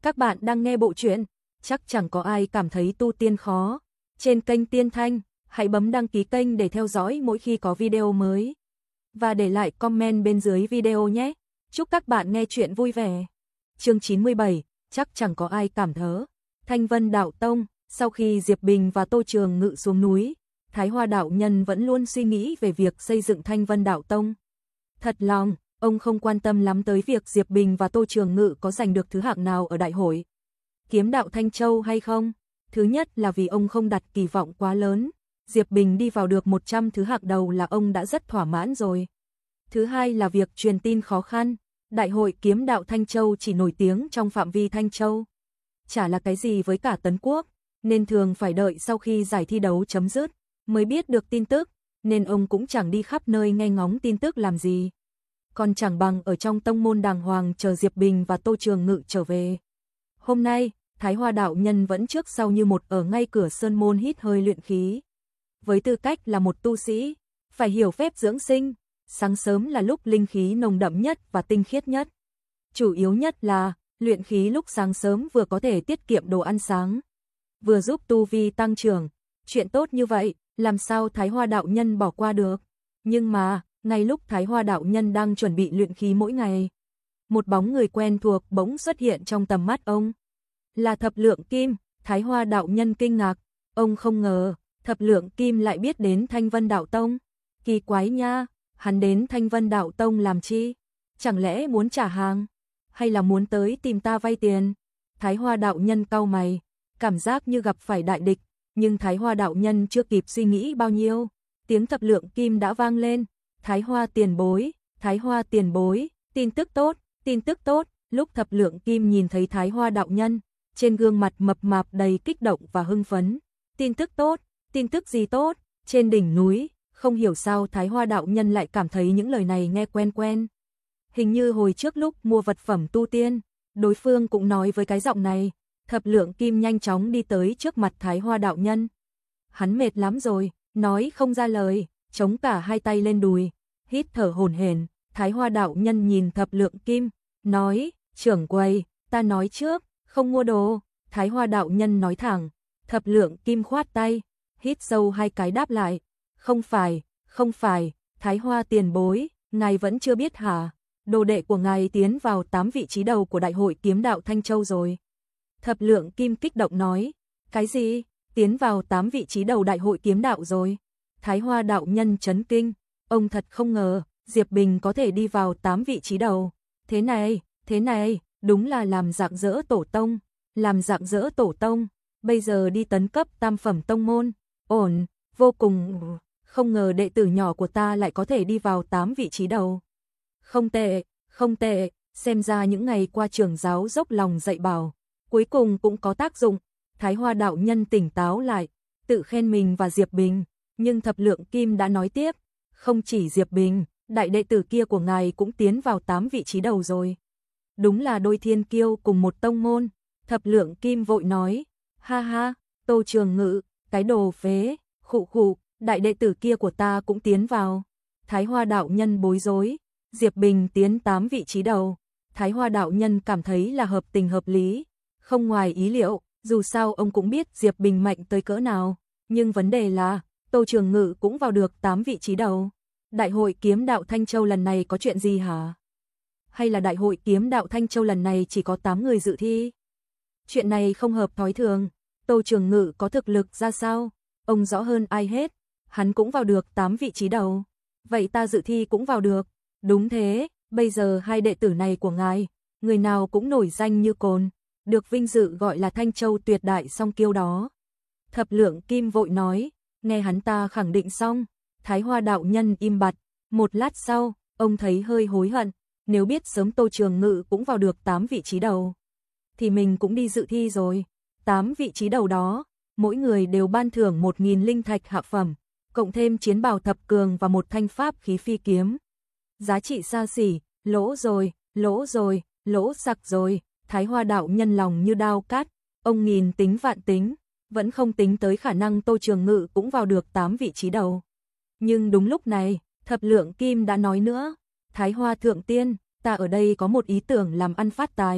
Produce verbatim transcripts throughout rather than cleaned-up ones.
Các bạn đang nghe bộ truyện Chắc chẳng có ai cảm thấy tu tiên khó. Trên kênh Tiên Thanh, hãy bấm đăng ký kênh để theo dõi mỗi khi có video mới. Và để lại comment bên dưới video nhé. Chúc các bạn nghe chuyện vui vẻ. Chương chín mươi bảy, chắc chẳng có ai cảm thớ. Thanh Vân Đạo Tông, sau khi Diệp Bình và Tô Trường Ngự xuống núi, Thái Hoa đạo nhân vẫn luôn suy nghĩ về việc xây dựng Thanh Vân Đạo Tông. Thật lòng, ông không quan tâm lắm tới việc Diệp Bình và Tô Trường Ngự có giành được thứ hạng nào ở đại hội Kiếm đạo Thanh Châu hay không. Thứ nhất là vì ông không đặt kỳ vọng quá lớn, Diệp Bình đi vào được một trăm thứ hạng đầu là ông đã rất thỏa mãn rồi. Thứ hai là việc truyền tin khó khăn, đại hội Kiếm đạo Thanh Châu chỉ nổi tiếng trong phạm vi Thanh Châu, chả là cái gì với cả Tấn Quốc, nên thường phải đợi sau khi giải thi đấu chấm dứt mới biết được tin tức, nên ông cũng chẳng đi khắp nơi nghe ngóng tin tức làm gì. Còn chẳng bằng ở trong tông môn đàng hoàng chờ Diệp Bình và Tô Trường Ngự trở về. Hôm nay, Thái Hoa đạo nhân vẫn trước sau như một ở ngay cửa sơn môn hít hơi luyện khí. Với tư cách là một tu sĩ, phải hiểu phép dưỡng sinh, sáng sớm là lúc linh khí nồng đậm nhất và tinh khiết nhất. Chủ yếu nhất là, luyện khí lúc sáng sớm vừa có thể tiết kiệm đồ ăn sáng, vừa giúp tu vi tăng trưởng. Chuyện tốt như vậy, làm sao Thái Hoa đạo nhân bỏ qua được. Nhưng mà, ngay lúc Thái Hoa đạo nhân đang chuẩn bị luyện khí mỗi ngày, một bóng người quen thuộc bỗng xuất hiện trong tầm mắt ông. Là Thập Lượng Kim. Thái Hoa đạo nhân kinh ngạc, ông không ngờ Thập Lượng Kim lại biết đến Thanh Vân Đạo Tông. Kỳ quái nha, hắn đến Thanh Vân Đạo Tông làm chi? Chẳng lẽ muốn trả hàng, hay là muốn tới tìm ta vay tiền? Thái Hoa đạo nhân cau mày, cảm giác như gặp phải đại địch, nhưng Thái Hoa đạo nhân chưa kịp suy nghĩ bao nhiêu, tiếng Thập Lượng Kim đã vang lên. Thái Hoa tiền bối, Thái Hoa tiền bối, tin tức tốt, tin tức tốt. Lúc Thập Lượng Kim nhìn thấy Thái Hoa đạo nhân, trên gương mặt mập mạp đầy kích động và hưng phấn. Tin tức tốt, tin tức gì tốt? Trên đỉnh núi, không hiểu sao Thái Hoa đạo nhân lại cảm thấy những lời này nghe quen quen. Hình như hồi trước lúc mua vật phẩm tu tiên, đối phương cũng nói với cái giọng này. Thập Lượng Kim nhanh chóng đi tới trước mặt Thái Hoa đạo nhân. Hắn mệt lắm rồi, nói không ra lời, chống cả hai tay lên đùi, hít thở hổn hển. Thái Hoa đạo nhân nhìn Thập Lượng Kim, nói, trưởng quầy, ta nói trước, không mua đồ. Thái Hoa đạo nhân nói thẳng. Thập Lượng Kim khoát tay, hít sâu hai cái đáp lại, không phải, không phải, Thái Hoa tiền bối, ngài vẫn chưa biết hả? Đồ đệ của ngài tiến vào tám vị trí đầu của đại hội Kiếm đạo Thanh Châu rồi. Thập Lượng Kim kích động nói, cái gì? Tiến vào tám vị trí đầu đại hội kiếm đạo rồi? Thái Hoa đạo nhân chấn kinh, ông thật không ngờ, Diệp Bình có thể đi vào tám vị trí đầu. Thế này, thế này, đúng là làm rạng rỡ tổ tông, làm rạng rỡ tổ tông, bây giờ đi tấn cấp tam phẩm tông môn, ổn, vô cùng, không ngờ đệ tử nhỏ của ta lại có thể đi vào tám vị trí đầu. Không tệ, không tệ, xem ra những ngày qua trưởng giáo dốc lòng dạy bảo, cuối cùng cũng có tác dụng. Thái Hoa đạo nhân tỉnh táo lại, tự khen mình và Diệp Bình, nhưng Thập Lượng Kim đã nói tiếp, không chỉ Diệp Bình, đại đệ tử kia của ngài cũng tiến vào tám vị trí đầu rồi. Đúng là đôi thiên kiêu cùng một tông môn. Thập Lượng Kim vội nói, ha ha, Tô Trường Ngự, cái đồ phế, khụ khụ, đại đệ tử kia của ta cũng tiến vào. Thái Hoa đạo nhân bối rối, Diệp Bình tiến tám vị trí đầu. Thái Hoa đạo nhân cảm thấy là hợp tình hợp lý, không ngoài ý liệu, dù sao ông cũng biết Diệp Bình mạnh tới cỡ nào, nhưng vấn đề là, Tô Trường Ngự cũng vào được tám vị trí đầu. Đại hội Kiếm đạo Thanh Châu lần này có chuyện gì hả? Hay là đại hội Kiếm đạo Thanh Châu lần này chỉ có tám người dự thi? Chuyện này không hợp thói thường, Tô Trường Ngự có thực lực ra sao? Ông rõ hơn ai hết, hắn cũng vào được tám vị trí đầu. Vậy ta dự thi cũng vào được. Đúng thế, bây giờ hai đệ tử này của ngài, người nào cũng nổi danh như cồn, được vinh dự gọi là Thanh Châu tuyệt đại song kiêu đó. Thập Lượng Kim vội nói, nghe hắn ta khẳng định xong, Thái Hoa đạo nhân im bặt, một lát sau, ông thấy hơi hối hận, nếu biết sớm Tô Trường Ngự cũng vào được tám vị trí đầu, thì mình cũng đi dự thi rồi. tám vị trí đầu đó, mỗi người đều ban thưởng một nghìn linh thạch hạ phẩm, cộng thêm chiến bào thập cường và một thanh pháp khí phi kiếm. Giá trị xa xỉ, lỗ rồi, lỗ rồi, lỗ sặc rồi. Thái Hoa đạo nhân lòng như đao cát, ông nghìn tính vạn tính, vẫn không tính tới khả năng Tô Trường Ngự cũng vào được tám vị trí đầu. Nhưng đúng lúc này, Thập Lượng Kim đã nói nữa, Thái Hoa thượng tiên, ta ở đây có một ý tưởng làm ăn phát tài,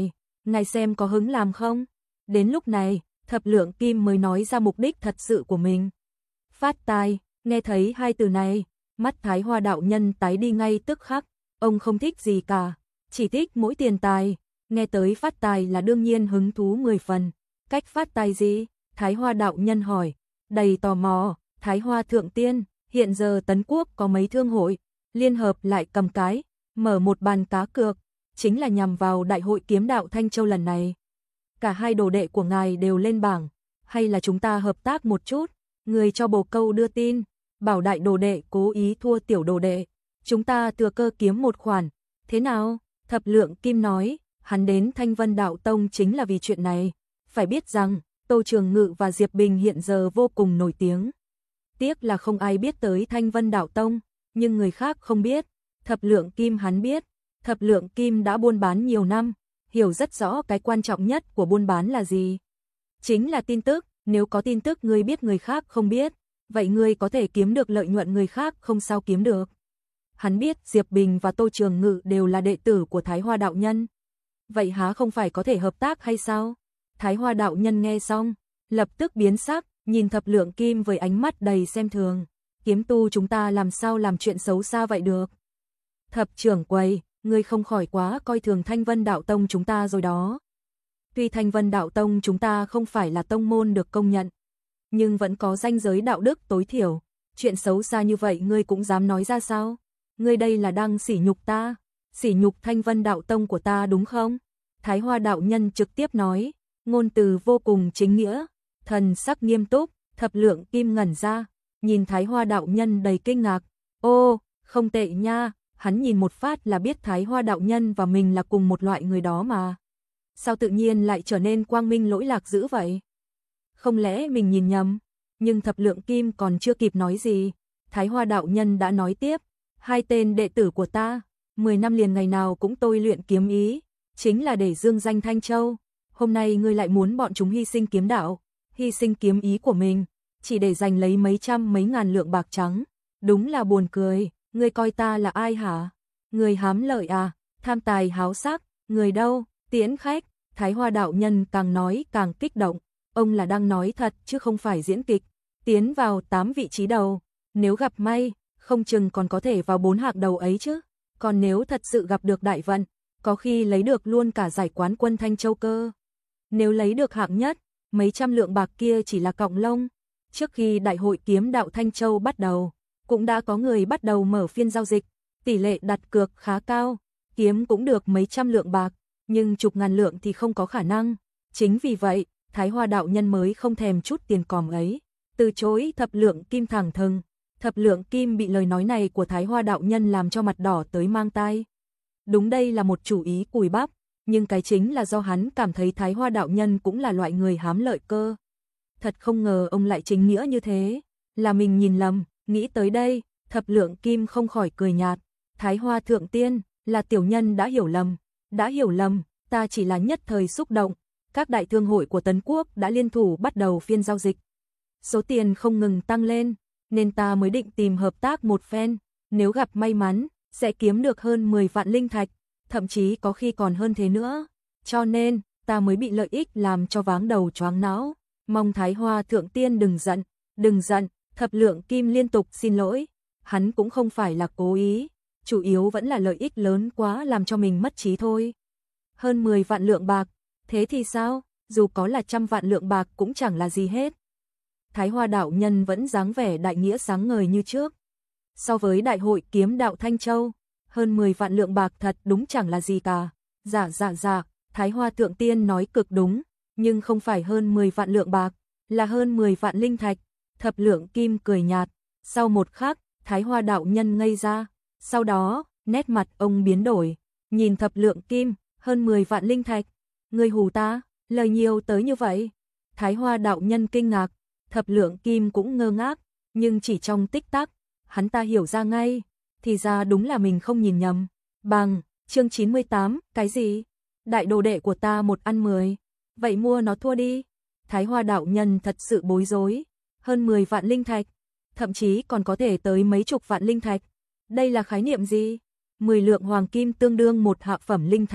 ngài xem có hứng làm không? Đến lúc này, Thập Lượng Kim mới nói ra mục đích thật sự của mình. Phát tài, nghe thấy hai từ này, mắt Thái Hoa đạo nhân tái đi ngay tức khắc, ông không thích gì cả, chỉ thích mỗi tiền tài, nghe tới phát tài là đương nhiên hứng thú mười phần. Cách phát tài gì? Thái Hoa đạo nhân hỏi, đầy tò mò. Thái Hoa thượng tiên, hiện giờ Tấn Quốc có mấy thương hội, liên hợp lại cầm cái, mở một bàn cá cược, chính là nhằm vào Đại hội Kiếm Đạo Thanh Châu lần này. Cả hai đồ đệ của ngài đều lên bảng, hay là chúng ta hợp tác một chút, người cho bồ câu đưa tin, bảo đại đồ đệ cố ý thua tiểu đồ đệ, chúng ta thừa cơ kiếm một khoản, thế nào? Thập Lượng Kim nói, hắn đến Thanh Vân Đạo Tông chính là vì chuyện này, phải biết rằng, Tô Trường Ngự và Diệp Bình hiện giờ vô cùng nổi tiếng. Tiếc là không ai biết tới Thanh Vân Đạo Tông, nhưng người khác không biết, Thập Lượng Kim hắn biết. Thập Lượng Kim đã buôn bán nhiều năm, hiểu rất rõ cái quan trọng nhất của buôn bán là gì. Chính là tin tức, nếu có tin tức ngươi biết người khác không biết, vậy ngươi có thể kiếm được lợi nhuận người khác không sao kiếm được. Hắn biết Diệp Bình và Tô Trường Ngự đều là đệ tử của Thái Hoa đạo nhân. Vậy há không phải có thể hợp tác hay sao? Thái Hoa đạo nhân nghe xong, lập tức biến sắc, nhìn Thập Lượng Kim với ánh mắt đầy xem thường. Kiếm tu chúng ta làm sao làm chuyện xấu xa vậy được? Thập trưởng quầy, ngươi không khỏi quá coi thường Thanh Vân Đạo Tông chúng ta rồi đó. Tuy Thanh Vân Đạo Tông chúng ta không phải là tông môn được công nhận, nhưng vẫn có ranh giới đạo đức tối thiểu. Chuyện xấu xa như vậy ngươi cũng dám nói ra sao? Ngươi đây là đang sỉ nhục ta, sỉ nhục Thanh Vân Đạo Tông của ta đúng không? Thái Hoa đạo nhân trực tiếp nói, ngôn từ vô cùng chính nghĩa, thần sắc nghiêm túc. Thập Lượng Kim ngẩn ra, nhìn Thái Hoa đạo nhân đầy kinh ngạc. Ô, không tệ nha, hắn nhìn một phát là biết Thái Hoa đạo nhân và mình là cùng một loại người đó mà. Sao tự nhiên lại trở nên quang minh lỗi lạc dữ vậy? Không lẽ mình nhìn nhầm? Nhưng Thập Lượng Kim còn chưa kịp nói gì, Thái Hoa đạo nhân đã nói tiếp, hai tên đệ tử của ta, mười năm liền ngày nào cũng tôi luyện kiếm ý, chính là để dương danh Thanh Châu. Hôm nay ngươi lại muốn bọn chúng hy sinh kiếm đạo, hy sinh kiếm ý của mình, chỉ để giành lấy mấy trăm mấy ngàn lượng bạc trắng. Đúng là buồn cười, ngươi coi ta là ai hả? Người hám lợi à, tham tài háo sắc, người đâu, tiễn khách. Thái Hoa đạo nhân càng nói càng kích động, ông là đang nói thật chứ không phải diễn kịch. Tiến vào tám vị trí đầu, nếu gặp may, không chừng còn có thể vào bốn hạng đầu ấy chứ. Còn nếu thật sự gặp được đại vận, có khi lấy được luôn cả giải quán quân Thanh Châu cơ. Nếu lấy được hạng nhất, mấy trăm lượng bạc kia chỉ là cọng lông. Trước khi Đại hội Kiếm Đạo Thanh Châu bắt đầu, cũng đã có người bắt đầu mở phiên giao dịch, tỷ lệ đặt cược khá cao, kiếm cũng được mấy trăm lượng bạc, nhưng chục ngàn lượng thì không có khả năng. Chính vì vậy, Thái Hoa đạo nhân mới không thèm chút tiền còm ấy, từ chối Thập Lượng Kim thẳng thừng. Thập Lượng Kim bị lời nói này của Thái Hoa đạo nhân làm cho mặt đỏ tới mang tai. Đúng đây là một chủ ý cùi bắp, nhưng cái chính là do hắn cảm thấy Thái Hoa đạo nhân cũng là loại người hám lợi cơ. Thật không ngờ ông lại chính nghĩa như thế, là mình nhìn lầm. Nghĩ tới đây, Thập Lượng Kim không khỏi cười nhạt. Thái Hoa thượng tiên, là tiểu nhân đã hiểu lầm, đã hiểu lầm, ta chỉ là nhất thời xúc động. Các đại thương hội của Tấn Quốc đã liên thủ bắt đầu phiên giao dịch. Số tiền không ngừng tăng lên, nên ta mới định tìm hợp tác một phen. Nếu gặp may mắn, sẽ kiếm được hơn mười vạn linh thạch, thậm chí có khi còn hơn thế nữa. Cho nên, ta mới bị lợi ích làm cho váng đầu choáng não. Mong Thái Hoa thượng tiên đừng giận, đừng giận. Thập Lượng Kim liên tục xin lỗi, hắn cũng không phải là cố ý, chủ yếu vẫn là lợi ích lớn quá làm cho mình mất trí thôi. Hơn mười vạn lượng bạc, thế thì sao, dù có là trăm vạn lượng bạc cũng chẳng là gì hết. Thái Hoa đạo nhân vẫn dáng vẻ đại nghĩa sáng ngời như trước. So với Đại hội Kiếm Đạo Thanh Châu, hơn mười vạn lượng bạc thật đúng chẳng là gì cả. Dạ dạ dạ, Thái Hoa thượng tiên nói cực đúng, nhưng không phải hơn mười vạn lượng bạc, là hơn mười vạn linh thạch. Thập Lượng Kim cười nhạt, sau một khắc, Thái Hoa đạo nhân ngây ra, sau đó, nét mặt ông biến đổi, nhìn Thập Lượng Kim, hơn mười vạn linh thạch, ngươi hù ta, lời nhiều tới như vậy. Thái Hoa đạo nhân kinh ngạc, Thập Lượng Kim cũng ngơ ngác, nhưng chỉ trong tích tắc, hắn ta hiểu ra ngay, thì ra đúng là mình không nhìn nhầm. Bằng, chương chín mươi tám, cái gì? Đại đồ đệ của ta một ăn mười, vậy mua nó thua đi. Thái Hoa đạo nhân thật sự bối rối. Hơn mười vạn linh thạch, thậm chí còn có thể tới mấy chục vạn linh thạch. Đây là khái niệm gì? mười lượng hoàng kim tương đương một hạ phẩm linh thạch,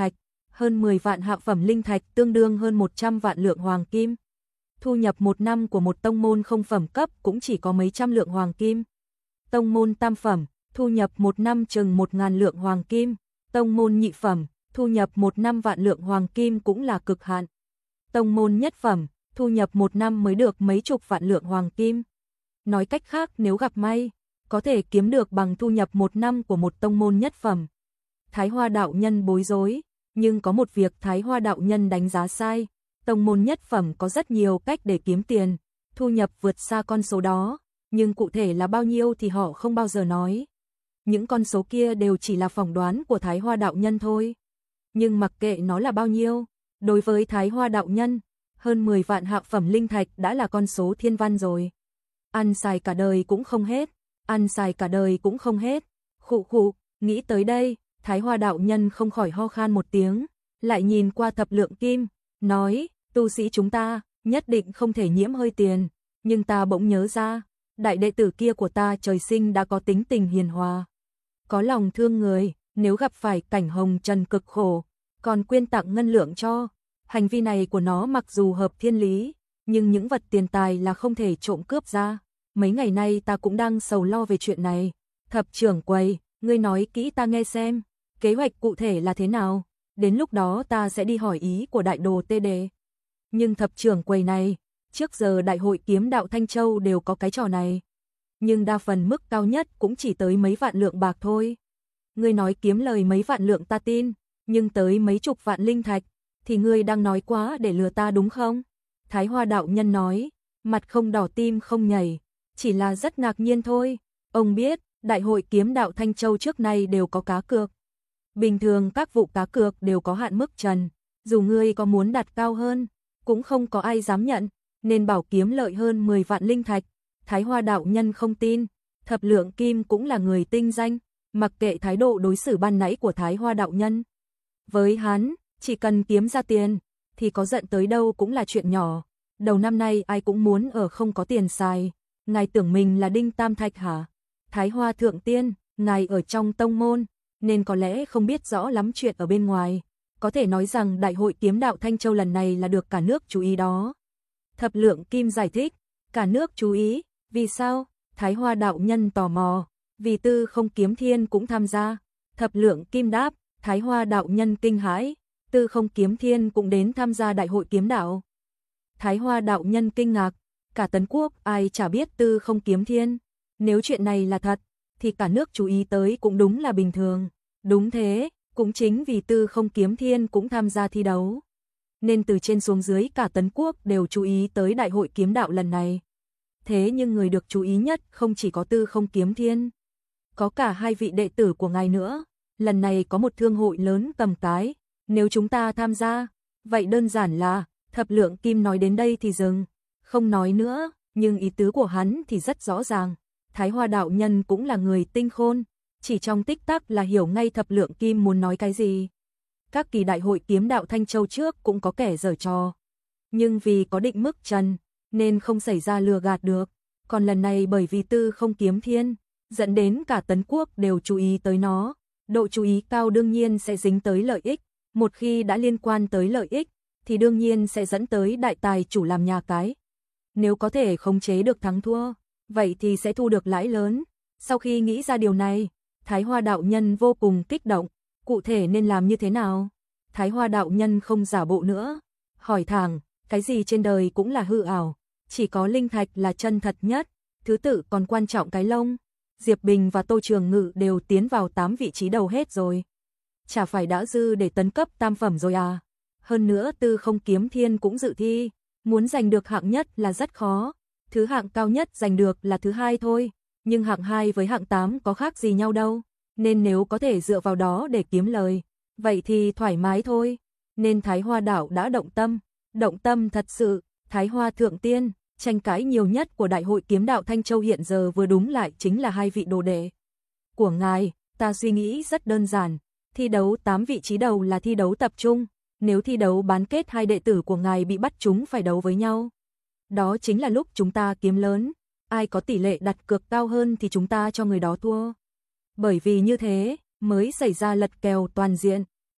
hơn mười vạn hạ phẩm linh thạch tương đương hơn một trăm vạn lượng hoàng kim. Thu nhập một năm của một tông môn không phẩm cấp cũng chỉ có mấy trăm lượng hoàng kim. Tông môn tam phẩm, thu nhập một năm chừng một ngàn lượng hoàng kim. Tông môn nhị phẩm, thu nhập một năm vạn lượng hoàng kim cũng là cực hạn. Tông môn nhất phẩm, thu nhập một năm mới được mấy chục vạn lượng hoàng kim. Nói cách khác, nếu gặp may, có thể kiếm được bằng thu nhập một năm của một tông môn nhất phẩm. Thái Hoa đạo nhân bối rối, nhưng có một việc Thái Hoa đạo nhân đánh giá sai. Tông môn nhất phẩm có rất nhiều cách để kiếm tiền, thu nhập vượt xa con số đó, nhưng cụ thể là bao nhiêu thì họ không bao giờ nói. Những con số kia đều chỉ là phỏng đoán của Thái Hoa đạo nhân thôi. Nhưng mặc kệ nó là bao nhiêu, đối với Thái Hoa đạo nhân, hơn mười vạn hạ phẩm linh thạch đã là con số thiên văn rồi. Ăn xài cả đời cũng không hết, ăn xài cả đời cũng không hết. Khụ khụ, nghĩ tới đây, Thái Hoa đạo nhân không khỏi ho khan một tiếng, lại nhìn qua thập lượng kim, nói, tu sĩ chúng ta, nhất định không thể nhiễm hơi tiền, nhưng ta bỗng nhớ ra, đại đệ tử kia của ta trời sinh đã có tính tình hiền hòa, có lòng thương người, nếu gặp phải cảnh hồng trần cực khổ, còn quyên tặng ngân lượng cho. Hành vi này của nó mặc dù hợp thiên lý, nhưng những vật tiền tài là không thể trộm cướp ra. Mấy ngày nay ta cũng đang sầu lo về chuyện này. Thập trưởng quầy, ngươi nói kỹ ta nghe xem, kế hoạch cụ thể là thế nào? Đến lúc đó ta sẽ đi hỏi ý của đại đồ tê đề. Nhưng thập trưởng quầy này, trước giờ đại hội kiếm đạo Thanh Châu đều có cái trò này. Nhưng đa phần mức cao nhất cũng chỉ tới mấy vạn lượng bạc thôi. Ngươi nói kiếm lời mấy vạn lượng ta tin, nhưng tới mấy chục vạn linh thạch, thì ngươi đang nói quá để lừa ta đúng không? Thái Hoa đạo nhân nói, mặt không đỏ tim không nhảy, chỉ là rất ngạc nhiên thôi. Ông biết, đại hội kiếm đạo Thanh Châu trước nay đều có cá cược. Bình thường các vụ cá cược đều có hạn mức trần, dù ngươi có muốn đặt cao hơn, cũng không có ai dám nhận, nên bảo kiếm lợi hơn mười vạn linh thạch. Thái Hoa đạo nhân không tin, thập lượng kim cũng là người tinh danh, mặc kệ thái độ đối xử ban nãy của Thái Hoa đạo nhân. Với hắn, chỉ cần kiếm ra tiền, thì có giận tới đâu cũng là chuyện nhỏ. Đầu năm nay ai cũng muốn ở không có tiền xài. Ngài tưởng mình là Đinh Tam Thạch hả? Thái Hoa thượng tiên, ngài ở trong tông môn, nên có lẽ không biết rõ lắm chuyện ở bên ngoài. Có thể nói rằng đại hội kiếm đạo Thanh Châu lần này là được cả nước chú ý đó. Thập lượng kim giải thích, cả nước chú ý, vì sao? Thái Hoa đạo nhân tò mò, vì Tư Không Kiếm Thiên cũng tham gia. Thập lượng kim đáp, Thái Hoa đạo nhân kinh hãi, Tư Không Kiếm Thiên cũng đến tham gia đại hội kiếm đạo. Thái Hoa đạo nhân kinh ngạc, cả Tấn Quốc ai chả biết Tư Không Kiếm Thiên, nếu chuyện này là thật, thì cả nước chú ý tới cũng đúng là bình thường. Đúng thế, cũng chính vì Tư Không Kiếm Thiên cũng tham gia thi đấu, nên từ trên xuống dưới cả Tấn Quốc đều chú ý tới đại hội kiếm đạo lần này. Thế nhưng người được chú ý nhất không chỉ có Tư Không Kiếm Thiên, có cả hai vị đệ tử của ngài nữa. Lần này có một thương hội lớn cầm cái, nếu chúng ta tham gia, vậy đơn giản là, thập lượng kim nói đến đây thì dừng, không nói nữa, nhưng ý tứ của hắn thì rất rõ ràng. Thái Hoa đạo nhân cũng là người tinh khôn, chỉ trong tích tắc là hiểu ngay thập lượng kim muốn nói cái gì. Các kỳ đại hội kiếm đạo Thanh Châu trước cũng có kẻ giở trò, nhưng vì có định mức trần, nên không xảy ra lừa gạt được. Còn lần này bởi vì Tư Không Kiếm Thiên, dẫn đến cả Tấn Quốc đều chú ý tới nó. Độ chú ý cao đương nhiên sẽ dính tới lợi ích, một khi đã liên quan tới lợi ích, thì đương nhiên sẽ dẫn tới đại tài chủ làm nhà cái. Nếu có thể khống chế được thắng thua, vậy thì sẽ thu được lãi lớn. Sau khi nghĩ ra điều này, Thái Hoa đạo nhân vô cùng kích động, cụ thể nên làm như thế nào? Thái Hoa đạo nhân không giả bộ nữa, hỏi thẳng, cái gì trên đời cũng là hư ảo, chỉ có linh thạch là chân thật nhất, thứ tự còn quan trọng cái lông. Diệp Bình và Tô Trường Ngự đều tiến vào tám vị trí đầu hết rồi. Chả phải đã dư để tấn cấp tam phẩm rồi à? Hơn nữa Tư Không Kiếm Thiên cũng dự thi, muốn giành được hạng nhất là rất khó, thứ hạng cao nhất giành được là thứ hai thôi, nhưng hạng hai với hạng tám có khác gì nhau đâu, nên nếu có thể dựa vào đó để kiếm lời, vậy thì thoải mái thôi. Nên Thái Hoa đạo đã động tâm, động tâm thật sự. Thái Hoa thượng tiên, tranh cãi nhiều nhất của đại hội kiếm đạo Thanh Châu hiện giờ vừa đúng lại chính là hai vị đồ đệ của ngài. Ta suy nghĩ rất đơn giản, thi đấu tám vị trí đầu là thi đấu tập trung, nếu thi đấu bán kết hai đệ tử của ngài bị bắt chúng phải đấu với nhau, đó chính là lúc chúng ta kiếm lớn, ai có tỷ lệ đặt cược cao hơn thì chúng ta cho người đó thua. Bởi vì như thế mới xảy ra lật kèo toàn diện,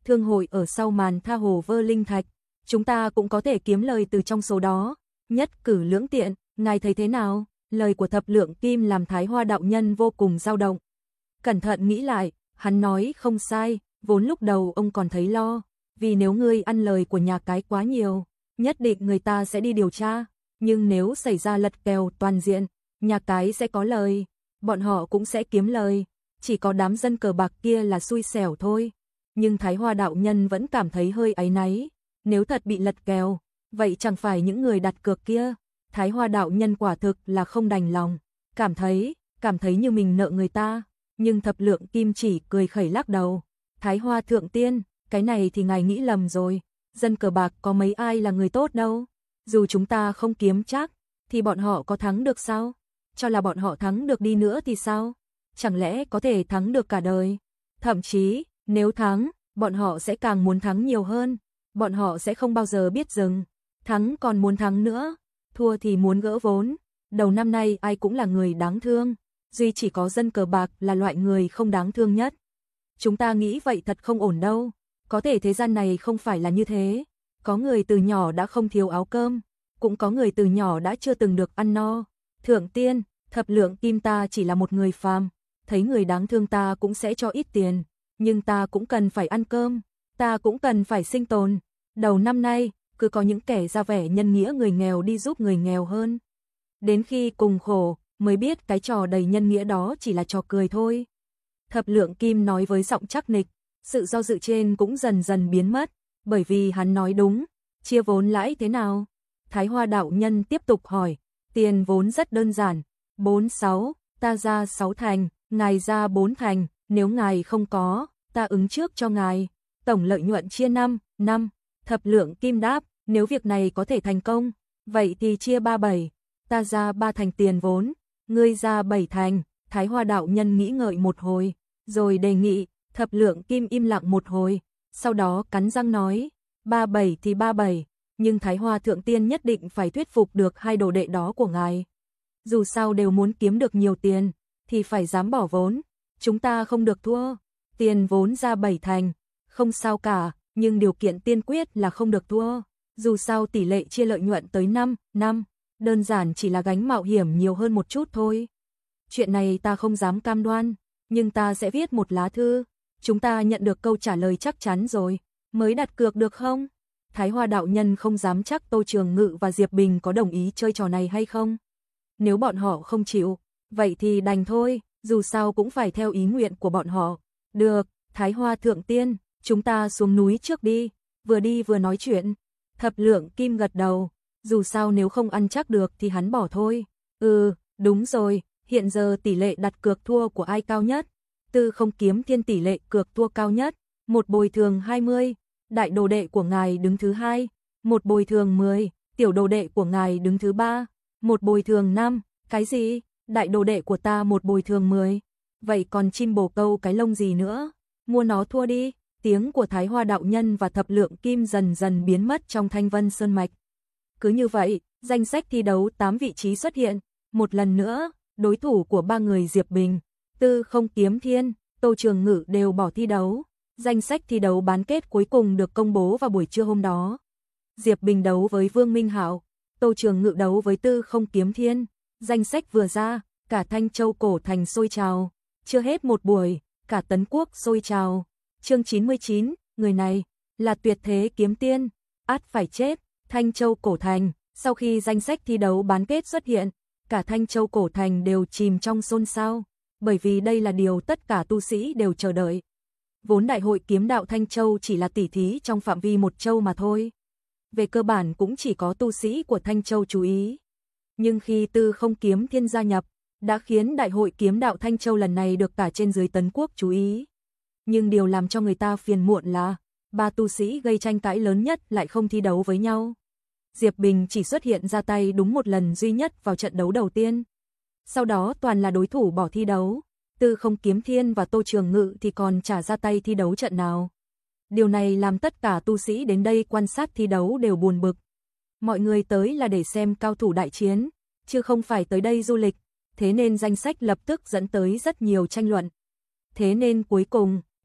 thương hội ở sau màn tha hồ vơ linh thạch, chúng ta cũng có thể kiếm lời từ trong số đó, nhất cử lưỡng tiện, ngài thấy thế nào? Lời của Thập Lượng Kim làm Thái Hoa đạo nhân vô cùng dao động. Cẩn thận nghĩ lại, hắn nói không sai, vốn lúc đầu ông còn thấy lo, vì nếu ngươi ăn lời của nhà cái quá nhiều, nhất định người ta sẽ đi điều tra, nhưng nếu xảy ra lật kèo toàn diện, nhà cái sẽ có lời, bọn họ cũng sẽ kiếm lời, chỉ có đám dân cờ bạc kia là xui xẻo thôi. Nhưng Thái Hoa đạo nhân vẫn cảm thấy hơi áy náy, nếu thật bị lật kèo, vậy chẳng phải những người đặt cược kia. Thái Hoa đạo nhân quả thực là không đành lòng, cảm thấy, cảm thấy như mình nợ người ta, nhưng Thập Lượng Kim chỉ cười khẩy lắc đầu. Thái Hoa thượng tiên, cái này thì ngài nghĩ lầm rồi, dân cờ bạc có mấy ai là người tốt đâu, dù chúng ta không kiếm chắc, thì bọn họ có thắng được sao? Cho là bọn họ thắng được đi nữa thì sao? Chẳng lẽ có thể thắng được cả đời? Thậm chí, nếu thắng, bọn họ sẽ càng muốn thắng nhiều hơn, bọn họ sẽ không bao giờ biết dừng, thắng còn muốn thắng nữa, thua thì muốn gỡ vốn. Đầu năm nay ai cũng là người đáng thương, duy chỉ có dân cờ bạc là loại người không đáng thương nhất. Chúng ta nghĩ vậy thật không ổn đâu, có thể thế gian này không phải là như thế, có người từ nhỏ đã không thiếu áo cơm, cũng có người từ nhỏ đã chưa từng được ăn no. Thượng tiên, Thập Lượng Kim ta chỉ là một người phàm, thấy người đáng thương ta cũng sẽ cho ít tiền, nhưng ta cũng cần phải ăn cơm, ta cũng cần phải sinh tồn. Đầu năm nay, cứ có những kẻ ra vẻ nhân nghĩa người nghèo đi giúp người nghèo hơn. Đến khi cùng khổ, mới biết cái trò đầy nhân nghĩa đó chỉ là trò cười thôi. Thập Lượng Kim nói với giọng chắc nịch, sự do dự trên cũng dần dần biến mất, bởi vì hắn nói đúng, chia vốn lãi thế nào? Thái Hoa đạo nhân tiếp tục hỏi, tiền vốn rất đơn giản, bốn sáu, ta ra sáu thành, ngài ra bốn thành, nếu ngài không có, ta ứng trước cho ngài, tổng lợi nhuận chia năm, năm. Thập Lượng Kim đáp, nếu việc này có thể thành công, vậy thì chia ba bảy, ta ra ba thành tiền vốn, ngươi ra bảy thành. Thái Hoa đạo nhân nghĩ ngợi một hồi, rồi đề nghị. Thập Lượng Kim im lặng một hồi, sau đó cắn răng nói, ba bảy thì ba bảy, nhưng Thái Hoa thượng tiên nhất định phải thuyết phục được hai đồ đệ đó của ngài. Dù sao đều muốn kiếm được nhiều tiền, thì phải dám bỏ vốn, chúng ta không được thua. Tiền vốn ra bảy thành, không sao cả, nhưng điều kiện tiên quyết là không được thua. Dù sao tỷ lệ chia lợi nhuận tới năm, năm, đơn giản chỉ là gánh mạo hiểm nhiều hơn một chút thôi. Chuyện này ta không dám cam đoan, nhưng ta sẽ viết một lá thư. Chúng ta nhận được câu trả lời chắc chắn rồi, mới đặt cược được không? Thái Hoa đạo nhân không dám chắc Tô Trường Ngự và Diệp Bình có đồng ý chơi trò này hay không. Nếu bọn họ không chịu, vậy thì đành thôi, dù sao cũng phải theo ý nguyện của bọn họ. Được, Thái Hoa thượng tiên, chúng ta xuống núi trước đi, vừa đi vừa nói chuyện. Thập Lượng Kim gật đầu, dù sao nếu không ăn chắc được thì hắn bỏ thôi. Ừ, đúng rồi, hiện giờ tỷ lệ đặt cược thua của ai cao nhất? Tư Không Kiếm Thiên tỷ lệ cược thua cao nhất, một bồi thường hai mươi, đại đồ đệ của ngài đứng thứ hai, một bồi thường mười, tiểu đồ đệ của ngài đứng thứ ba, một bồi thường năm. Cái gì? Đại đồ đệ của ta một bồi thường mười, vậy còn chim bồ câu cái lông gì nữa? Mua nó thua đi. Tiếng của Thái Hoa đạo nhân và Thập Lượng Kim dần dần biến mất trong Thanh Vân Sơn Mạch. Cứ như vậy, danh sách thi đấu tám vị trí xuất hiện, một lần nữa, đối thủ của ba người Diệp Bình, Tư Không Kiếm Thiên, Tô Trường Ngự đều bỏ thi đấu. Danh sách thi đấu bán kết cuối cùng được công bố vào buổi trưa hôm đó. Diệp Bình đấu với Vương Minh Hạo, Tô Trường Ngự đấu với Tư Không Kiếm Thiên. Danh sách vừa ra, cả Thanh Châu cổ thành sôi trào, chưa hết một buổi, cả Tấn Quốc sôi trào. Chương chín mươi chín, người này là tuyệt thế kiếm tiên, ắt phải chết. Thanh Châu cổ thành, sau khi danh sách thi đấu bán kết xuất hiện, cả Thanh Châu cổ thành đều chìm trong xôn xao, bởi vì đây là điều tất cả tu sĩ đều chờ đợi. Vốn đại hội kiếm đạo Thanh Châu chỉ là tỉ thí trong phạm vi một châu mà thôi. Về cơ bản cũng chỉ có tu sĩ của Thanh Châu chú ý. Nhưng khi Tư Không Kiếm Thiên gia nhập, đã khiến đại hội kiếm đạo Thanh Châu lần này được cả trên dưới Tấn Quốc chú ý. Nhưng điều làm cho người ta phiền muộn là, ba tu sĩ gây tranh cãi lớn nhất lại không thi đấu với nhau. Diệp Bình chỉ xuất hiện ra tay đúng một lần duy nhất vào trận đấu đầu tiên. Sau đó toàn là đối thủ bỏ thi đấu. Tư Không Kiếm Thiên và Tô Trường Ngự thì còn chả ra tay thi đấu trận nào. Điều này làm tất cả tu sĩ đến đây quan sát thi đấu đều buồn bực. Mọi người tới là để xem cao thủ đại chiến, chứ không phải tới đây du lịch. Thế nên danh sách lập tức dẫn tới rất nhiều tranh luận. Thế nên cuối cùng,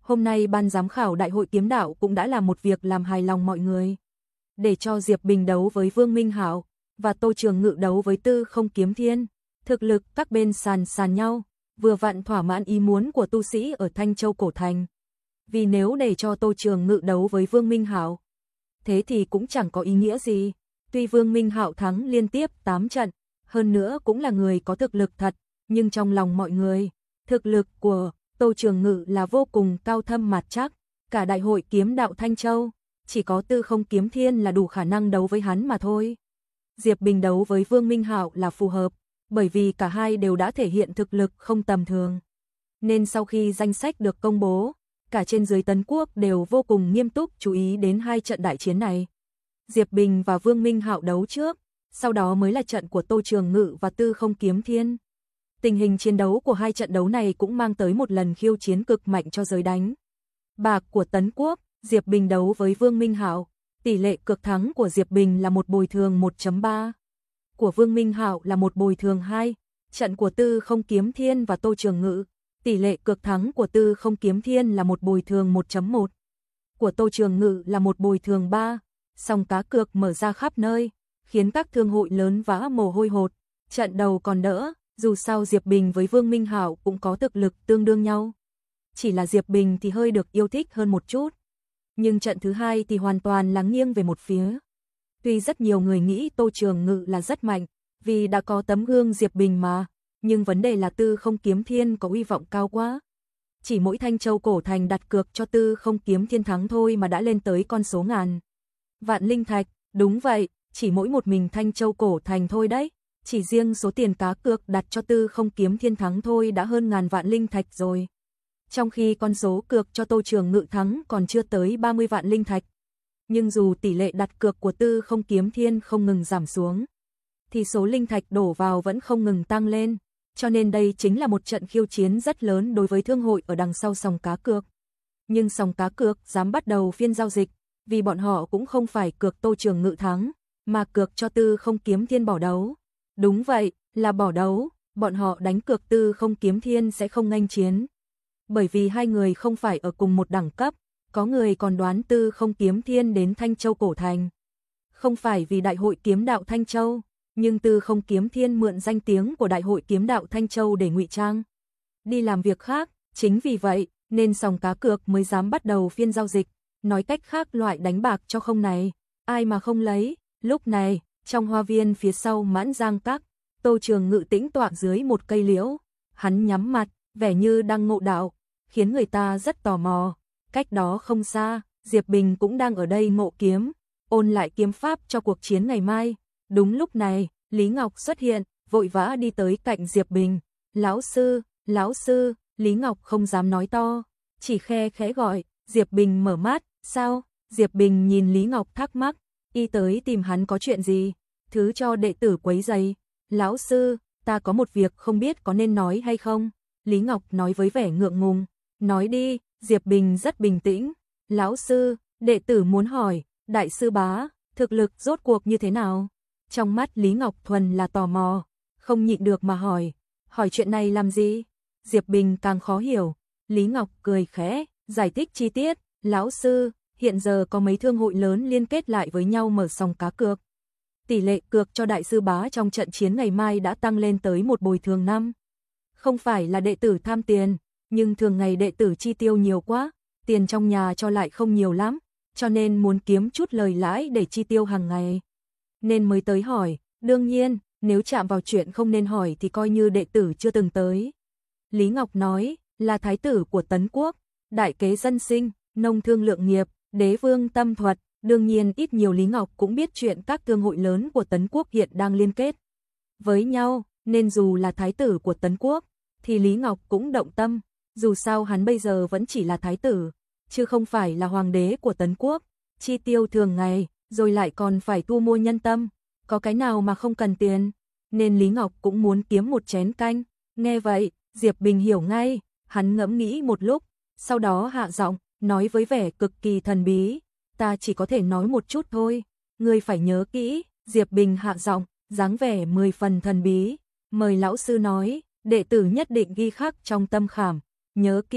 Hôm nay ban giám khảo Đại hội kiếm đạo cũng đã làm một việc làm hài lòng mọi người. Để cho Diệp Bình đấu với Vương Minh Hạo và Tô Trường Ngự đấu với Tư Không Kiếm Thiên. Thực lực các bên sàn sàn nhau, vừa vặn thỏa mãn ý muốn của tu sĩ ở Thanh Châu Cổ Thành. Vì nếu để cho Tô Trường Ngự đấu với Vương Minh Hạo, thế thì cũng chẳng có ý nghĩa gì. Tuy Vương Minh Hạo thắng liên tiếp tám trận, hơn nữa cũng là người có thực lực thật, nhưng trong lòng mọi người, thực lực của Tô Trường Ngự là vô cùng cao thâm mạt chắc. Cả Đại hội kiếm đạo Thanh Châu, chỉ có Tư Không Kiếm Thiên là đủ khả năng đấu với hắn mà thôi. Diệp Bình đấu với Vương Minh Hạo là phù hợp, bởi vì cả hai đều đã thể hiện thực lực không tầm thường. Nên sau khi danh sách được công bố, cả trên dưới Tấn Quốc đều vô cùng nghiêm túc chú ý đến hai trận đại chiến này. Diệp Bình và Vương Minh Hạo đấu trước, sau đó mới là trận của Tô Trường Ngự và Tư Không Kiếm Thiên. Tình hình chiến đấu của hai trận đấu này cũng mang tới một lần khiêu chiến cực mạnh cho giới đánh bạc của Tấn Quốc. Diệp Bình đấu với Vương Minh Hạo, tỷ lệ cược thắng của Diệp Bình là một bồi thường một chấm ba, của Vương Minh Hạo là một bồi thường hai. Trận của Tư Không Kiếm Thiên và Tô Trường Ngự, tỷ lệ cược thắng của Tư Không Kiếm Thiên là một bồi thường một chấm một, của Tô Trường Ngự là một bồi thường ba. Sòng cá cược mở ra khắp nơi, khiến các thương hội lớn vã mồ hôi hột. Trận đầu còn đỡ, dù sao Diệp Bình với Vương Minh Hạo cũng có thực lực tương đương nhau. Chỉ là Diệp Bình thì hơi được yêu thích hơn một chút. Nhưng trận thứ hai thì hoàn toàn là nghiêng về một phía. Tuy rất nhiều người nghĩ Tô Trường Ngự là rất mạnh, vì đã có tấm gương Diệp Bình mà, nhưng vấn đề là Tư Không Kiếm Thiên có uy vọng cao quá. Chỉ mỗi Thanh Châu Cổ Thành đặt cược cho Tư Không Kiếm Thiên thắng thôi mà đã lên tới con số ngàn vạn linh thạch. Đúng vậy, chỉ mỗi một mình Thanh Châu Cổ Thành thôi đấy. Chỉ riêng số tiền cá cược đặt cho Tư Không Kiếm Thiên thắng thôi đã hơn ngàn vạn linh thạch rồi. Trong khi con số cược cho Tô Trường Ngự thắng còn chưa tới ba mươi vạn linh thạch. Nhưng dù tỷ lệ đặt cược của Tư Không Kiếm Thiên không ngừng giảm xuống, thì số linh thạch đổ vào vẫn không ngừng tăng lên. Cho nên đây chính là một trận khiêu chiến rất lớn đối với thương hội ở đằng sau sòng cá cược. Nhưng sòng cá cược dám bắt đầu phiên giao dịch, vì bọn họ cũng không phải cược Tô Trường Ngự thắng, mà cược cho Tư Không Kiếm Thiên bỏ đấu. Đúng vậy, là bỏ đấu, bọn họ đánh cược Tư Không Kiếm Thiên sẽ không nghênh chiến. Bởi vì hai người không phải ở cùng một đẳng cấp, có người còn đoán Tư Không Kiếm Thiên đến Thanh Châu Cổ Thành. Không phải vì Đại hội kiếm đạo Thanh Châu, nhưng Tư Không Kiếm Thiên mượn danh tiếng của Đại hội kiếm đạo Thanh Châu để ngụy trang, đi làm việc khác. Chính vì vậy, nên sòng cá cược mới dám bắt đầu phiên giao dịch. Nói cách khác, loại đánh bạc cho không này, ai mà không lấy. Lúc này, trong hoa viên phía sau Mãn Giang Các, Tô Trường Ngự tĩnh tọa dưới một cây liễu. Hắn nhắm mặt, vẻ như đang ngộ đạo, khiến người ta rất tò mò. Cách đó không xa, Diệp Bình cũng đang ở đây ngộ kiếm, ôn lại kiếm pháp cho cuộc chiến ngày mai. Đúng lúc này, Lý Ngọc xuất hiện, vội vã đi tới cạnh Diệp Bình. Lão sư, lão sư. Lý Ngọc không dám nói to, chỉ khe khẽ gọi. Diệp Bình mở mắt, sao? Diệp Bình nhìn Lý Ngọc thắc mắc, y tới tìm hắn có chuyện gì? Thứ cho đệ tử quấy rầy. Lão sư, ta có một việc không biết có nên nói hay không? Lý Ngọc nói với vẻ ngượng ngùng. Nói đi. Diệp Bình rất bình tĩnh. Lão sư, đệ tử muốn hỏi, đại sư bá, thực lực rốt cuộc như thế nào? Trong mắt Lý Ngọc thuần là tò mò, không nhịn được mà hỏi. Hỏi chuyện này làm gì? Diệp Bình càng khó hiểu. Lý Ngọc cười khẽ, giải thích chi tiết. Lão sư, hiện giờ có mấy thương hội lớn liên kết lại với nhau mở sòng cá cược. Tỷ lệ cược cho đại sư bá trong trận chiến ngày mai đã tăng lên tới một bồi thường năm. Không phải là đệ tử tham tiền, nhưng thường ngày đệ tử chi tiêu nhiều quá, tiền trong nhà cho lại không nhiều lắm, cho nên muốn kiếm chút lời lãi để chi tiêu hàng ngày. Nên mới tới hỏi, đương nhiên, nếu chạm vào chuyện không nên hỏi thì coi như đệ tử chưa từng tới. Lý Ngọc nói, là thái tử của Tấn Quốc, đại kế dân sinh, nông thương lượng nghiệp, đế vương tâm thuật. Đương nhiên ít nhiều Lý Ngọc cũng biết chuyện các thương hội lớn của Tấn Quốc hiện đang liên kết với nhau, nên dù là thái tử của Tấn Quốc, thì Lý Ngọc cũng động tâm. Dù sao hắn bây giờ vẫn chỉ là thái tử, chứ không phải là hoàng đế của Tấn Quốc. Chi tiêu thường ngày, rồi lại còn phải thu mua nhân tâm, có cái nào mà không cần tiền. Nên Lý Ngọc cũng muốn kiếm một chén canh. Nghe vậy, Diệp Bình hiểu ngay, hắn ngẫm nghĩ một lúc, sau đó hạ giọng, nói với vẻ cực kỳ thần bí. Ta chỉ có thể nói một chút thôi, ngươi phải nhớ kỹ. Diệp Bình hạ giọng, dáng vẻ mười phần thần bí. Mời lão sư nói, đệ tử nhất định ghi khắc trong tâm khảm. Nhớ kỹ.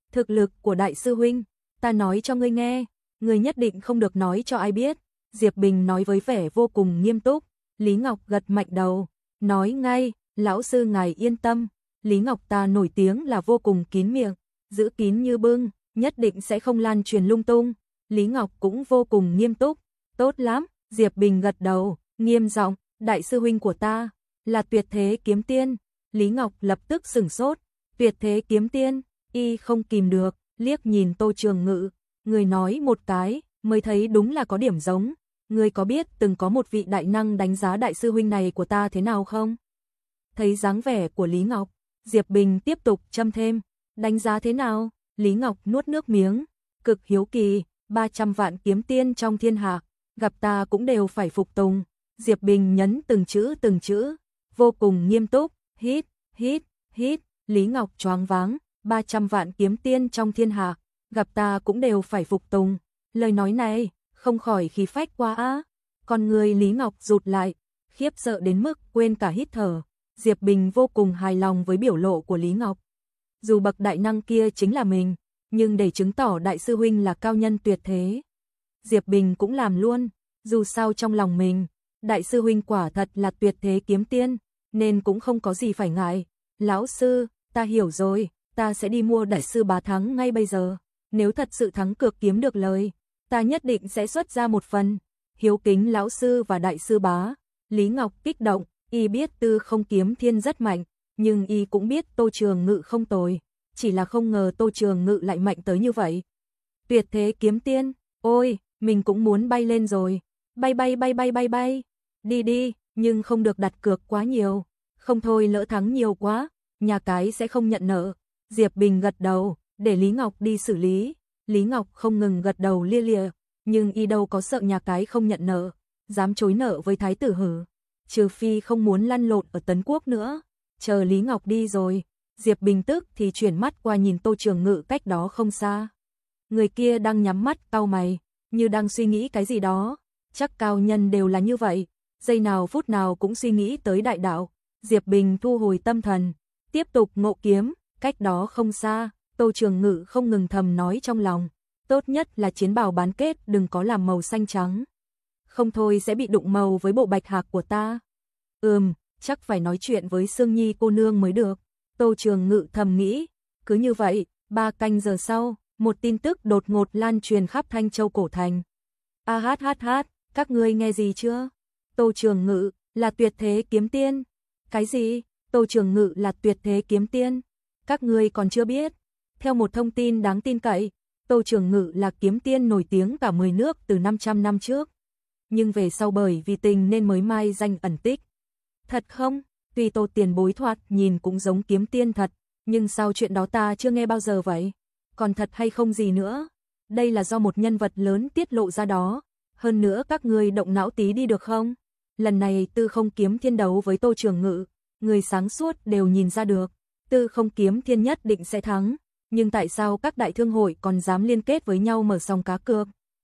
Thực lực của đại sư huynh, ta nói cho ngươi nghe, ngươi nhất định không được nói cho ai biết. Diệp Bình nói với vẻ vô cùng nghiêm túc. Lý Ngọc gật mạnh đầu, nói ngay, lão sư ngài yên tâm, Lý Ngọc ta nổi tiếng là vô cùng kín miệng, giữ kín như bưng, nhất định sẽ không lan truyền lung tung. Lý Ngọc cũng vô cùng nghiêm túc, tốt lắm, Diệp Bình gật đầu, nghiêm giọng, đại sư huynh của ta là Tuyệt Thế Kiếm Tiên. Lý Ngọc lập tức sửng sốt, Tuyệt Thế Kiếm Tiên, y không kìm được, liếc nhìn Tô Trường Ngự, người nói một cái, mới thấy đúng là có điểm giống. Ngươi có biết từng có một vị đại năng đánh giá đại sư huynh này của ta thế nào không? Thấy dáng vẻ của Lý Ngọc, Diệp Bình tiếp tục châm thêm, đánh giá thế nào? Lý Ngọc nuốt nước miếng, cực hiếu kỳ, ba trăm vạn kiếm tiên trong thiên hạ, gặp ta cũng đều phải phục tùng. Diệp Bình nhấn từng chữ từng chữ, vô cùng nghiêm túc, hít, hít, hít, Lý Ngọc choáng váng, ba trăm vạn kiếm tiên trong thiên hạ, gặp ta cũng đều phải phục tùng. Lời nói này, không khỏi khí phách quá á. Con người Lý Ngọc rụt lại, khiếp sợ đến mức quên cả hít thở. Diệp Bình vô cùng hài lòng với biểu lộ của Lý Ngọc. Dù bậc đại năng kia chính là mình, nhưng để chứng tỏ đại sư huynh là cao nhân tuyệt thế, Diệp Bình cũng làm luôn. Dù sao trong lòng mình, đại sư huynh quả thật là Tuyệt Thế Kiếm Tiên, nên cũng không có gì phải ngại. Lão sư, ta hiểu rồi, ta sẽ đi mua đại sư bá thắng ngay bây giờ. Nếu thật sự thắng cược kiếm được lời, ta nhất định sẽ xuất ra một phần. Hiếu kính lão sư và đại sư bá. Lý Ngọc kích động, y biết Tư Không Kiếm Thiên rất mạnh, nhưng y cũng biết Tô Trường Ngự không tồi, chỉ là không ngờ Tô Trường Ngự lại mạnh tới như vậy. Tuyệt Thế Kiếm Tiên, ôi, mình cũng muốn bay lên rồi. Bay bay bay bay bay bay. Đi đi, nhưng không được đặt cược quá nhiều, không thôi lỡ thắng nhiều quá, nhà cái sẽ không nhận nợ. Diệp Bình gật đầu, để Lý Ngọc đi xử lý. Lý Ngọc không ngừng gật đầu lia lịa, nhưng y đâu có sợ nhà cái không nhận nợ, dám chối nợ với thái tử hử. Trừ phi không muốn lăn lộn ở Tấn Quốc nữa. Chờ Lý Ngọc đi rồi, Diệp Bình tức thì chuyển mắt qua nhìn Tô Trường Ngự cách đó không xa. Người kia đang nhắm mắt cau mày, như đang suy nghĩ cái gì đó. Chắc cao nhân đều là như vậy, giây nào phút nào cũng suy nghĩ tới đại đạo. Diệp Bình thu hồi tâm thần, tiếp tục ngộ kiếm, cách đó không xa. Tô Trường Ngự không ngừng thầm nói trong lòng, tốt nhất là chiến bào bán kết đừng có làm màu xanh trắng. Không thôi sẽ bị đụng màu với bộ bạch hạc của ta. Ừm, chắc phải nói chuyện với Sương Nhi cô nương mới được. Tô Trường Ngự thầm nghĩ. Cứ như vậy, ba canh giờ sau, một tin tức đột ngột lan truyền khắp Thanh Châu cổ thành. A hát hát hát, các ngươi nghe gì chưa? Tô Trường Ngự là Tuyệt Thế Kiếm Tiên. Cái gì? Tô Trường Ngự là Tuyệt Thế Kiếm Tiên? Các ngươi còn chưa biết. Theo một thông tin đáng tin cậy, Tô Trường Ngự là kiếm tiên nổi tiếng cả mười nước từ năm trăm năm trước. Nhưng về sau bởi vì tình nên mới mai danh ẩn tích. Thật không? Tuy Tô tiền bối thoạt nhìn cũng giống kiếm tiên thật, nhưng sao chuyện đó ta chưa nghe bao giờ vậy? Còn thật hay không gì nữa? Đây là do một nhân vật lớn tiết lộ ra đó. Hơn nữa các ngươi động não tí đi được không? Lần này Tư Không Kiếm Thiên đấu với Tô Trường Ngự, người sáng suốt đều nhìn ra được. Tư Không Kiếm Thiên nhất định sẽ thắng. Nhưng tại sao các đại thương hội còn dám liên kết với nhau mở sòng cá cược?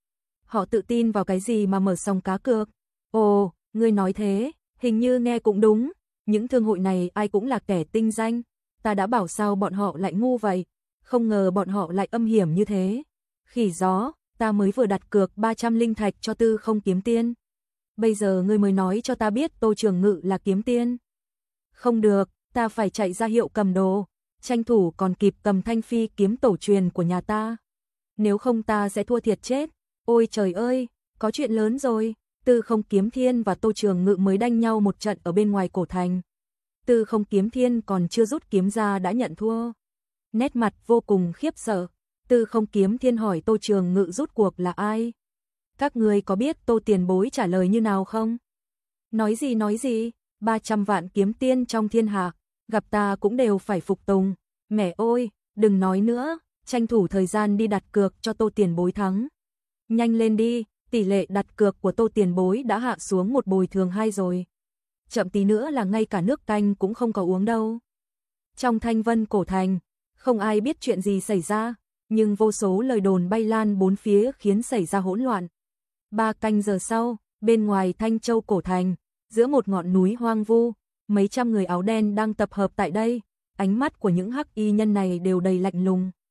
Họ tự tin vào cái gì mà mở sòng cá cược? Ồ, ngươi nói thế, hình như nghe cũng đúng. Những thương hội này ai cũng là kẻ tinh danh. Ta đã bảo sao bọn họ lại ngu vậy. Không ngờ bọn họ lại âm hiểm như thế. Khỉ gió, ta mới vừa đặt cược ba trăm linh thạch cho Tư Không Kiếm Tiên. Bây giờ ngươi mới nói cho ta biết Tô Trường Ngự là kiếm tiên. Không được, ta phải chạy ra hiệu cầm đồ. Tranh thủ còn kịp cầm thanh phi kiếm tổ truyền của nhà ta. Nếu không ta sẽ thua thiệt chết. Ôi trời ơi, có chuyện lớn rồi. Tư Không Kiếm Thiên và Tô Trường Ngự mới đanh nhau một trận ở bên ngoài cổ thành. Tư Không Kiếm Thiên còn chưa rút kiếm ra đã nhận thua. Nét mặt vô cùng khiếp sợ. Tư Không Kiếm Thiên hỏi Tô Trường Ngự rút cuộc là ai? Các người có biết Tô tiền bối trả lời như nào không? Nói gì nói gì, ba trăm vạn kiếm tiên trong thiên hạ, gặp ta cũng đều phải phục tùng. Mẹ ơi, đừng nói nữa, tranh thủ thời gian đi đặt cược cho Tô tiền bối thắng. Nhanh lên đi, tỷ lệ đặt cược của Tô tiền bối đã hạ xuống một bồi thường hai rồi. Chậm tí nữa là ngay cả nước canh cũng không có uống đâu. Trong Thanh Vân cổ thành, không ai biết chuyện gì xảy ra, nhưng vô số lời đồn bay lan bốn phía khiến xảy ra hỗn loạn. Ba canh giờ sau, bên ngoài Thanh Châu cổ thành, giữa một ngọn núi hoang vu, mấy trăm người áo đen đang tập hợp tại đây, ánh mắt của những hắc y nhân này đều đầy lạnh lùng.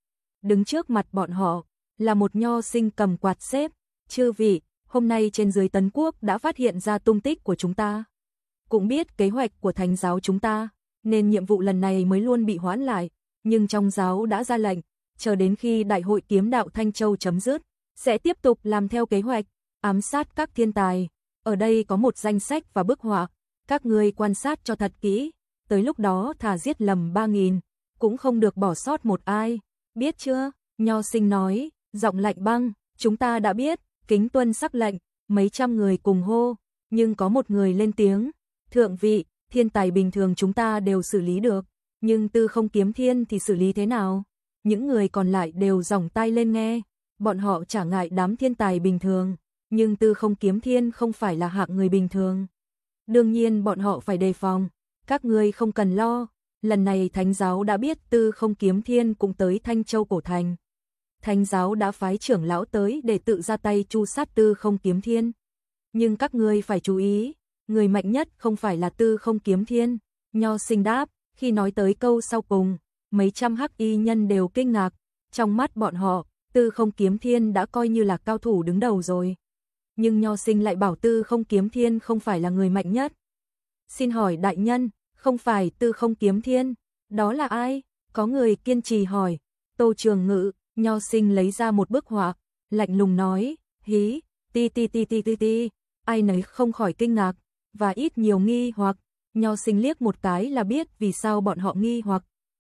đứng trước mặt bọn họ, là một nho sinh cầm quạt xếp, chư vị, hôm nay trên dưới Tấn Quốc đã phát hiện ra tung tích của chúng ta. Cũng biết kế hoạch của thánh giáo chúng ta, nên nhiệm vụ lần này mới luôn bị hoãn lại, nhưng trong giáo đã ra lệnh, chờ đến khi Đại hội Kiếm Đạo Thanh Châu chấm dứt, sẽ tiếp tục làm theo kế hoạch, ám sát các thiên tài. Ở đây có một danh sách và bức họa, các ngươi quan sát cho thật kỹ, tới lúc đó thà giết lầm ba nghìn, cũng không được bỏ sót một ai, biết chưa? Nho sinh nói, giọng lạnh băng, chúng ta đã biết, kính tuân sắc lệnh, mấy trăm người cùng hô, nhưng có một người lên tiếng, thượng vị, thiên tài bình thường chúng ta đều xử lý được, nhưng Tư Không Kiếm Thiên thì xử lý thế nào? Những người còn lại đều giỏng tai lên nghe, bọn họ chả ngại đám thiên tài bình thường, nhưng Tư Không Kiếm Thiên không phải là hạng người bình thường. Đương nhiên bọn họ phải đề phòng, các ngươi không cần lo, lần này Thánh giáo đã biết Tư Không Kiếm Thiên cũng tới Thanh Châu Cổ Thành. Thánh giáo đã phái trưởng lão tới để tự ra tay tru sát Tư Không Kiếm Thiên. Nhưng các ngươi phải chú ý, người mạnh nhất không phải là Tư Không Kiếm Thiên. Nho sinh đáp, khi nói tới câu sau cùng, mấy trăm hắc y nhân đều kinh ngạc, trong mắt bọn họ, Tư Không Kiếm Thiên đã coi như là cao thủ đứng đầu rồi. Nhưng Nho sinh lại bảo Tư Không Kiếm Thiên không phải là người mạnh nhất. Xin hỏi đại nhân, không phải Tư Không Kiếm Thiên, đó là ai? Có người kiên trì hỏi. Tô Trường Ngự. Nho sinh lấy ra một bức họa, lạnh lùng nói, hí, ti ti ti ti ti ti, ai nấy không khỏi kinh ngạc, và ít nhiều nghi hoặc, Nho sinh liếc một cái là biết vì sao bọn họ nghi hoặc.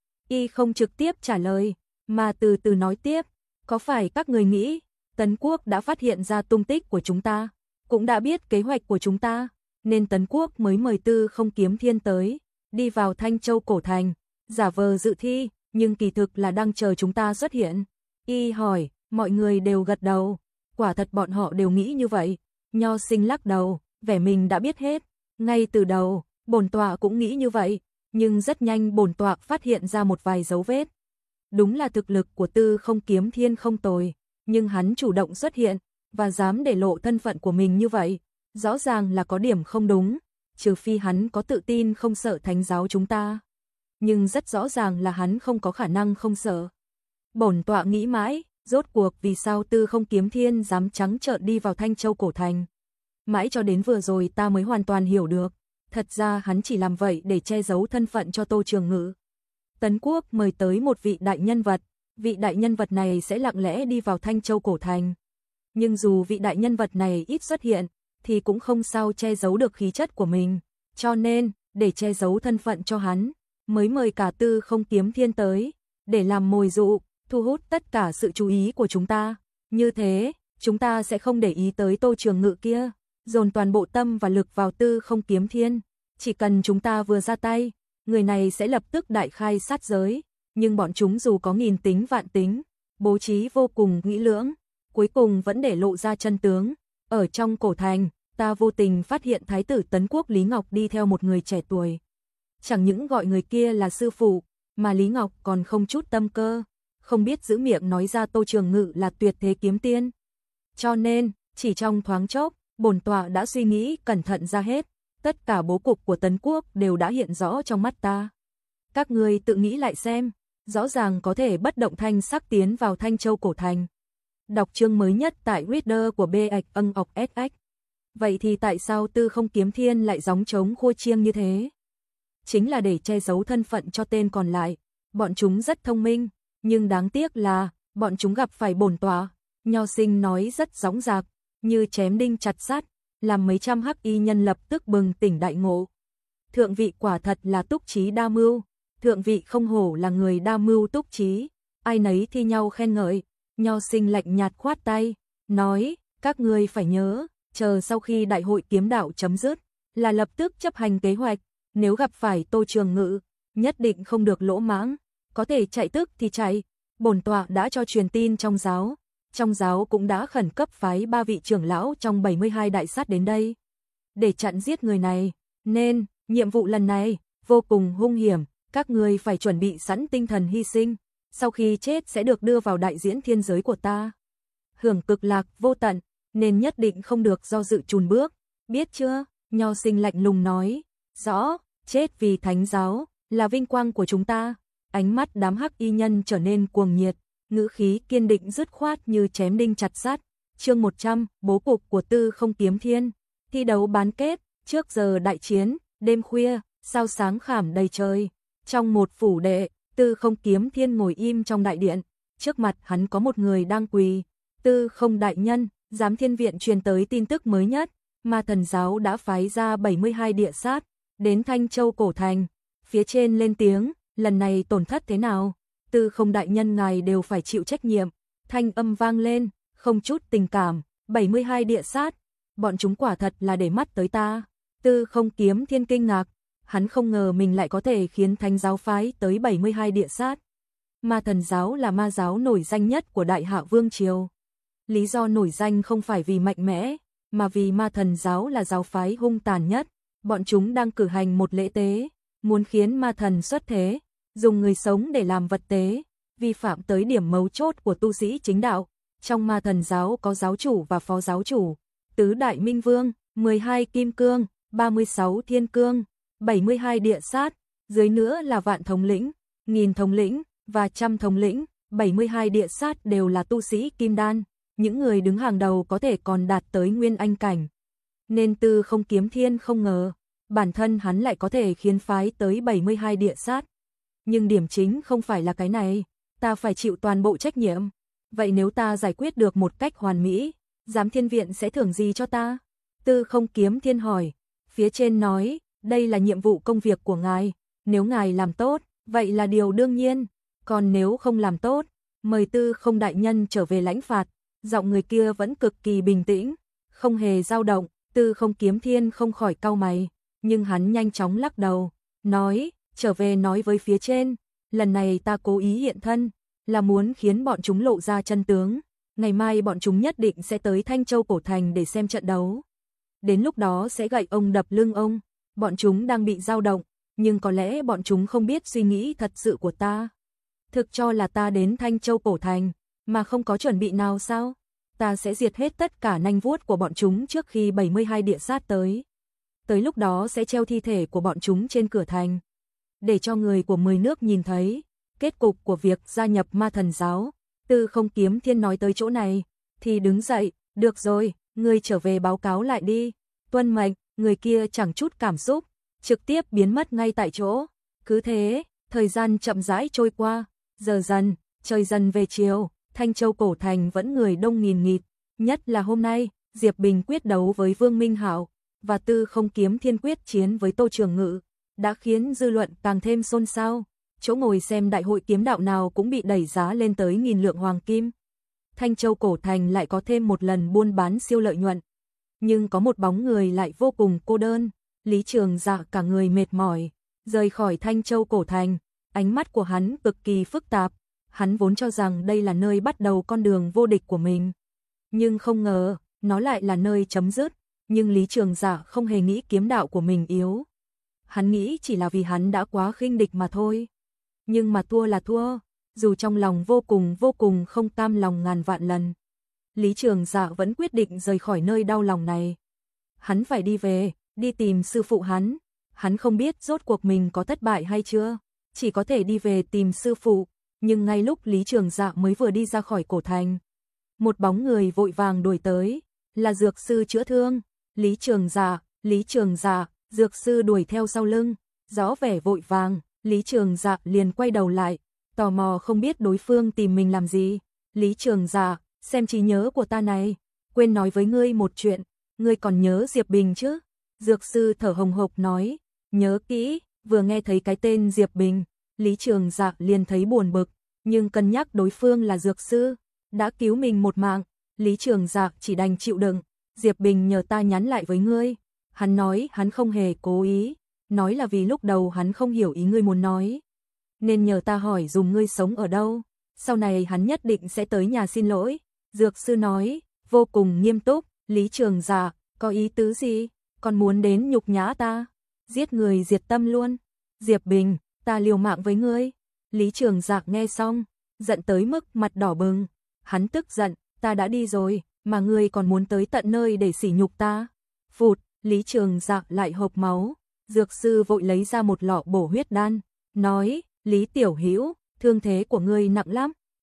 Y không trực tiếp trả lời, mà từ từ nói tiếp, có phải các người nghĩ, Tấn Quốc đã phát hiện ra tung tích của chúng ta, cũng đã biết kế hoạch của chúng ta, nên Tấn Quốc mới mời Tư Không Kiếm Thiên tới, đi vào Thanh Châu Cổ Thành, giả vờ dự thi, nhưng kỳ thực là đang chờ chúng ta xuất hiện. Y hỏi, mọi người đều gật đầu, quả thật bọn họ đều nghĩ như vậy. Nho sinh lắc đầu, vẻ mình đã biết hết, ngay từ đầu, bổn tọa cũng nghĩ như vậy, nhưng rất nhanh bổn tọa phát hiện ra một vài dấu vết. Đúng là thực lực của Tư Không Kiếm Thiên không tồi, nhưng hắn chủ động xuất hiện, và dám để lộ thân phận của mình như vậy, rõ ràng là có điểm không đúng, trừ phi hắn có tự tin không sợ thánh giáo chúng ta. Nhưng rất rõ ràng là hắn không có khả năng không sợ. Bổn tọa nghĩ mãi, rốt cuộc vì sao Tư Không Kiếm Thiên dám trắng trợn đi vào Thanh Châu Cổ Thành. Mãi cho đến vừa rồi ta mới hoàn toàn hiểu được, thật ra hắn chỉ làm vậy để che giấu thân phận cho Tô Trường Ngự. Tấn Quốc mời tới một vị đại nhân vật, vị đại nhân vật này sẽ lặng lẽ đi vào Thanh Châu Cổ Thành. Nhưng dù vị đại nhân vật này ít xuất hiện, thì cũng không sao che giấu được khí chất của mình, cho nên, để che giấu thân phận cho hắn, mới mời cả Tư Không Kiếm Thiên tới, để làm mồi dụ, thu hút tất cả sự chú ý của chúng ta. Như thế, chúng ta sẽ không để ý tới Tô Trường Ngự kia, dồn toàn bộ tâm và lực vào Tư Không Kiếm Thiên. Chỉ cần chúng ta vừa ra tay, người này sẽ lập tức đại khai sát giới. Nhưng bọn chúng dù có nghìn tính vạn tính, bố trí vô cùng nghĩ lưỡng, cuối cùng vẫn để lộ ra chân tướng. Ở trong cổ thành, ta vô tình phát hiện Thái tử Tấn Quốc Lý Ngọc đi theo một người trẻ tuổi. Chẳng những gọi người kia là sư phụ, mà Lý Ngọc còn không chút tâm cơ, không biết giữ miệng nói ra Tô Trường Ngự là tuyệt thế kiếm tiên. Cho nên, chỉ trong thoáng chốc, bổn tọa đã suy nghĩ cẩn thận ra hết, tất cả bố cục của Tấn Quốc đều đã hiện rõ trong mắt ta. Các ngươi tự nghĩ lại xem, rõ ràng có thể bất động thanh sắc tiến vào Thanh Châu Cổ Thành. Đọc chương mới nhất tại Reader của bê ếch ân ọc ét ếch. Vậy thì tại sao Tư Không Kiếm Thiên lại gióng trống khua chiêng như thế? Chính là để che giấu thân phận cho tên còn lại. Bọn chúng rất thông minh, nhưng đáng tiếc là bọn chúng gặp phải bổn tọa. Nho sinh nói rất dõng dạc, như chém đinh chặt sắt, làm mấy trăm hắc y nhân lập tức bừng tỉnh đại ngộ. Thượng vị quả thật là túc trí đa mưu, thượng vị không hổ là người đa mưu túc trí, ai nấy thi nhau khen ngợi. Nho sinh lạnh nhạt khoát tay, nói, các ngươi phải nhớ, chờ sau khi đại hội kiếm đạo chấm dứt, là lập tức chấp hành kế hoạch, nếu gặp phải Tô Trường Ngự, nhất định không được lỗ mãng, có thể chạy tức thì chạy. Bổn tọa đã cho truyền tin trong giáo, trong giáo cũng đã khẩn cấp phái ba vị trưởng lão trong bảy mươi hai đại sát đến đây, để chặn giết người này, nên, nhiệm vụ lần này, vô cùng hung hiểm, các ngươi phải chuẩn bị sẵn tinh thần hy sinh, sau khi chết sẽ được đưa vào đại diễn thiên giới của ta. Hưởng cực lạc vô tận, nên nhất định không được do dự chùn bước, biết chưa? Nho sinh lạnh lùng nói, rõ, chết vì thánh giáo, là vinh quang của chúng ta. Ánh mắt đám hắc y nhân trở nên cuồng nhiệt, ngữ khí kiên định dứt khoát như chém đinh chặt sắt. Chương một trăm, bố cục của Tư Không Kiếm Thiên. Thi đấu bán kết, trước giờ đại chiến, đêm khuya, sao sáng khảm đầy trời. Trong một phủ đệ, Tư Không Kiếm Thiên ngồi im trong đại điện, trước mặt hắn có một người đang quỳ. Tư Không đại nhân, Giám Thiên Viện truyền tới tin tức mới nhất, Ma Thần giáo đã phái ra bảy mươi hai địa sát đến Thanh Châu cổ thành. Phía trên lên tiếng, lần này tổn thất thế nào? Tư Không đại nhân ngài đều phải chịu trách nhiệm. Thanh âm vang lên, không chút tình cảm, bảy mươi hai địa sát, bọn chúng quả thật là để mắt tới ta. Tư Không Kiếm Thiên kinh ngạc, hắn không ngờ mình lại có thể khiến Thánh giáo phái tới bảy mươi hai địa sát. Ma Thần giáo là ma giáo nổi danh nhất của Đại Hạ Vương triều. Lý do nổi danh không phải vì mạnh mẽ, mà vì Ma Thần giáo là giáo phái hung tàn nhất. Bọn chúng đang cử hành một lễ tế, muốn khiến ma thần xuất thế, dùng người sống để làm vật tế, vi phạm tới điểm mấu chốt của tu sĩ chính đạo. Trong Ma Thần giáo có giáo chủ và phó giáo chủ, tứ đại minh vương, mười hai kim cương, ba mươi sáu thiên cương, bảy mươi hai địa sát, dưới nữa là vạn thống lĩnh, nghìn thống lĩnh và trăm thống lĩnh. bảy mươi hai địa sát đều là tu sĩ kim đan, những người đứng hàng đầu có thể còn đạt tới nguyên anh cảnh. Nên Tư Không Kiếm Thiên không ngờ, bản thân hắn lại có thể khiến phái tới bảy mươi hai địa sát. Nhưng điểm chính không phải là cái này, ta phải chịu toàn bộ trách nhiệm. Vậy nếu ta giải quyết được một cách hoàn mỹ, Giám Thiên Viện sẽ thưởng gì cho ta? Tư Không Kiếm Thiên hỏi. Phía trên nói, đây là nhiệm vụ công việc của ngài, nếu ngài làm tốt, vậy là điều đương nhiên. Còn nếu không làm tốt, mời Tư Không đại nhân trở về lãnh phạt. Giọng người kia vẫn cực kỳ bình tĩnh, không hề dao động. Tư Không Kiếm Thiên không khỏi cau mày, nhưng hắn nhanh chóng lắc đầu, nói, trở về nói với phía trên, lần này ta cố ý hiện thân, là muốn khiến bọn chúng lộ ra chân tướng. Ngày mai bọn chúng nhất định sẽ tới Thanh Châu cổ thành để xem trận đấu. Đến lúc đó sẽ gậy ông đập lưng ông. Bọn chúng đang bị dao động, nhưng có lẽ bọn chúng không biết suy nghĩ thật sự của ta. Thực cho là ta đến Thanh Châu cổ thành, mà không có chuẩn bị nào sao? Ta sẽ diệt hết tất cả nanh vuốt của bọn chúng trước khi bảy mươi hai địa sát tới. Tới lúc đó sẽ treo thi thể của bọn chúng trên cửa thành, để cho người của mười nước nhìn thấy kết cục của việc gia nhập Ma Thần giáo. Tư Không Kiếm Thiên nói tới chỗ này, thì đứng dậy, được rồi, ngươi trở về báo cáo lại đi. Tuân mệnh. Người kia chẳng chút cảm xúc, trực tiếp biến mất ngay tại chỗ. Cứ thế, thời gian chậm rãi trôi qua, giờ dần, trời dần về chiều, Thanh Châu cổ thành vẫn người đông nghìn nghịt. Nhất là hôm nay, Diệp Bình quyết đấu với Vương Minh Hạo, và Tư Không Kiếm Thiên quyết chiến với Tô Trường Ngự, đã khiến dư luận càng thêm xôn xao. Chỗ ngồi xem đại hội kiếm đạo nào cũng bị đẩy giá lên tới nghìn lượng hoàng kim. Thanh Châu cổ thành lại có thêm một lần buôn bán siêu lợi nhuận. Nhưng có một bóng người lại vô cùng cô đơn. Lý Trường Dạ cả người mệt mỏi, rời khỏi Thanh Châu cổ thành, ánh mắt của hắn cực kỳ phức tạp. Hắn vốn cho rằng đây là nơi bắt đầu con đường vô địch của mình, nhưng không ngờ, nó lại là nơi chấm dứt. Nhưng Lý Trường Dạ không hề nghĩ kiếm đạo của mình yếu. Hắn nghĩ chỉ là vì hắn đã quá khinh địch mà thôi. Nhưng mà thua là thua, dù trong lòng vô cùng vô cùng không cam lòng ngàn vạn lần. Lý Trường Dạ vẫn quyết định rời khỏi nơi đau lòng này. Hắn phải đi về, đi tìm sư phụ hắn. Hắn không biết rốt cuộc mình có thất bại hay chưa, chỉ có thể đi về tìm sư phụ. Nhưng ngay lúc Lý Trường Dạ mới vừa đi ra khỏi cổ thành, một bóng người vội vàng đuổi tới, là dược sư chữa thương. Lý Trường Dạ, Lý Trường Dạ, dược sư đuổi theo sau lưng, rõ vẻ vội vàng. Lý Trường Dạ liền quay đầu lại, tò mò không biết đối phương tìm mình làm gì. Lý Trường Dạ, xem trí nhớ của ta này, quên nói với ngươi một chuyện, ngươi còn nhớ Diệp Bình chứ? Dược sư thở hồng hộc nói, nhớ kỹ. Vừa nghe thấy cái tên Diệp Bình, Lý Trường Dạ liền thấy buồn bực, nhưng cân nhắc đối phương là dược sư, đã cứu mình một mạng, Lý Trường Dạ chỉ đành chịu đựng. Diệp Bình nhờ ta nhắn lại với ngươi. Hắn nói hắn không hề cố ý, nói là vì lúc đầu hắn không hiểu ý ngươi muốn nói, nên nhờ ta hỏi dùng ngươi sống ở đâu, sau này hắn nhất định sẽ tới nhà xin lỗi. Dược sư nói, vô cùng nghiêm túc. Lý Trường Dạ, có ý tứ gì? Còn muốn đến nhục nhã ta, giết người diệt tâm luôn? Diệp Bình, ta liều mạng với ngươi. Lý Trường Dạ nghe xong, giận tới mức mặt đỏ bừng. Hắn tức giận, ta đã đi rồi, mà ngươi còn muốn tới tận nơi để sỉ nhục ta. Phụt, Lý Trường Dạ lại hộc máu. Dược sư vội lấy ra một lọ bổ huyết đan, nói, Lý Tiểu Hữu, thương thế của ngươi nặng lắm,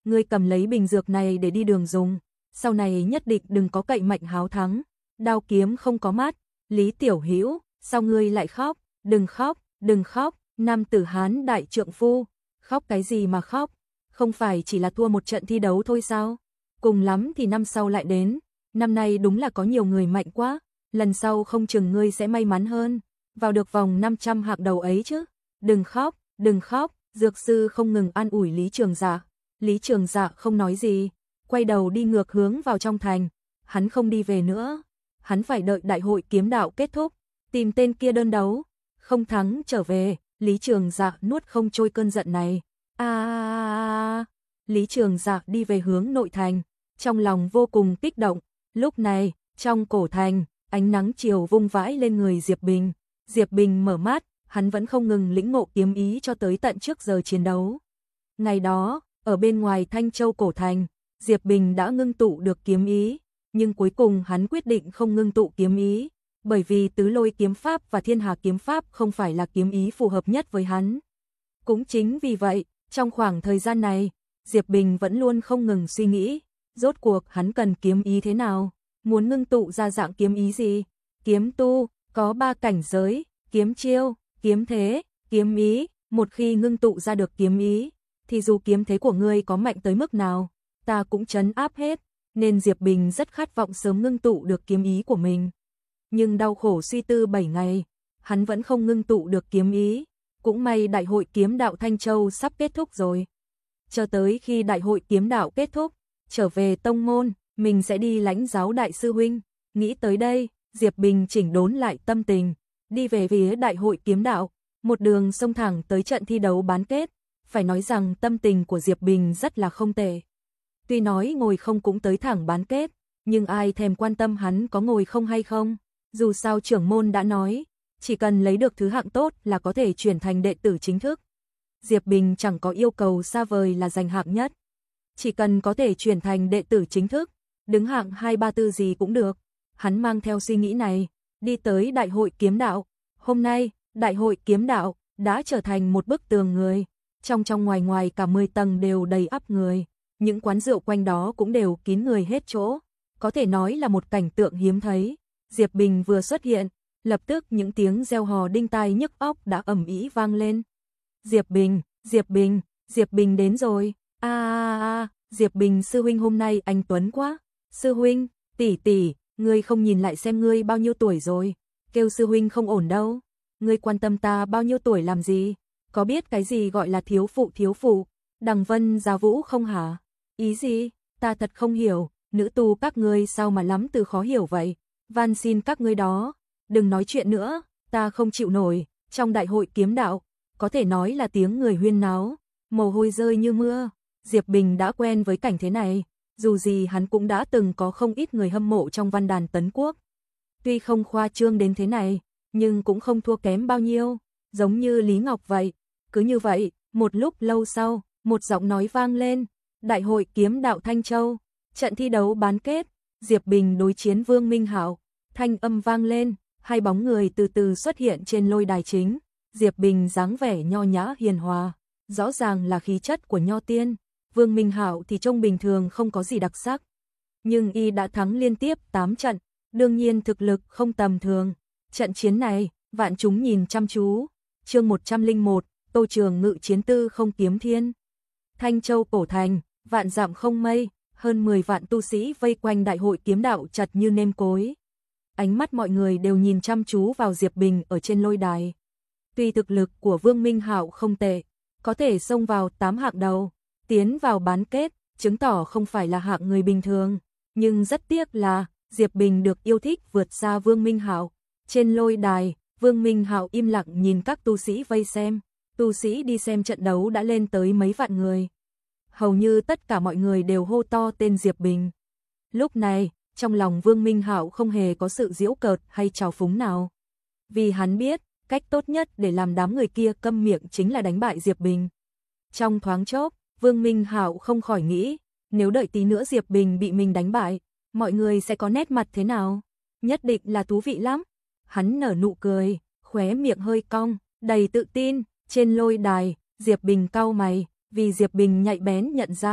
ngươi cầm lấy bình dược này để đi đường dùng, sau này nhất định đừng có cậy mạnh háo thắng. Đao kiếm không có mắt, Lý Tiểu Hữu, sao ngươi lại khóc? Đừng khóc, đừng khóc, nam tử Hán đại trượng phu, khóc cái gì mà khóc? Không phải chỉ là thua một trận thi đấu thôi sao? Cùng lắm thì năm sau lại đến, năm nay đúng là có nhiều người mạnh quá, lần sau không chừng ngươi sẽ may mắn hơn, vào được vòng năm trăm hạng đầu ấy chứ. Đừng khóc, đừng khóc, dược sư không ngừng an ủi Lý Trường Dạ. Lý Trường Dạ không nói gì, quay đầu đi ngược hướng vào trong thành, hắn không đi về nữa, hắn phải đợi đại hội kiếm đạo kết thúc, tìm tên kia đơn đấu, không thắng trở về. Lý Trường Dạ nuốt không trôi cơn giận này. A à, Lý Trường Dạ đi về hướng nội thành, trong lòng vô cùng kích động. Lúc này, trong cổ thành, ánh nắng chiều vung vãi lên người Diệp Bình. Diệp Bình mở mắt, hắn vẫn không ngừng lĩnh ngộ kiếm ý cho tới tận trước giờ chiến đấu. Ngày đó, ở bên ngoài Thanh Châu cổ thành, Diệp Bình đã ngưng tụ được kiếm ý, nhưng cuối cùng hắn quyết định không ngưng tụ kiếm ý, bởi vì Tứ Lôi kiếm pháp và Thiên Hà kiếm pháp không phải là kiếm ý phù hợp nhất với hắn. Cũng chính vì vậy, trong khoảng thời gian này, Diệp Bình vẫn luôn không ngừng suy nghĩ, rốt cuộc hắn cần kiếm ý thế nào, muốn ngưng tụ ra dạng kiếm ý gì. Kiếm tu có ba cảnh giới, kiếm chiêu, kiếm thế, kiếm ý, một khi ngưng tụ ra được kiếm ý, thì dù kiếm thế của ngươi có mạnh tới mức nào, ta cũng trấn áp hết, nên Diệp Bình rất khát vọng sớm ngưng tụ được kiếm ý của mình. Nhưng đau khổ suy tư bảy ngày, hắn vẫn không ngưng tụ được kiếm ý, cũng may đại hội kiếm đạo Thanh Châu sắp kết thúc rồi. Cho tới khi đại hội kiếm đạo kết thúc, trở về tông môn, mình sẽ đi lãnh giáo đại sư huynh. Nghĩ tới đây, Diệp Bình chỉnh đốn lại tâm tình, đi về phía đại hội kiếm đạo, một đường xông thẳng tới trận thi đấu bán kết. Phải nói rằng tâm tình của Diệp Bình rất là không tệ. Tuy nói ngồi không cũng tới thẳng bán kết, nhưng ai thèm quan tâm hắn có ngồi không hay không. Dù sao trưởng môn đã nói, chỉ cần lấy được thứ hạng tốt là có thể chuyển thành đệ tử chính thức. Diệp Bình chẳng có yêu cầu xa vời là giành hạng nhất. Chỉ cần có thể chuyển thành đệ tử chính thức, đứng hạng hai ba tư gì cũng được. Hắn mang theo suy nghĩ này, đi tới đại hội kiếm đạo. Hôm nay, đại hội kiếm đạo đã trở thành một bức tường người. Trong trong ngoài ngoài cả mười tầng đều đầy ắp người. Những quán rượu quanh đó cũng đều kín người hết chỗ. Có thể nói là một cảnh tượng hiếm thấy. Diệp Bình vừa xuất hiện, lập tức những tiếng reo hò đinh tai nhức óc đã ầm ĩ vang lên. Diệp Bình, Diệp Bình, Diệp Bình đến rồi. A a a, Diệp Bình sư huynh hôm nay anh tuấn quá. Sư huynh, tỷ tỷ, ngươi không nhìn lại xem ngươi bao nhiêu tuổi rồi, kêu sư huynh không ổn đâu. Ngươi quan tâm ta bao nhiêu tuổi làm gì? Có biết cái gì gọi là thiếu phụ thiếu phụ? Đằng Vân Giá Vũ không hả? Ý gì? Ta thật không hiểu, nữ tu các ngươi sao mà lắm từ khó hiểu vậy? Van xin các ngươi đó, đừng nói chuyện nữa, ta không chịu nổi. Trong đại hội kiếm đạo, có thể nói là tiếng người huyên náo, mồ hôi rơi như mưa. Diệp Bình đã quen với cảnh thế này, dù gì hắn cũng đã từng có không ít người hâm mộ trong văn đàn Tấn Quốc. Tuy không khoa trương đến thế này, nhưng cũng không thua kém bao nhiêu, giống như Lý Ngọc vậy. Cứ như vậy, một lúc lâu sau, một giọng nói vang lên, đại hội kiếm đạo Thanh Châu, trận thi đấu bán kết, Diệp Bình đối chiến Vương Minh Hạo. Thanh âm vang lên, hai bóng người từ từ xuất hiện trên lôi đài chính. Diệp Bình dáng vẻ nho nhã hiền hòa, rõ ràng là khí chất của nho tiên. Vương Minh Hạo thì trông bình thường không có gì đặc sắc, nhưng y đã thắng liên tiếp tám trận, đương nhiên thực lực không tầm thường. Trận chiến này, vạn chúng nhìn chăm chú. Chương một trăm lẻ một, Tô Trường Ngự chiến tư không kiếm thiên. Thanh Châu cổ thành, vạn dặm không mây, hơn mười vạn tu sĩ vây quanh đại hội kiếm đạo chặt như nêm cối. Ánh mắt mọi người đều nhìn chăm chú vào Diệp Bình ở trên lôi đài. Tuy thực lực của Vương Minh Hạo không tệ, có thể xông vào tám hạng đầu, tiến vào bán kết, chứng tỏ không phải là hạng người bình thường, nhưng rất tiếc là Diệp Bình được yêu thích vượt xa Vương Minh Hạo. Trên lôi đài, Vương Minh Hạo im lặng nhìn các tu sĩ vây xem. Tu sĩ đi xem trận đấu đã lên tới mấy vạn người. Hầu như tất cả mọi người đều hô to tên Diệp Bình. Lúc này, trong lòng Vương Minh Hạo không hề có sự giễu cợt hay trào phúng nào. Vì hắn biết, cách tốt nhất để làm đám người kia câm miệng chính là đánh bại Diệp Bình. Trong thoáng chốc, Vương Minh Hạo không khỏi nghĩ, nếu đợi tí nữa Diệp Bình bị mình đánh bại, mọi người sẽ có nét mặt thế nào? Nhất định là thú vị lắm. Hắn nở nụ cười, khóe miệng hơi cong, đầy tự tin. Trên lôi đài, Diệp Bình cau mày, vì Diệp Bình nhạy bén nhận ra,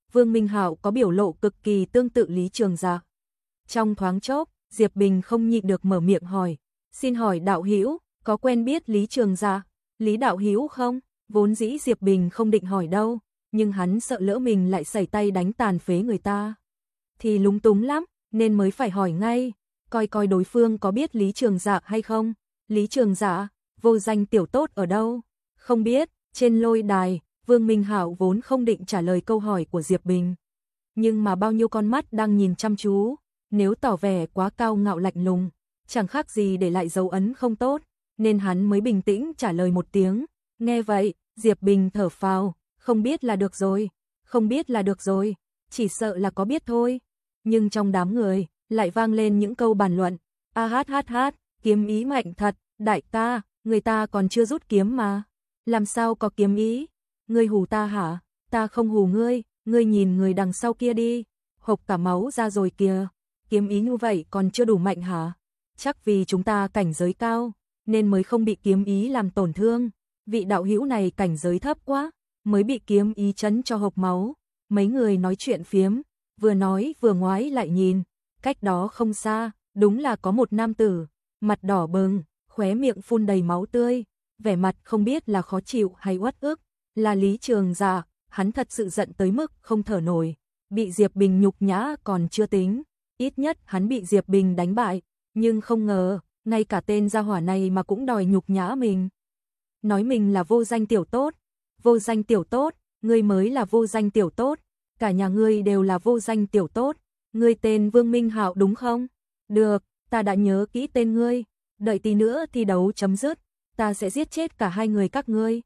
Vương Minh Hạo có biểu lộ cực kỳ tương tự Lý Trường Dạ. Trong thoáng chốc, Diệp Bình không nhịn được mở miệng hỏi, xin hỏi đạo hữu, có quen biết Lý Trường Dạ, Lý đạo hữu không? Vốn dĩ Diệp Bình không định hỏi đâu, nhưng hắn sợ lỡ mình lại sẩy tay đánh tàn phế người ta. Thì lúng túng lắm, nên mới phải hỏi ngay, coi coi đối phương có biết Lý Trường Dạ hay không. Lý Trường Dạ, vô danh tiểu tốt ở đâu? Không biết, trên lôi đài, Vương Minh Hạo vốn không định trả lời câu hỏi của Diệp Bình. Nhưng mà bao nhiêu con mắt đang nhìn chăm chú, nếu tỏ vẻ quá cao ngạo lạnh lùng, chẳng khác gì để lại dấu ấn không tốt, nên hắn mới bình tĩnh trả lời một tiếng. Nghe vậy, Diệp Bình thở phào, không biết là được rồi, không biết là được rồi, chỉ sợ là có biết thôi. Nhưng trong đám người, lại vang lên những câu bàn luận. A hát hát hát, kiếm ý mạnh thật, đại ca, người ta còn chưa rút kiếm mà. Làm sao có kiếm ý? Ngươi hù ta hả? Ta không hù ngươi, ngươi nhìn người đằng sau kia đi, hộc cả máu ra rồi kìa. Kiếm ý như vậy còn chưa đủ mạnh hả? Chắc vì chúng ta cảnh giới cao, nên mới không bị kiếm ý làm tổn thương. Vị đạo hữu này cảnh giới thấp quá, mới bị kiếm ý chấn cho hộc máu. Mấy người nói chuyện phiếm, vừa nói vừa ngoái lại nhìn, cách đó không xa, đúng là có một nam tử, mặt đỏ bừng, khóe miệng phun đầy máu tươi, vẻ mặt không biết là khó chịu hay uất ức, là Lý Trường Dạ. Hắn thật sự giận tới mức không thở nổi, bị Diệp Bình nhục nhã còn chưa tính, ít nhất hắn bị Diệp Bình đánh bại, nhưng không ngờ, ngay cả tên gia hỏa này mà cũng đòi nhục nhã mình. Nói mình là vô danh tiểu tốt, vô danh tiểu tốt, ngươi mới là vô danh tiểu tốt, cả nhà ngươi đều là vô danh tiểu tốt, ngươi tên Vương Minh Hạo đúng không? Được, ta đã nhớ kỹ tên ngươi, đợi tí nữa thi đấu chấm dứt, ta sẽ giết chết cả hai người các ngươi.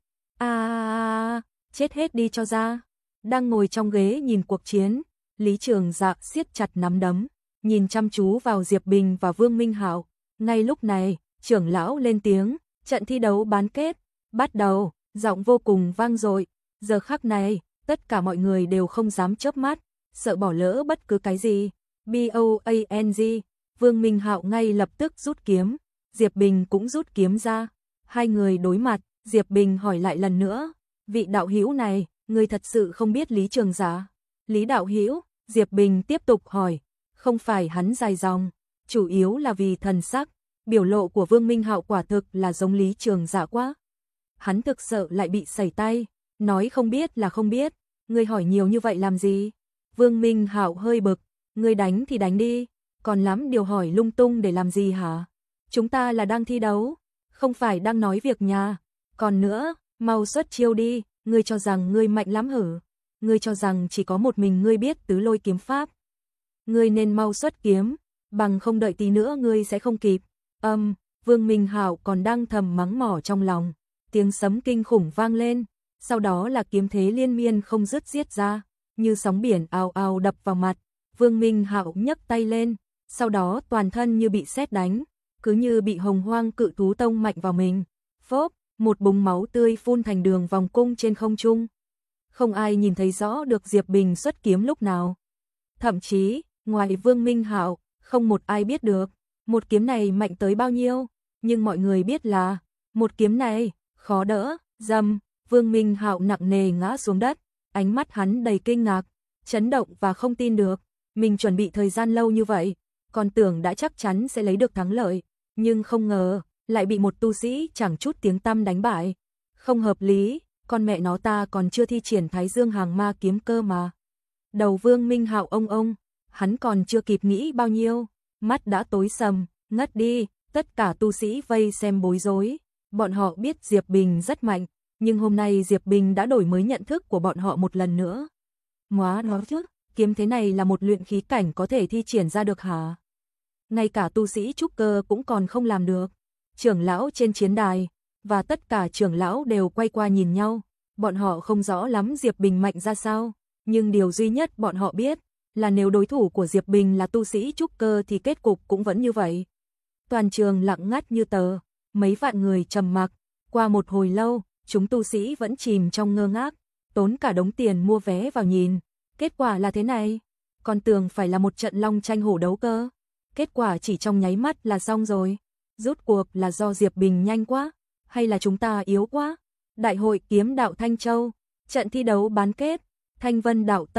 À, chết hết đi cho ra. Đang ngồi trong ghế nhìn cuộc chiến, Lý Trường Dạ siết chặt nắm đấm, nhìn chăm chú vào Diệp Bình và Vương Minh Hạo. Ngay lúc này, trưởng lão lên tiếng, trận thi đấu bán kết, bắt đầu, giọng vô cùng vang dội. Giờ khắc này, tất cả mọi người đều không dám chớp mắt, sợ bỏ lỡ bất cứ cái gì. B O A N G, Vương Minh Hạo ngay lập tức rút kiếm, Diệp Bình cũng rút kiếm ra. Hai người đối mặt, Diệp Bình hỏi lại lần nữa, vị đạo hữu này, người thật sự không biết Lý Trường Dạ? Lý đạo hữu, Diệp Bình tiếp tục hỏi, không phải hắn dài dòng, chủ yếu là vì thần sắc, biểu lộ của Vương Minh Hạo quả thực là giống Lý Trường Dạ quá. Hắn thực sợ lại bị sẩy tay, nói không biết là không biết, ngươi hỏi nhiều như vậy làm gì? Vương Minh Hạo hơi bực, ngươi đánh thì đánh đi, còn lắm điều hỏi lung tung để làm gì hả? Chúng ta là đang thi đấu, không phải đang nói việc nhà. Còn nữa, mau xuất chiêu đi, ngươi cho rằng ngươi mạnh lắm hử? Ngươi cho rằng chỉ có một mình ngươi biết tứ lôi kiếm pháp. Ngươi nên mau xuất kiếm, bằng không đợi tí nữa ngươi sẽ không kịp. Âm, um, Vương Minh Hạo còn đang thầm mắng mỏ trong lòng, tiếng sấm kinh khủng vang lên, sau đó là kiếm thế liên miên không dứt giết ra, như sóng biển ào ào đập vào mặt. Vương Minh Hạo nhấc tay lên, sau đó toàn thân như bị sét đánh, cứ như bị hồng hoang cự thú tông mạnh vào mình. Phốp, một búng máu tươi phun thành đường vòng cung trên không trung. Không ai nhìn thấy rõ được Diệp Bình xuất kiếm lúc nào. Thậm chí, ngoài Vương Minh Hạo, không một ai biết được một kiếm này mạnh tới bao nhiêu, nhưng mọi người biết là một kiếm này khó đỡ. Dầm, Vương Minh Hạo nặng nề ngã xuống đất, ánh mắt hắn đầy kinh ngạc, chấn động và không tin được, mình chuẩn bị thời gian lâu như vậy, còn tưởng đã chắc chắn sẽ lấy được thắng lợi, nhưng không ngờ lại bị một tu sĩ chẳng chút tiếng tăm đánh bại. Không hợp lý, con mẹ nó ta còn chưa thi triển Thái Dương Hàng Ma kiếm cơ mà. Đầu Vương Minh Hạo ông ông, hắn còn chưa kịp nghĩ bao nhiêu, mắt đã tối sầm, ngất đi. Tất cả tu sĩ vây xem bối rối, bọn họ biết Diệp Bình rất mạnh, nhưng hôm nay Diệp Bình đã đổi mới nhận thức của bọn họ một lần nữa. Móa nó chứ, kiếm thế này là một luyện khí cảnh có thể thi triển ra được hả? Ngay cả tu sĩ trúc cơ cũng còn không làm được. Trưởng lão trên chiến đài, và tất cả trưởng lão đều quay qua nhìn nhau, bọn họ không rõ lắm Diệp Bình mạnh ra sao, nhưng điều duy nhất bọn họ biết là nếu đối thủ của Diệp Bình là tu sĩ trúc cơ thì kết cục cũng vẫn như vậy. Toàn trường lặng ngắt như tờ, mấy vạn người trầm mặc, qua một hồi lâu, chúng tu sĩ vẫn chìm trong ngơ ngác, tốn cả đống tiền mua vé vào nhìn, kết quả là thế này, còn tưởng phải là một trận long tranh hổ đấu cơ, kết quả chỉ trong nháy mắt là xong rồi. Rốt cuộc là do Diệp Bình nhanh quá, hay là chúng ta yếu quá? Đại hội kiếm đạo Thanh Châu, trận thi đấu bán kết, Thanh Vân Đạo Tông,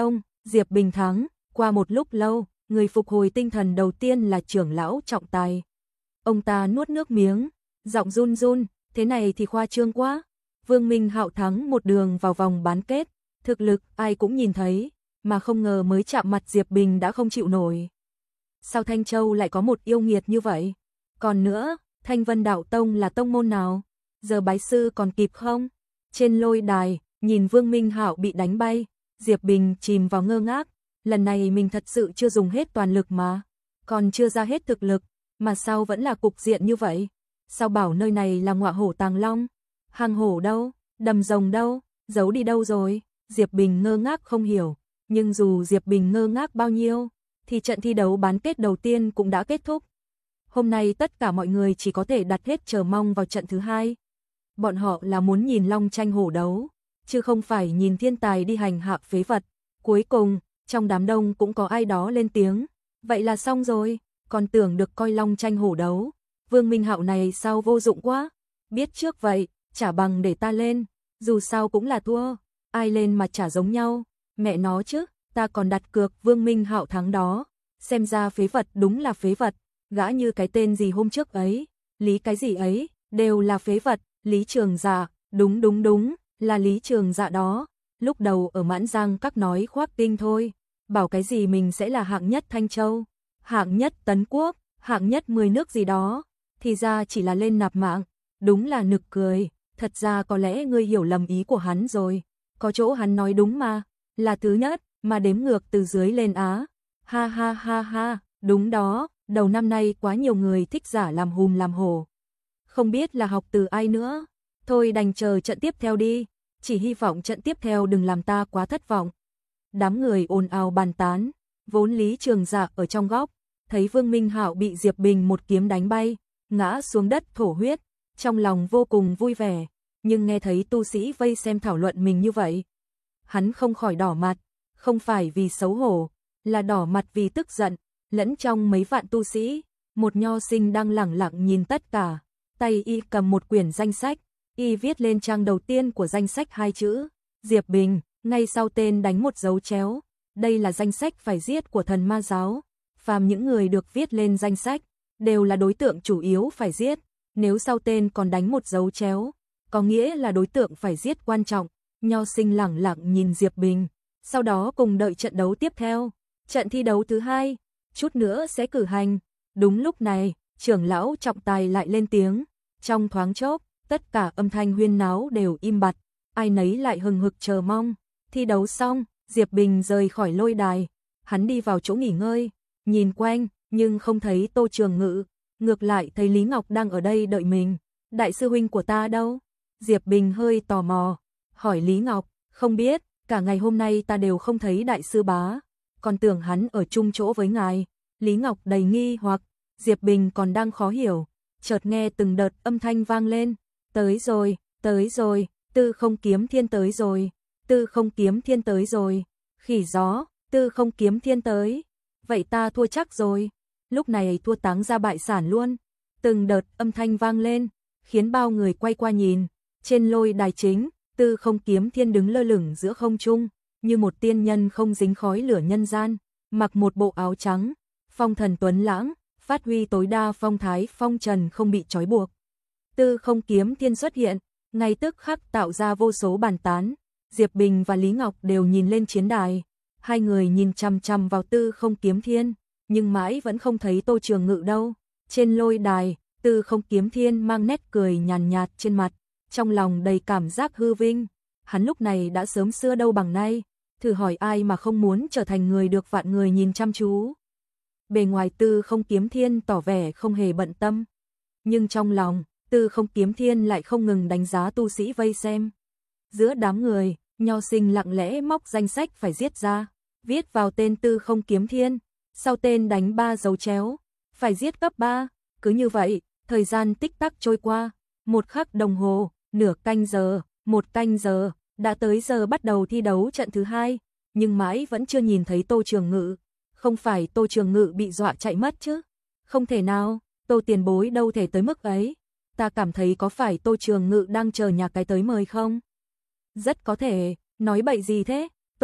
Diệp Bình thắng, qua một lúc lâu, người phục hồi tinh thần đầu tiên là trưởng lão Trọng Tài. Ông ta nuốt nước miếng, giọng run run, thế này thì khoa trương quá. Vương Minh Hạo thắng một đường vào vòng bán kết, thực lực ai cũng nhìn thấy, mà không ngờ mới chạm mặt Diệp Bình đã không chịu nổi. Sao Thanh Châu lại có một yêu nghiệt như vậy? Còn nữa, Thanh Vân Đạo Tông là tông môn nào? Giờ bái sư còn kịp không? Trên lôi đài, nhìn Vương Minh Hạo bị đánh bay, Diệp Bình chìm vào ngơ ngác, lần này mình thật sự chưa dùng hết toàn lực mà, còn chưa ra hết thực lực, mà sao vẫn là cục diện như vậy? Sao bảo nơi này là ngọa hổ tàng long? Hang hổ đâu? Đầm rồng đâu? Giấu đi đâu rồi? Diệp Bình ngơ ngác không hiểu, nhưng dù Diệp Bình ngơ ngác bao nhiêu, thì trận thi đấu bán kết đầu tiên cũng đã kết thúc. Hôm nay tất cả mọi người chỉ có thể đặt hết chờ mong vào trận thứ hai. Bọn họ là muốn nhìn long tranh hổ đấu, chứ không phải nhìn thiên tài đi hành hạ phế vật. Cuối cùng, trong đám đông cũng có ai đó lên tiếng, vậy là xong rồi, còn tưởng được coi long tranh hổ đấu. Vương Minh Hạo này sao vô dụng quá, biết trước vậy, chả bằng để ta lên, dù sao cũng là thua, ai lên mà chả giống nhau, mẹ nó chứ, ta còn đặt cược Vương Minh Hạo thắng đó, xem ra phế vật đúng là phế vật, gã như cái tên gì hôm trước ấy, Lý cái gì ấy, đều là phế vật, Lý Trường Dạ, đúng đúng đúng, là Lý Trường Dạ đó, lúc đầu ở Mãn Giang các nói khoác tinh thôi, bảo cái gì mình sẽ là hạng nhất Thanh Châu, hạng nhất Tấn Quốc, hạng nhất mười nước gì đó, thì ra chỉ là lên nạp mạng, đúng là nực cười, thật ra có lẽ ngươi hiểu lầm ý của hắn rồi, có chỗ hắn nói đúng mà, là thứ nhất, mà đếm ngược từ dưới lên á, ha ha ha ha, đúng đó, đầu năm nay quá nhiều người thích giả làm hùm làm hổ, không biết là học từ ai nữa, thôi đành chờ trận tiếp theo đi, chỉ hy vọng trận tiếp theo đừng làm ta quá thất vọng. Đám người ồn ào bàn tán, vốn Lý Trường Dạ ở trong góc, thấy Vương Minh Hạo bị Diệp Bình một kiếm đánh bay, ngã xuống đất thổ huyết, trong lòng vô cùng vui vẻ, nhưng nghe thấy tu sĩ vây xem thảo luận mình như vậy, hắn không khỏi đỏ mặt, không phải vì xấu hổ, là đỏ mặt vì tức giận, lẫn trong mấy vạn tu sĩ, một nho sinh đang lẳng lặng nhìn tất cả, tay y cầm một quyển danh sách, y viết lên trang đầu tiên của danh sách hai chữ, Diệp Bình, ngay sau tên đánh một dấu chéo, đây là danh sách phải giết của thần ma giáo, phàm những người được viết lên danh sách, đều là đối tượng chủ yếu phải giết, nếu sau tên còn đánh một dấu chéo, có nghĩa là đối tượng phải giết quan trọng, nho sinh lẳng lặng nhìn Diệp Bình, sau đó cùng đợi trận đấu tiếp theo, trận thi đấu thứ hai, chút nữa sẽ cử hành, đúng lúc này, trưởng lão Trọng Tài lại lên tiếng, trong thoáng chốc, tất cả âm thanh huyên náo đều im bặt, ai nấy lại hừng hực chờ mong, thi đấu xong, Diệp Bình rời khỏi lôi đài, hắn đi vào chỗ nghỉ ngơi, nhìn quanh, nhưng không thấy Tô Trường Ngự, ngược lại thấy Lý Ngọc đang ở đây đợi mình, đại sư huynh của ta đâu? Diệp Bình hơi tò mò, hỏi Lý Ngọc, không biết, cả ngày hôm nay ta đều không thấy đại sư bá, còn tưởng hắn ở chung chỗ với ngài, Lý Ngọc đầy nghi hoặc, Diệp Bình còn đang khó hiểu, chợt nghe từng đợt âm thanh vang lên, tới rồi, tới rồi, Tư Không Kiếm Thiên tới rồi, Tư Không Kiếm Thiên tới rồi, khỉ gió, Tư Không Kiếm Thiên tới, vậy ta thua chắc rồi, lúc này thua táng ra bại sản luôn, từng đợt âm thanh vang lên, khiến bao người quay qua nhìn, trên lôi đài chính, Tư Không Kiếm Thiên đứng lơ lửng giữa không trung, như một tiên nhân không dính khói lửa nhân gian, mặc một bộ áo trắng, phong thần tuấn lãng, phát huy tối đa phong thái phong trần không bị trói buộc. Tư Không Kiếm Thiên xuất hiện, ngay tức khắc tạo ra vô số bàn tán, Diệp Bình và Lý Ngọc đều nhìn lên chiến đài, hai người nhìn chằm chằm vào Tư Không Kiếm Thiên, nhưng mãi vẫn không thấy Tô Trường Ngự đâu. Trên lôi đài, Tư Không Kiếm Thiên mang nét cười nhàn nhạt trên mặt, trong lòng đầy cảm giác hư vinh, hắn lúc này đã sớm xưa đâu bằng nay, thử hỏi ai mà không muốn trở thành người được vạn người nhìn chăm chú. Bề ngoài Tư Không Kiếm Thiên tỏ vẻ không hề bận tâm, nhưng trong lòng, Tư Không Kiếm Thiên lại không ngừng đánh giá tu sĩ vây xem. Giữa đám người, nho sinh lặng lẽ móc danh sách phải giết ra, viết vào tên Tư Không Kiếm Thiên, sau tên đánh ba dấu chéo, phải giết cấp ba, cứ như vậy, thời gian tích tắc trôi qua, một khắc đồng hồ, nửa canh giờ, một canh giờ, đã tới giờ bắt đầu thi đấu trận thứ hai, nhưng mãi vẫn chưa nhìn thấy Tô Trường Ngự, không phải Tô Trường Ngự bị dọa chạy mất chứ? Không thể nào, Tô tiền bối đâu thể tới mức ấy, ta cảm thấy có phải Tô Trường Ngự đang chờ nhà cái tới mời không? Rất có thể, nói bậy gì thế? Tô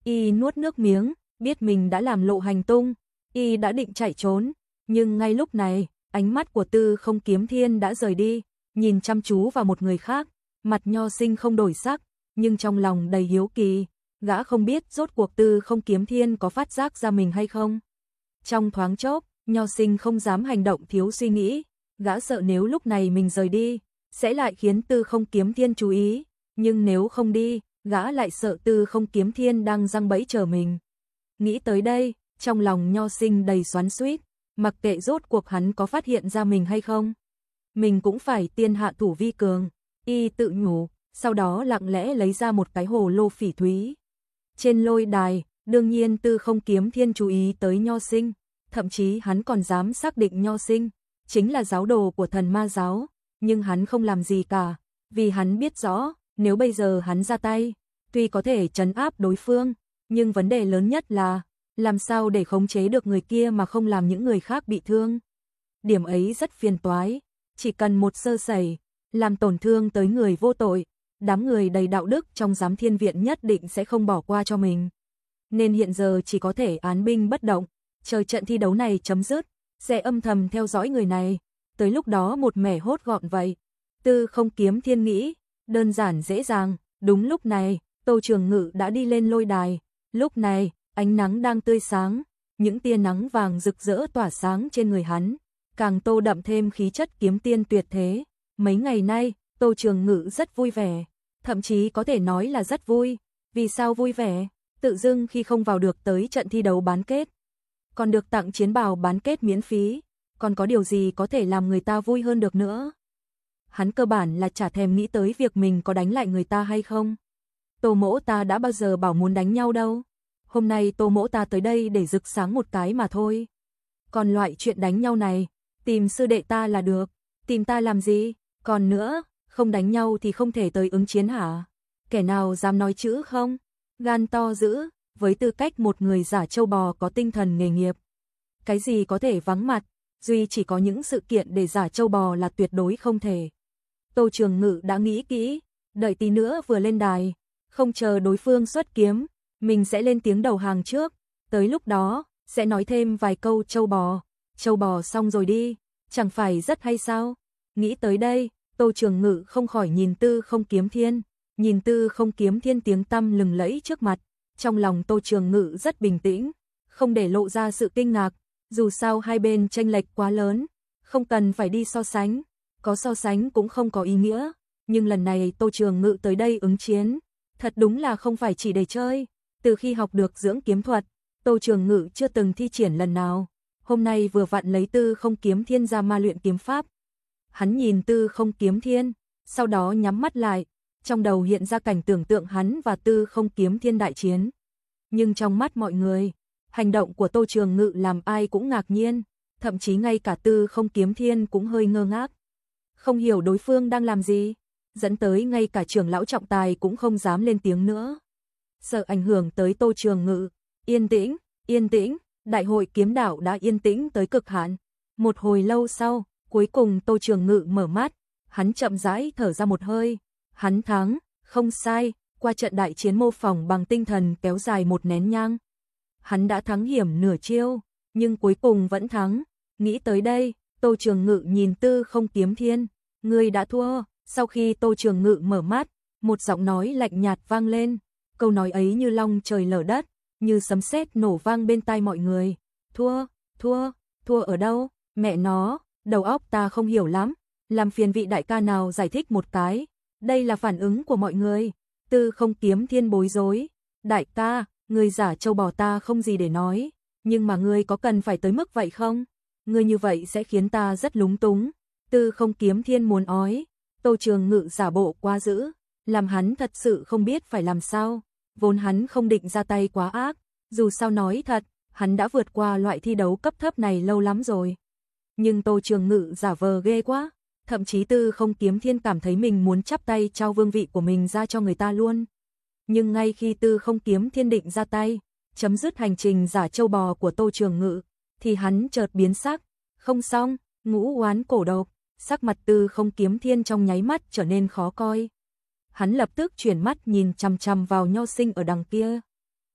Y nuốt nước miếng, biết mình đã làm lộ hành tung, Y đã định chạy trốn, nhưng ngay lúc này, ánh mắt của Tư Không Kiếm Thiên đã rời đi, nhìn chăm chú vào một người khác, mặt Nho Sinh không đổi sắc, nhưng trong lòng đầy hiếu kỳ, gã không biết rốt cuộc Tư Không Kiếm Thiên có phát giác ra mình hay không. Trong thoáng chốc, Nho Sinh không dám hành động thiếu suy nghĩ, gã sợ nếu lúc này mình rời đi, sẽ lại khiến Tư Không Kiếm Thiên chú ý, nhưng nếu không đi, gã lại sợ Tư Không Kiếm Thiên đang giăng bẫy chờ mình. Nghĩ tới đây, trong lòng Nho Sinh đầy xoắn xuýt, mặc kệ rốt cuộc hắn có phát hiện ra mình hay không. Mình cũng phải tiên hạ thủ vi cường, Y tự nhủ, sau đó lặng lẽ lấy ra một cái hồ lô phỉ thúy. Trên lôi đài, đương nhiên Tư Không Kiếm Thiên chú ý tới Nho Sinh, thậm chí hắn còn dám xác định Nho Sinh chính là giáo đồ của thần ma giáo, nhưng hắn không làm gì cả, vì hắn biết rõ, nếu bây giờ hắn ra tay, tuy có thể trấn áp đối phương, nhưng vấn đề lớn nhất là làm sao để khống chế được người kia mà không làm những người khác bị thương. Điểm ấy rất phiền toái, chỉ cần một sơ sẩy, làm tổn thương tới người vô tội, đám người đầy đạo đức trong giám thiên viện nhất định sẽ không bỏ qua cho mình. Nên hiện giờ chỉ có thể án binh bất động, chờ trận thi đấu này chấm dứt, sẽ âm thầm theo dõi người này, tới lúc đó một mẻ hốt gọn vậy. Tư Không Kiếm Thiên nghĩ, đơn giản dễ dàng, đúng lúc này, Tô Trường Ngự đã đi lên lôi đài, lúc này, ánh nắng đang tươi sáng, những tia nắng vàng rực rỡ tỏa sáng trên người hắn, càng tô đậm thêm khí chất kiếm tiên tuyệt thế. Mấy ngày nay, Tô Trường Ngự rất vui vẻ, thậm chí có thể nói là rất vui. Vì sao vui vẻ? Tự dưng khi không vào được tới trận thi đấu bán kết, còn được tặng chiến bào bán kết miễn phí, còn có điều gì có thể làm người ta vui hơn được nữa? Hắn cơ bản là chả thèm nghĩ tới việc mình có đánh lại người ta hay không. Tô mỗ ta đã bao giờ bảo muốn đánh nhau đâu. Hôm nay Tô mỗ ta tới đây để rực sáng một cái mà thôi. Còn loại chuyện đánh nhau này, tìm sư đệ ta là được, tìm ta làm gì? Còn nữa, không đánh nhau thì không thể tới ứng chiến hả? Kẻ nào dám nói chữ không? Gan to dữ, với tư cách một người giả châu bò có tinh thần nghề nghiệp. Cái gì có thể vắng mặt, duy chỉ có những sự kiện để giả châu bò là tuyệt đối không thể. Tô Trường Ngự đã nghĩ kỹ, đợi tí nữa vừa lên đài, không chờ đối phương xuất kiếm, mình sẽ lên tiếng đầu hàng trước, tới lúc đó, sẽ nói thêm vài câu châu bò, châu bò xong rồi đi, chẳng phải rất hay sao? Nghĩ tới đây, Tô Trường Ngự không khỏi nhìn Tư Không Kiếm Thiên, nhìn Tư Không Kiếm Thiên tiếng tăm lừng lẫy trước mặt, trong lòng Tô Trường Ngự rất bình tĩnh, không để lộ ra sự kinh ngạc, dù sao hai bên chênh lệch quá lớn, không cần phải đi so sánh, có so sánh cũng không có ý nghĩa, nhưng lần này Tô Trường Ngự tới đây ứng chiến, thật đúng là không phải chỉ để chơi, từ khi học được dưỡng kiếm thuật, Tô Trường Ngự chưa từng thi triển lần nào, hôm nay vừa vặn lấy Tư Không Kiếm Thiên ra ma luyện kiếm pháp. Hắn nhìn Tư Không Kiếm Thiên, sau đó nhắm mắt lại, trong đầu hiện ra cảnh tưởng tượng hắn và Tư Không Kiếm Thiên đại chiến. Nhưng trong mắt mọi người, hành động của Tô Trường Ngự làm ai cũng ngạc nhiên, thậm chí ngay cả Tư Không Kiếm Thiên cũng hơi ngơ ngác. Không hiểu đối phương đang làm gì, dẫn tới ngay cả trưởng lão trọng tài cũng không dám lên tiếng nữa. Sợ ảnh hưởng tới Tô Trường Ngự, yên tĩnh, yên tĩnh, đại hội kiếm đạo đã yên tĩnh tới cực hạn. Một hồi lâu sau, cuối cùng Tô Trường Ngự mở mắt, hắn chậm rãi thở ra một hơi, hắn thắng, không sai, qua trận đại chiến mô phỏng bằng tinh thần kéo dài một nén nhang. Hắn đã thắng hiểm nửa chiêu, nhưng cuối cùng vẫn thắng. Nghĩ tới đây, Tô Trường Ngự nhìn Tư Không Kiếm Thiên, ngươi đã thua. Sau khi Tô Trường Ngự mở mắt, một giọng nói lạnh nhạt vang lên, câu nói ấy như long trời lở đất, như sấm sét nổ vang bên tai mọi người. Thua, thua, thua ở đâu? Mẹ nó, đầu óc ta không hiểu lắm, làm phiền vị đại ca nào giải thích một cái. Đây là phản ứng của mọi người. Tư Không Kiếm Thiên bối rối, đại ca, ngươi giả châu bò ta không gì để nói, nhưng mà ngươi có cần phải tới mức vậy không? Ngươi như vậy sẽ khiến ta rất lúng túng. Tư Không Kiếm Thiên muốn ói, Tô Trường Ngự giả bộ quá dữ, làm hắn thật sự không biết phải làm sao, vốn hắn không định ra tay quá ác, dù sao nói thật, hắn đã vượt qua loại thi đấu cấp thấp này lâu lắm rồi. Nhưng Tô Trường Ngự giả vờ ghê quá, thậm chí Tư Không Kiếm Thiên cảm thấy mình muốn chắp tay trao vương vị của mình ra cho người ta luôn. Nhưng ngay khi Tư Không Kiếm Thiên định ra tay, chấm dứt hành trình giả châu bò của Tô Trường Ngự, thì hắn chợt biến sắc, không xong, ngũ oán cổ độc, sắc mặt Tư Không Kiếm Thiên trong nháy mắt trở nên khó coi. Hắn lập tức chuyển mắt nhìn chằm chằm vào Nho Sinh ở đằng kia.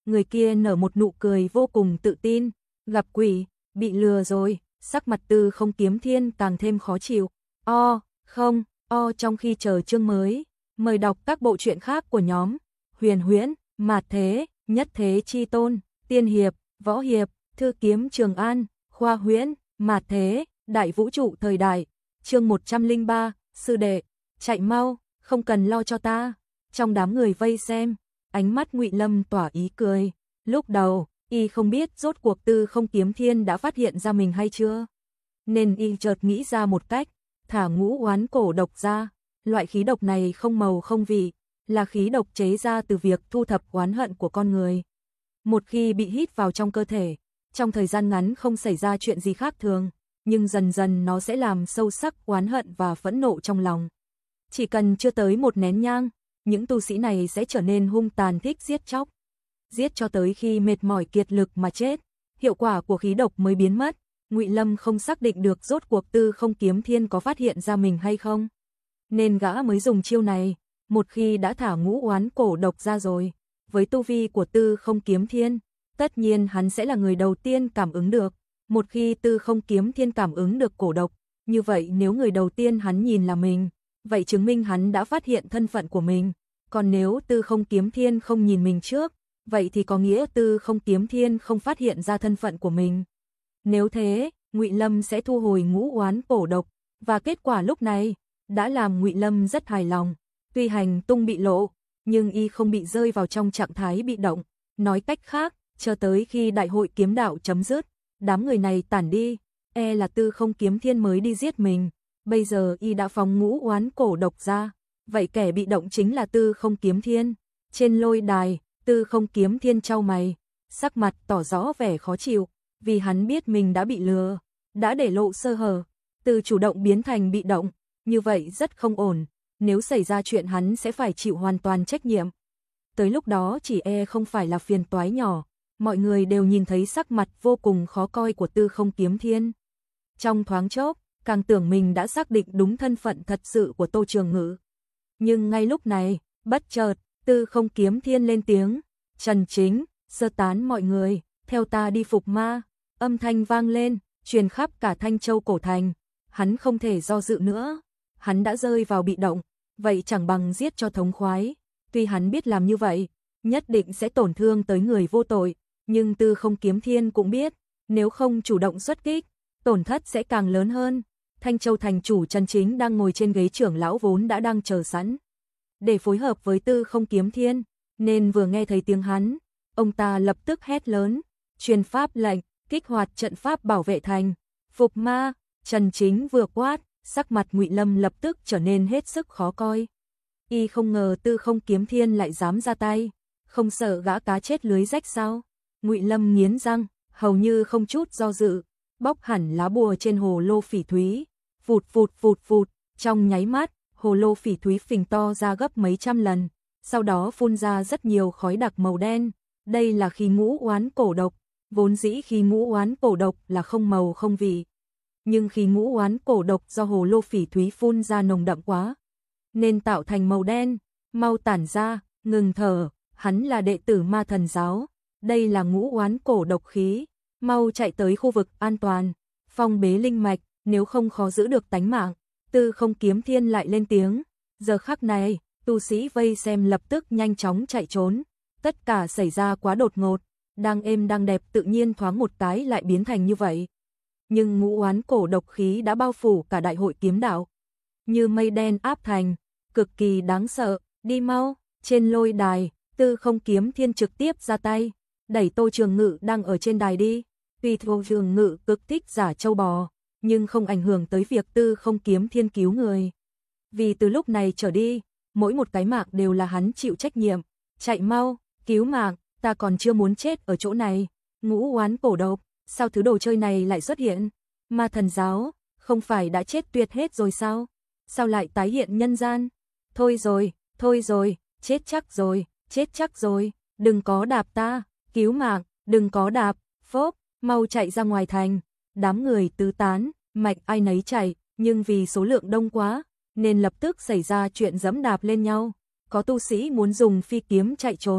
Người kia nở một nụ cười vô cùng tự tin, gặp quỷ, bị lừa rồi, sắc mặt Tư Không Kiếm Thiên càng thêm khó chịu. O, không, o trong khi chờ chương mới, mời đọc các bộ truyện khác của nhóm Huyền Huyễn, Mạt Thế, Nhất Thế Chi Tôn, Tiên Hiệp, Võ Hiệp, Thư Kiếm Trường An, Khoa Huyễn, Mạt Thế, Đại Vũ Trụ Thời Đại. Chương một trăm lẻ ba, sư đệ, chạy mau, không cần lo cho ta. Trong đám người vây xem, ánh mắt Ngụy Lâm tỏa ý cười. Lúc đầu, y không biết rốt cuộc Tư Không Kiếm Thiên đã phát hiện ra mình hay chưa, nên y chợt nghĩ ra một cách, thả ngũ oán cổ độc ra. Loại khí độc này không màu không vị, là khí độc chế ra từ việc thu thập oán hận của con người. Một khi bị hít vào trong cơ thể, trong thời gian ngắn không xảy ra chuyện gì khác thường, nhưng dần dần nó sẽ làm sâu sắc oán hận và phẫn nộ trong lòng. Chỉ cần chưa tới một nén nhang, những tu sĩ này sẽ trở nên hung tàn thích giết chóc. Giết cho tới khi mệt mỏi kiệt lực mà chết, hiệu quả của khí độc mới biến mất. Ngụy Lâm không xác định được rốt cuộc Tư Không Kiếm Thiên có phát hiện ra mình hay không, nên gã mới dùng chiêu này. Một khi đã thả ngũ oán cổ độc ra rồi, với tu vi của Tư Không Kiếm Thiên, tất nhiên hắn sẽ là người đầu tiên cảm ứng được. Một khi Tư Không Kiếm Thiên cảm ứng được cổ độc, như vậy nếu người đầu tiên hắn nhìn là mình, vậy chứng minh hắn đã phát hiện thân phận của mình. Còn nếu Tư Không Kiếm Thiên không nhìn mình trước, vậy thì có nghĩa Tư Không Kiếm Thiên không phát hiện ra thân phận của mình. Nếu thế, Ngụy Lâm sẽ thu hồi ngũ oán cổ độc, và kết quả lúc này đã làm Ngụy Lâm rất hài lòng. Tuy hành tung bị lộ, nhưng y không bị rơi vào trong trạng thái bị động. Nói cách khác, chờ tới khi đại hội kiếm đạo chấm dứt, đám người này tản đi, e là Tư Không Kiếm Thiên mới đi giết mình. Bây giờ y đã phóng ngũ oán cổ độc ra, vậy kẻ bị động chính là Tư Không Kiếm Thiên. Trên lôi đài, Tư Không Kiếm Thiên chau mày, sắc mặt tỏ rõ vẻ khó chịu, vì hắn biết mình đã bị lừa, đã để lộ sơ hở, từ chủ động biến thành bị động, như vậy rất không ổn. Nếu xảy ra chuyện hắn sẽ phải chịu hoàn toàn trách nhiệm. Tới lúc đó chỉ e không phải là phiền toái nhỏ. Mọi người đều nhìn thấy sắc mặt vô cùng khó coi của Tư Không Kiếm Thiên. Trong thoáng chốc, càng tưởng mình đã xác định đúng thân phận thật sự của Tô Trường Ngữ. Nhưng ngay lúc này, bất chợt, Tư Không Kiếm Thiên lên tiếng, Trần Chính, sơ tán mọi người, theo ta đi phục ma. Âm thanh vang lên, truyền khắp cả Thanh Châu cổ thành. Hắn không thể do dự nữa. Hắn đã rơi vào bị động, vậy chẳng bằng giết cho thống khoái. Tuy hắn biết làm như vậy, nhất định sẽ tổn thương tới người vô tội, nhưng Tư Không Kiếm Thiên cũng biết, nếu không chủ động xuất kích, tổn thất sẽ càng lớn hơn. Thanh Châu thành chủ Trần Chính đang ngồi trên ghế trưởng lão vốn đã đang chờ sẵn để phối hợp với Tư Không Kiếm Thiên, nên vừa nghe thấy tiếng hắn, ông ta lập tức hét lớn, truyền pháp lệnh, kích hoạt trận pháp bảo vệ thành, phục ma. Trần Chính vừa quát, sắc mặt Ngụy Lâm lập tức trở nên hết sức khó coi. Y không ngờ Tư Không Kiếm Thiên lại dám ra tay, không sợ gã cá chết lưới rách sao? Ngụy Lâm nghiến răng, hầu như không chút do dự, bóc hẳn lá bùa trên hồ lô phỉ thúy, vụt vụt vụt vụt, trong nháy mắt, hồ lô phỉ thúy phình to ra gấp mấy trăm lần, sau đó phun ra rất nhiều khói đặc màu đen. Đây là khí ngũ oán cổ độc, vốn dĩ khí ngũ oán cổ độc là không màu không vị. Nhưng khí ngũ oán cổ độc do hồ lô phỉ thúy phun ra nồng đậm quá, nên tạo thành màu đen. Mau tản ra, ngừng thở, hắn là đệ tử Ma Thần giáo, đây là ngũ oán cổ độc khí, mau chạy tới khu vực an toàn, phong bế linh mạch, nếu không khó giữ được tánh mạng. Tư Không Kiếm Thiên lại lên tiếng. Giờ khắc này, tu sĩ vây xem lập tức nhanh chóng chạy trốn, tất cả xảy ra quá đột ngột, đang êm đang đẹp tự nhiên thoáng một cái lại biến thành như vậy. Nhưng ngũ oán cổ độc khí đã bao phủ cả đại hội kiếm đạo, như mây đen áp thành, cực kỳ đáng sợ. Đi mau. Trên lôi đài, Tư Không Kiếm Thiên trực tiếp ra tay, đẩy Tô Trường Ngự đang ở trên đài đi. Tuy Tô Trường Ngự cực thích giả châu bò, nhưng không ảnh hưởng tới việc Tư Không Kiếm Thiên cứu người. Vì từ lúc này trở đi, mỗi một cái mạng đều là hắn chịu trách nhiệm. Chạy mau, cứu mạng, ta còn chưa muốn chết ở chỗ này. Ngũ oán cổ độc, sao thứ đồ chơi này lại xuất hiện? Ma Thần giáo, không phải đã chết tuyệt hết rồi sao? Sao lại tái hiện nhân gian? Thôi rồi, thôi rồi, chết chắc rồi, chết chắc rồi, đừng có đạp ta, cứu mạng, đừng có đạp, phốp, mau chạy ra ngoài thành. Đám người tứ tán, mạch ai nấy chạy, nhưng vì số lượng đông quá, nên lập tức xảy ra chuyện giẫm đạp lên nhau. Có tu sĩ muốn dùng phi kiếm chạy trốn,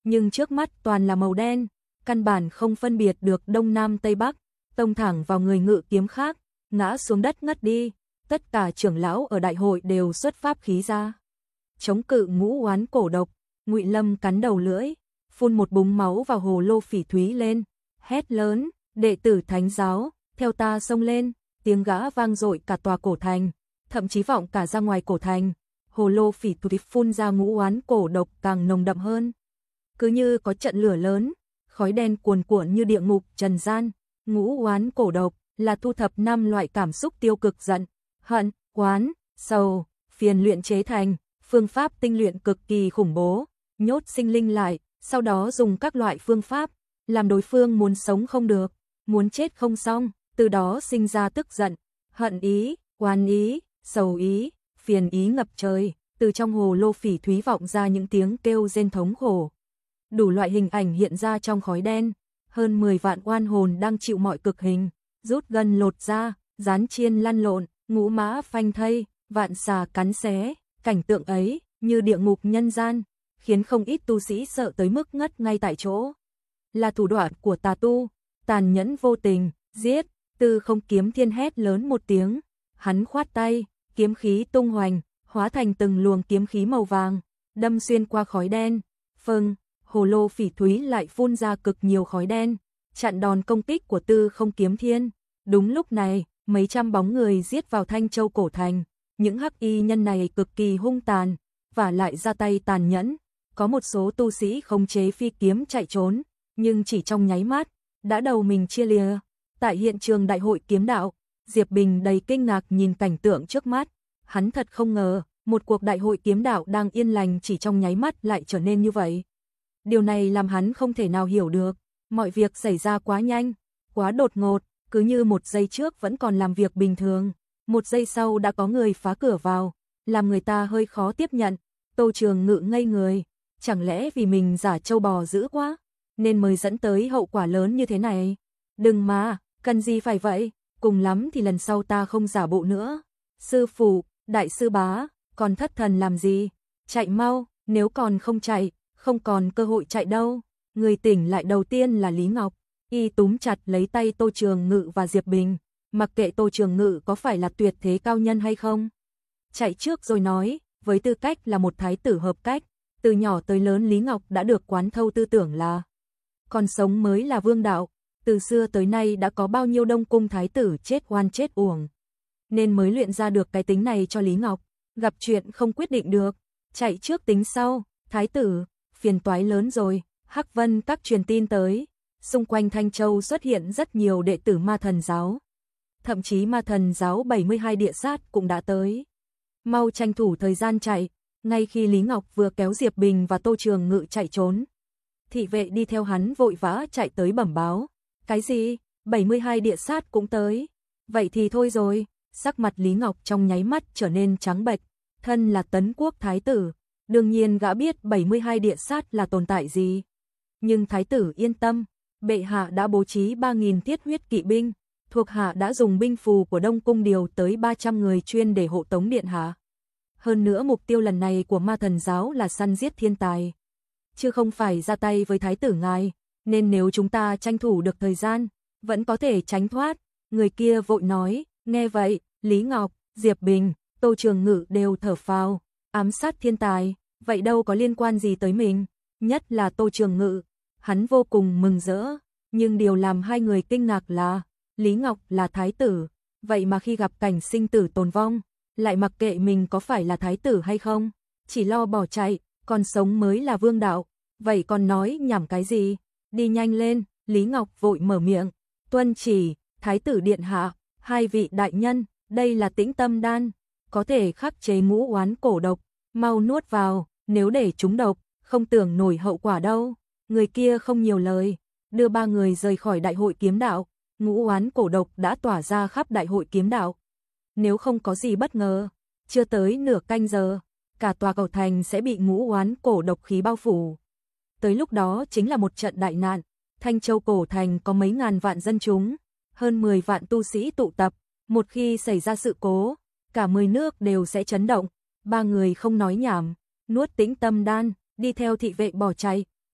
nhưng trước mắt toàn là màu đen, căn bản không phân biệt được đông nam tây bắc, tông thẳng vào người ngự kiếm khác, ngã xuống đất ngất đi. Tất cả trưởng lão ở đại hội đều xuất pháp khí ra, chống cự ngũ oán cổ độc. Ngụy Lâm cắn đầu lưỡi, phun một búng máu vào hồ lô phỉ thúy lên, hét lớn, đệ tử thánh giáo, theo ta xông lên. Tiếng gã vang dội cả tòa cổ thành, thậm chí vọng cả ra ngoài cổ thành. Hồ lô phỉ thúy phun ra ngũ oán cổ độc càng nồng đậm hơn, cứ như có trận lửa lớn, khói đen cuồn cuộn như địa ngục trần gian. Ngũ oán cổ độc là thu thập năm loại cảm xúc tiêu cực: giận, hận, oán, sầu, phiền luyện chế thành, phương pháp tinh luyện cực kỳ khủng bố, nhốt sinh linh lại, sau đó dùng các loại phương pháp làm đối phương muốn sống không được, muốn chết không xong, từ đó sinh ra tức giận, hận ý, oán ý, sầu ý, phiền ý ngập trời. Từ trong hồ lô phỉ thúy vọng ra những tiếng kêu rên thống khổ, đủ loại hình ảnh hiện ra trong khói đen. Hơn mười vạn oan hồn đang chịu mọi cực hình, rút gân lột da, rán chiên lăn lộn, ngũ mã phanh thây, vạn xà cắn xé. Cảnh tượng ấy như địa ngục nhân gian, khiến không ít tu sĩ sợ tới mức ngất ngay tại chỗ. Là thủ đoạn của tà tu, tàn nhẫn vô tình, giết. Tư Không Kiếm Thiên hét lớn một tiếng, hắn khoát tay, kiếm khí tung hoành, hóa thành từng luồng kiếm khí màu vàng, đâm xuyên qua khói đen. Phừng, hồ lô phỉ thúy lại phun ra cực nhiều khói đen, chặn đòn công kích của Tư Không Kiếm Thiên. Đúng lúc này, mấy trăm bóng người giết vào Thanh Châu cổ thành. Những hắc y nhân này cực kỳ hung tàn, và lại ra tay tàn nhẫn. Có một số tu sĩ khống chế phi kiếm chạy trốn, nhưng chỉ trong nháy mắt, đã đầu mình chia lìa. Tại hiện trường đại hội kiếm đạo, Diệp Bình đầy kinh ngạc nhìn cảnh tượng trước mắt. Hắn thật không ngờ, một cuộc đại hội kiếm đạo đang yên lành chỉ trong nháy mắt lại trở nên như vậy. Điều này làm hắn không thể nào hiểu được, mọi việc xảy ra quá nhanh, quá đột ngột, cứ như một giây trước vẫn còn làm việc bình thường, một giây sau đã có người phá cửa vào, làm người ta hơi khó tiếp nhận. Tô Trường Ngự ngây người, chẳng lẽ vì mình giả trâu bò dữ quá, nên mới dẫn tới hậu quả lớn như thế này? Đừng mà, cần gì phải vậy, cùng lắm thì lần sau ta không giả bộ nữa. Sư phụ, đại sư bá, còn thất thần làm gì? Chạy mau, nếu còn không chạy, không còn cơ hội chạy đâu. Người tỉnh lại đầu tiên là Lý Ngọc, y túm chặt lấy tay Tô Trường Ngự và Diệp Bình, mặc kệ Tô Trường Ngự có phải là tuyệt thế cao nhân hay không. Chạy trước rồi nói, với tư cách là một thái tử hợp cách, từ nhỏ tới lớn Lý Ngọc đã được quán thâu tư tưởng là còn sống mới là vương đạo. Từ xưa tới nay đã có bao nhiêu đông cung thái tử chết oan chết uổng, nên mới luyện ra được cái tính này cho Lý Ngọc. Gặp chuyện không quyết định được, chạy trước tính sau. Thái tử, phiền toái lớn rồi. Hắc Vân các truyền tin tới, xung quanh Thanh Châu xuất hiện rất nhiều đệ tử Ma Thần giáo. Thậm chí Ma Thần giáo bảy mươi hai địa sát cũng đã tới. Mau tranh thủ thời gian chạy. Ngay khi Lý Ngọc vừa kéo Diệp Bình và Tô Trường Ngự chạy trốn, thị vệ đi theo hắn vội vã chạy tới bẩm báo. Cái gì? bảy mươi hai địa sát cũng tới? Vậy thì thôi rồi. Sắc mặt Lý Ngọc trong nháy mắt trở nên trắng bệch. Thân là Tấn Quốc thái tử, đương nhiên gã biết bảy mươi hai địa sát là tồn tại gì. Nhưng thái tử yên tâm, bệ hạ đã bố trí ba nghìn thiết huyết kỵ binh, thuộc hạ đã dùng binh phù của Đông cung điều tới ba trăm người chuyên để hộ tống điện hạ. Hơn nữa mục tiêu lần này của Ma Thần giáo là săn giết thiên tài, chứ không phải ra tay với thái tử ngài, nên nếu chúng ta tranh thủ được thời gian, vẫn có thể tránh thoát. Người kia vội nói. Nghe vậy, Lý Ngọc, Diệp Bình, Tô Trường Ngự đều thở phào. Ám sát thiên tài, vậy đâu có liên quan gì tới mình? Nhất là Tô Trường Ngự, hắn vô cùng mừng rỡ. Nhưng điều làm hai người kinh ngạc là, Lý Ngọc là thái tử, vậy mà khi gặp cảnh sinh tử tồn vong, lại mặc kệ mình có phải là thái tử hay không, chỉ lo bỏ chạy, còn sống mới là vương đạo. Vậy còn nói nhảm cái gì? Đi nhanh lên. Lý Ngọc vội mở miệng. Tuân chỉ, thái tử điện hạ, hai vị đại nhân, đây là Tĩnh Tâm đan, có thể khắc chế ngũ oán cổ độc, mau nuốt vào, nếu để trúng độc, không tưởng nổi hậu quả đâu. Người kia không nhiều lời, đưa ba người rời khỏi đại hội kiếm đạo. Ngũ oán cổ độc đã tỏa ra khắp đại hội kiếm đạo. Nếu không có gì bất ngờ, chưa tới nửa canh giờ, cả tòa cầu thành sẽ bị ngũ oán cổ độc khí bao phủ. Tới lúc đó chính là một trận đại nạn. Thanh Châu cổ thành có mấy ngàn vạn dân chúng, hơn mười vạn tu sĩ tụ tập, một khi xảy ra sự cố, cả mười nước đều sẽ chấn động. Ba người không nói nhảm, nuốt Tĩnh Tâm đan, đi theo thị vệ bỏ chạy.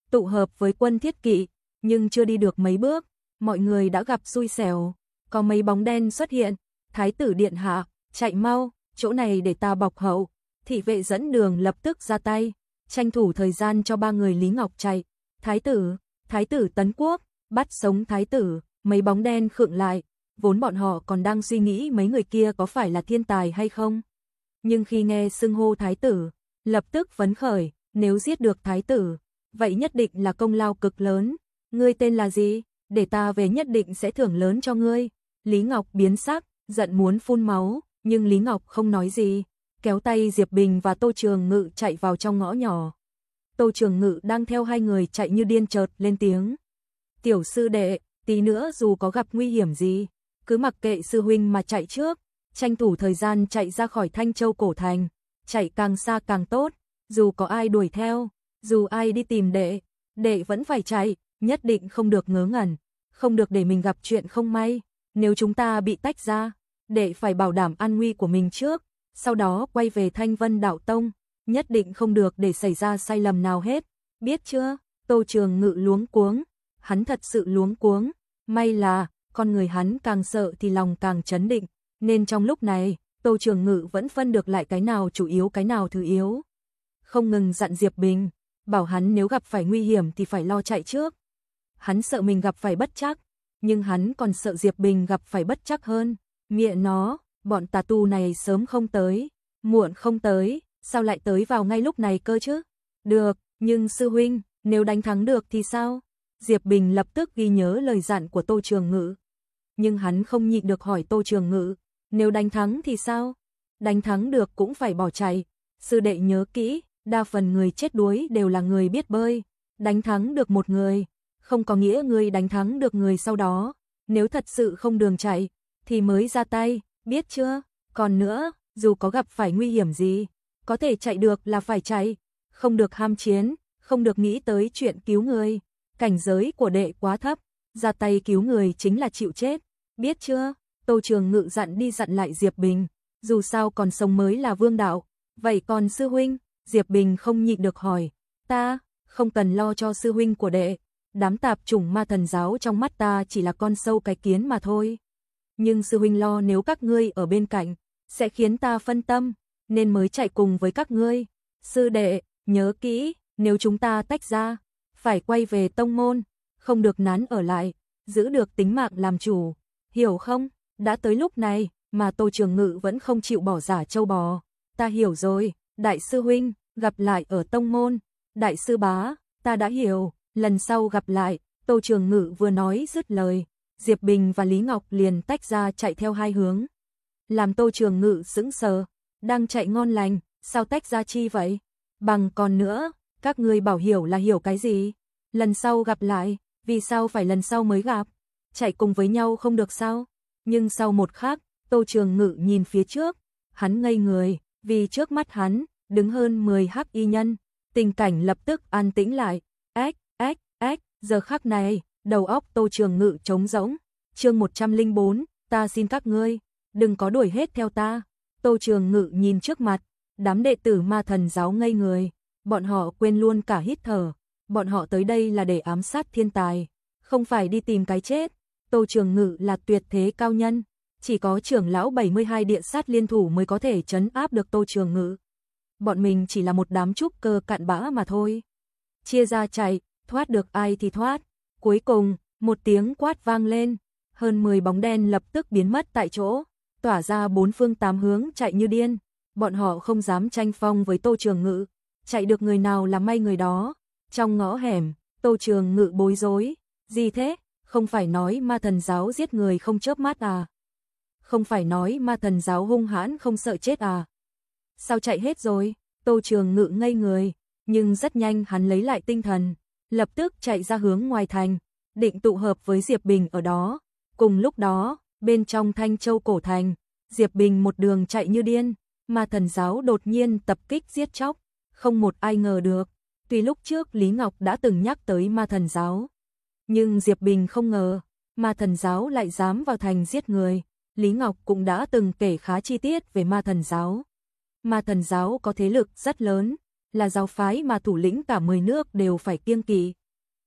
tụ hợp với quân thiết kỵ, nhưng chưa đi được mấy bước, mọi người đã gặp xui xẻo, có mấy bóng đen xuất hiện, thái tử điện hạ, chạy mau, chỗ này để ta bọc hậu, thị vệ dẫn đường lập tức ra tay, tranh thủ thời gian cho ba người Lý Ngọc chạy, thái tử, thái tử Tấn Quốc, bắt sống thái tử, mấy bóng đen khựng lại, vốn bọn họ còn đang suy nghĩ mấy người kia có phải là thiên tài hay không. Nhưng khi nghe xưng hô thái tử, lập tức phấn khởi, nếu giết được thái tử, vậy nhất định là công lao cực lớn. Ngươi tên là gì? Để ta về nhất định sẽ thưởng lớn cho ngươi. Lý Ngọc biến sắc, giận muốn phun máu, nhưng Lý Ngọc không nói gì, kéo tay Diệp Bình và Tô Trường Ngự chạy vào trong ngõ nhỏ. Tô Trường Ngự đang theo hai người chạy như điên chợt lên tiếng. Tiểu sư đệ, tí nữa dù có gặp nguy hiểm gì, cứ mặc kệ sư huynh mà chạy trước, tranh thủ thời gian chạy ra khỏi Thanh Châu cổ thành, chạy càng xa càng tốt, dù có ai đuổi theo, dù ai đi tìm đệ, đệ vẫn phải chạy, nhất định không được ngớ ngẩn, không được để mình gặp chuyện không may, nếu chúng ta bị tách ra, đệ phải bảo đảm an nguy của mình trước, sau đó quay về Thanh Vân Đạo Tông, nhất định không được để xảy ra sai lầm nào hết, biết chưa? Tô Trường Ngự luống cuống, hắn thật sự luống cuống, may là con người hắn càng sợ thì lòng càng chấn định, nên trong lúc này, Tô Trường Ngự vẫn phân được lại cái nào chủ yếu cái nào thứ yếu. Không ngừng dặn Diệp Bình, bảo hắn nếu gặp phải nguy hiểm thì phải lo chạy trước. Hắn sợ mình gặp phải bất trắc, nhưng hắn còn sợ Diệp Bình gặp phải bất trắc hơn. Mẹ nó, bọn tà tu này sớm không tới, muộn không tới, sao lại tới vào ngay lúc này cơ chứ? Được, nhưng sư huynh, nếu đánh thắng được thì sao? Diệp Bình lập tức ghi nhớ lời dặn của Tô Trường Ngự. Nhưng hắn không nhịn được hỏi Tô Trường Ngự, nếu đánh thắng thì sao? Đánh thắng được cũng phải bỏ chạy. Sư đệ nhớ kỹ, đa phần người chết đuối đều là người biết bơi. Đánh thắng được một người, không có nghĩa người đánh thắng được người sau đó. Nếu thật sự không đường chạy, thì mới ra tay, biết chưa? Còn nữa, dù có gặp phải nguy hiểm gì, có thể chạy được là phải chạy. Không được ham chiến, không được nghĩ tới chuyện cứu người. Cảnh giới của đệ quá thấp, ra tay cứu người chính là chịu chết, biết chưa? Tô Trường Ngự dặn đi dặn lại Diệp Bình, dù sao còn sống mới là vương đạo. Vậy còn sư huynh? Diệp Bình không nhịn được hỏi, ta, không cần lo cho sư huynh của đệ, đám tạp chủng ma thần giáo trong mắt ta chỉ là con sâu cái kiến mà thôi. Nhưng sư huynh lo nếu các ngươi ở bên cạnh, sẽ khiến ta phân tâm, nên mới chạy cùng với các ngươi. Sư đệ, nhớ kỹ, nếu chúng ta tách ra, phải quay về tông môn, không được nán ở lại, giữ được tính mạng làm chủ, hiểu không? Đã tới lúc này, mà Tô Trường Ngự vẫn không chịu bỏ giả châu bò. Ta hiểu rồi, đại sư huynh, gặp lại ở tông môn. Đại sư bá, ta đã hiểu, lần sau gặp lại. Tô Trường Ngự vừa nói dứt lời, Diệp Bình và Lý Ngọc liền tách ra chạy theo hai hướng. Làm Tô Trường Ngự sững sờ, đang chạy ngon lành, sao tách ra chi vậy? Bằng còn nữa, các ngươi bảo hiểu là hiểu cái gì? Lần sau gặp lại, vì sao phải lần sau mới gặp? Chạy cùng với nhau không được sao? Nhưng sau một khắc, Tô Trường Ngự nhìn phía trước, hắn ngây người, vì trước mắt hắn, đứng hơn mười hắc y nhân, tình cảnh lập tức an tĩnh lại, ếch, ếch, ếch, giờ khắc này, đầu óc Tô Trường Ngự trống rỗng, chương một trăm lẻ bốn, ta xin các ngươi, đừng có đuổi hết theo ta. Tô Trường Ngự nhìn trước mặt, đám đệ tử ma thần giáo ngây người, bọn họ quên luôn cả hít thở, bọn họ tới đây là để ám sát thiên tài, không phải đi tìm cái chết. Tô Trường Ngự là tuyệt thế cao nhân, chỉ có trưởng lão bảy mươi hai địa sát liên thủ mới có thể trấn áp được Tô Trường Ngự. Bọn mình chỉ là một đám trúc cơ cặn bã mà thôi. Chia ra chạy, thoát được ai thì thoát. Cuối cùng, một tiếng quát vang lên, hơn mười bóng đen lập tức biến mất tại chỗ, tỏa ra bốn phương tám hướng chạy như điên. Bọn họ không dám tranh phong với Tô Trường Ngự, chạy được người nào là may người đó. Trong ngõ hẻm, Tô Trường Ngự bối rối, gì thế? Không phải nói ma thần giáo giết người không chớp mắt à? Không phải nói ma thần giáo hung hãn không sợ chết à? Sao chạy hết rồi? Tô Trường Ngự ngây người, nhưng rất nhanh hắn lấy lại tinh thần, lập tức chạy ra hướng ngoài thành, định tụ hợp với Diệp Bình ở đó. Cùng lúc đó, bên trong Thanh Châu cổ thành, Diệp Bình một đường chạy như điên, ma thần giáo đột nhiên tập kích giết chóc, không một ai ngờ được. Tuy lúc trước Lý Ngọc đã từng nhắc tới ma thần giáo, nhưng Diệp Bình không ngờ, ma thần giáo lại dám vào thành giết người. Lý Ngọc cũng đã từng kể khá chi tiết về ma thần giáo. Ma thần giáo có thế lực rất lớn, là giáo phái mà thủ lĩnh cả mười nước đều phải kiêng kỵ.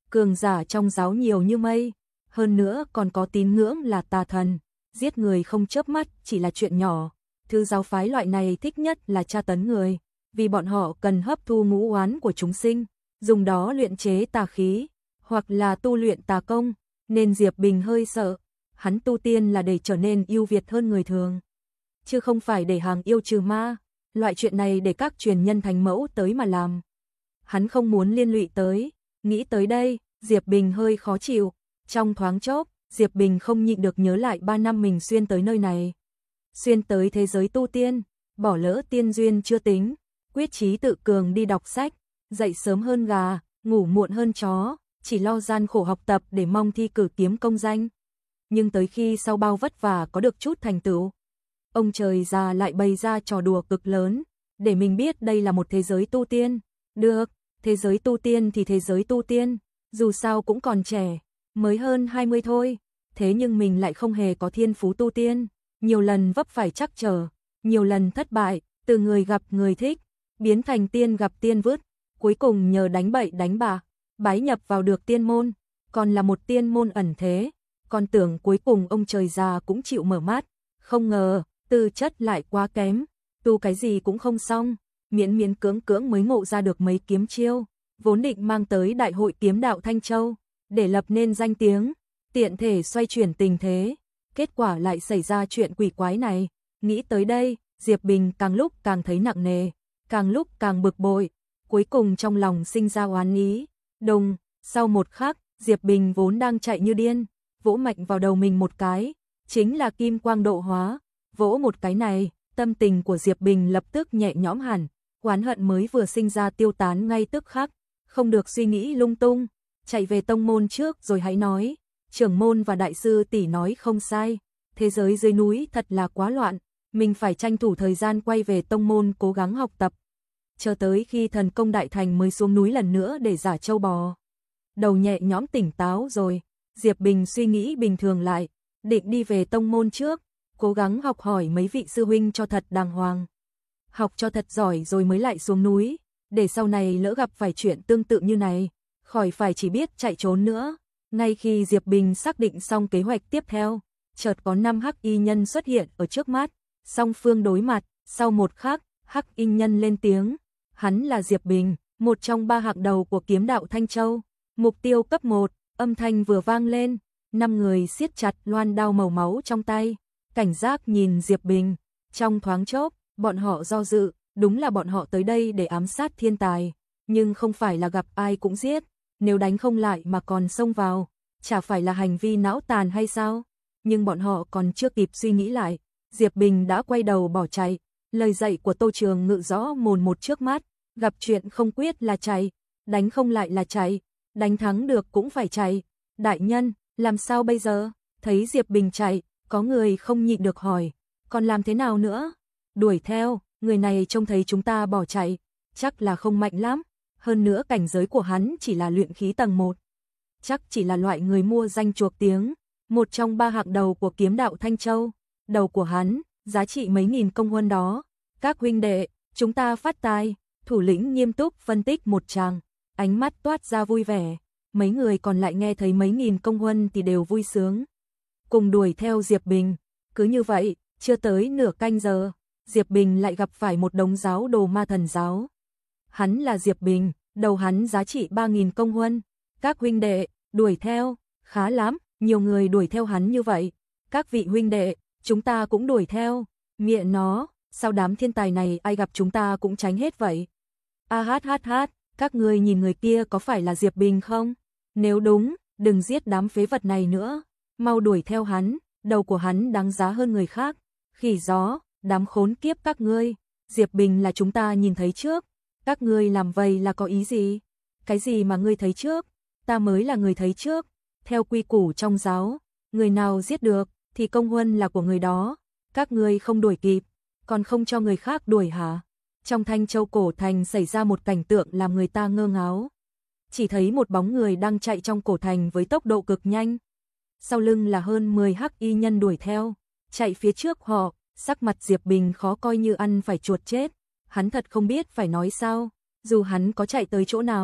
cường giả trong giáo nhiều như mây, hơn nữa còn có tín ngưỡng là tà thần, giết người không chớp mắt chỉ là chuyện nhỏ. Thứ giáo phái loại này thích nhất là tra tấn người, vì bọn họ cần hấp thu ngũ oán của chúng sinh, dùng đó luyện chế tà khí, hoặc là tu luyện tà công, nên Diệp Bình hơi sợ. Hắn tu tiên là để trở nên ưu việt hơn người thường, chứ không phải để hàng yêu trừ ma. Loại chuyện này để các truyền nhân thành mẫu tới mà làm. Hắn không muốn liên lụy tới. Nghĩ tới đây, Diệp Bình hơi khó chịu. Trong thoáng chốc, Diệp Bình không nhịn được nhớ lại ba năm mình xuyên tới nơi này. Xuyên tới thế giới tu tiên, bỏ lỡ tiên duyên chưa tính, quyết chí tự cường đi đọc sách, dậy sớm hơn gà, ngủ muộn hơn chó, chỉ lo gian khổ học tập để mong thi cử kiếm công danh. Nhưng tới khi sau bao vất vả có được chút thành tựu, ông trời già lại bày ra trò đùa cực lớn, để mình biết đây là một thế giới tu tiên. Được, thế giới tu tiên thì thế giới tu tiên, dù sao cũng còn trẻ, mới hơn hai mươi thôi, thế nhưng mình lại không hề có thiên phú tu tiên, nhiều lần vấp phải trắc trở, nhiều lần thất bại, từ người gặp người thích, biến thành tiên gặp tiên vứt, cuối cùng nhờ đánh bậy đánh bạ, bái nhập vào được tiên môn, còn là một tiên môn ẩn thế, còn tưởng cuối cùng ông trời già cũng chịu mở mắt, không ngờ, tư chất lại quá kém, tu cái gì cũng không xong, miễn miễn cưỡng cưỡng mới ngộ ra được mấy kiếm chiêu, vốn định mang tới đại hội kiếm đạo Thanh Châu, để lập nên danh tiếng, tiện thể xoay chuyển tình thế, kết quả lại xảy ra chuyện quỷ quái này. Nghĩ tới đây, Diệp Bình càng lúc càng thấy nặng nề, càng lúc càng bực bội, cuối cùng trong lòng sinh ra oán ý. Đùng, sau một khắc, Diệp Bình vốn đang chạy như điên, vỗ mạnh vào đầu mình một cái, chính là kim quang độ hóa. Vỗ một cái này, tâm tình của Diệp Bình lập tức nhẹ nhõm hẳn, oán hận mới vừa sinh ra tiêu tán ngay tức khắc, không được suy nghĩ lung tung, chạy về tông môn trước rồi hãy nói. Trưởng môn và đại sư tỷ nói không sai, thế giới dưới núi thật là quá loạn, mình phải tranh thủ thời gian quay về tông môn cố gắng học tập. Chờ tới khi thần công đại thành mới xuống núi lần nữa để giả châu bò. Đầu nhẹ nhõm tỉnh táo rồi, Diệp Bình suy nghĩ bình thường lại, định đi về tông môn trước, cố gắng học hỏi mấy vị sư huynh cho thật đàng hoàng. Học cho thật giỏi rồi mới lại xuống núi, để sau này lỡ gặp phải chuyện tương tự như này, khỏi phải chỉ biết chạy trốn nữa. Ngay khi Diệp Bình xác định xong kế hoạch tiếp theo, chợt có năm hắc y nhân xuất hiện ở trước mắt, song phương đối mặt, sau một khắc, hắc y nhân lên tiếng, hắn là Diệp Bình, một trong ba hạng đầu của kiếm đạo Thanh Châu, mục tiêu cấp một, âm thanh vừa vang lên, năm người siết chặt loan đao màu máu trong tay, cảnh giác nhìn Diệp Bình, trong thoáng chốc, bọn họ do dự, đúng là bọn họ tới đây để ám sát thiên tài, nhưng không phải là gặp ai cũng giết. Nếu đánh không lại mà còn xông vào, chả phải là hành vi não tàn hay sao? Nhưng bọn họ còn chưa kịp suy nghĩ lại, Diệp Bình đã quay đầu bỏ chạy. Lời dạy của Tô Trường Ngự rõ mồn một trước mắt, gặp chuyện không quyết là chạy, đánh không lại là chạy, đánh thắng được cũng phải chạy. Đại nhân, làm sao bây giờ? Thấy Diệp Bình chạy, có người không nhịn được hỏi, còn làm thế nào nữa? Đuổi theo, người này trông thấy chúng ta bỏ chạy, chắc là không mạnh lắm. Hơn nữa cảnh giới của hắn chỉ là luyện khí tầng một. Chắc chỉ là loại người mua danh chuộc tiếng, một trong ba hạng đầu của kiếm đạo Thanh Châu. Đầu của hắn, giá trị mấy nghìn công huân đó. Các huynh đệ, chúng ta phát tài. Thủ lĩnh nghiêm túc phân tích một tràng, ánh mắt toát ra vui vẻ. Mấy người còn lại nghe thấy mấy nghìn công huân thì đều vui sướng. Cùng đuổi theo Diệp Bình. Cứ như vậy, chưa tới nửa canh giờ, Diệp Bình lại gặp phải một đống giáo đồ ma thần giáo. Hắn là Diệp Bình, đầu hắn giá trị ba nghìn công huân. Các huynh đệ, đuổi theo, khá lắm, nhiều người đuổi theo hắn như vậy. Các vị huynh đệ, chúng ta cũng đuổi theo. Mẹ nó, sao đám thiên tài này ai gặp chúng ta cũng tránh hết vậy? A hát hát hát, các ngươi nhìn người kia có phải là Diệp Bình không? Nếu đúng, đừng giết đám phế vật này nữa. Mau đuổi theo hắn, đầu của hắn đáng giá hơn người khác. Khỉ gió, đám khốn kiếp các ngươi. Diệp Bình là chúng ta nhìn thấy trước. Các ngươi làm vậy là có ý gì? Cái gì mà ngươi thấy trước? Ta mới là người thấy trước. Theo quy củ trong giáo, người nào giết được thì công huân là của người đó. Các ngươi không đuổi kịp, còn không cho người khác đuổi hả? Trong Thanh Châu cổ thành xảy ra một cảnh tượng làm người ta ngơ ngáo. Chỉ thấy một bóng người đang chạy trong cổ thành với tốc độ cực nhanh. Sau lưng là hơn mười hắc y nhân đuổi theo, chạy phía trước họ, sắc mặt Diệp Bình khó coi như ăn phải chuột chết. Hắn thật không biết phải nói sao, dù hắn có chạy tới chỗ nào,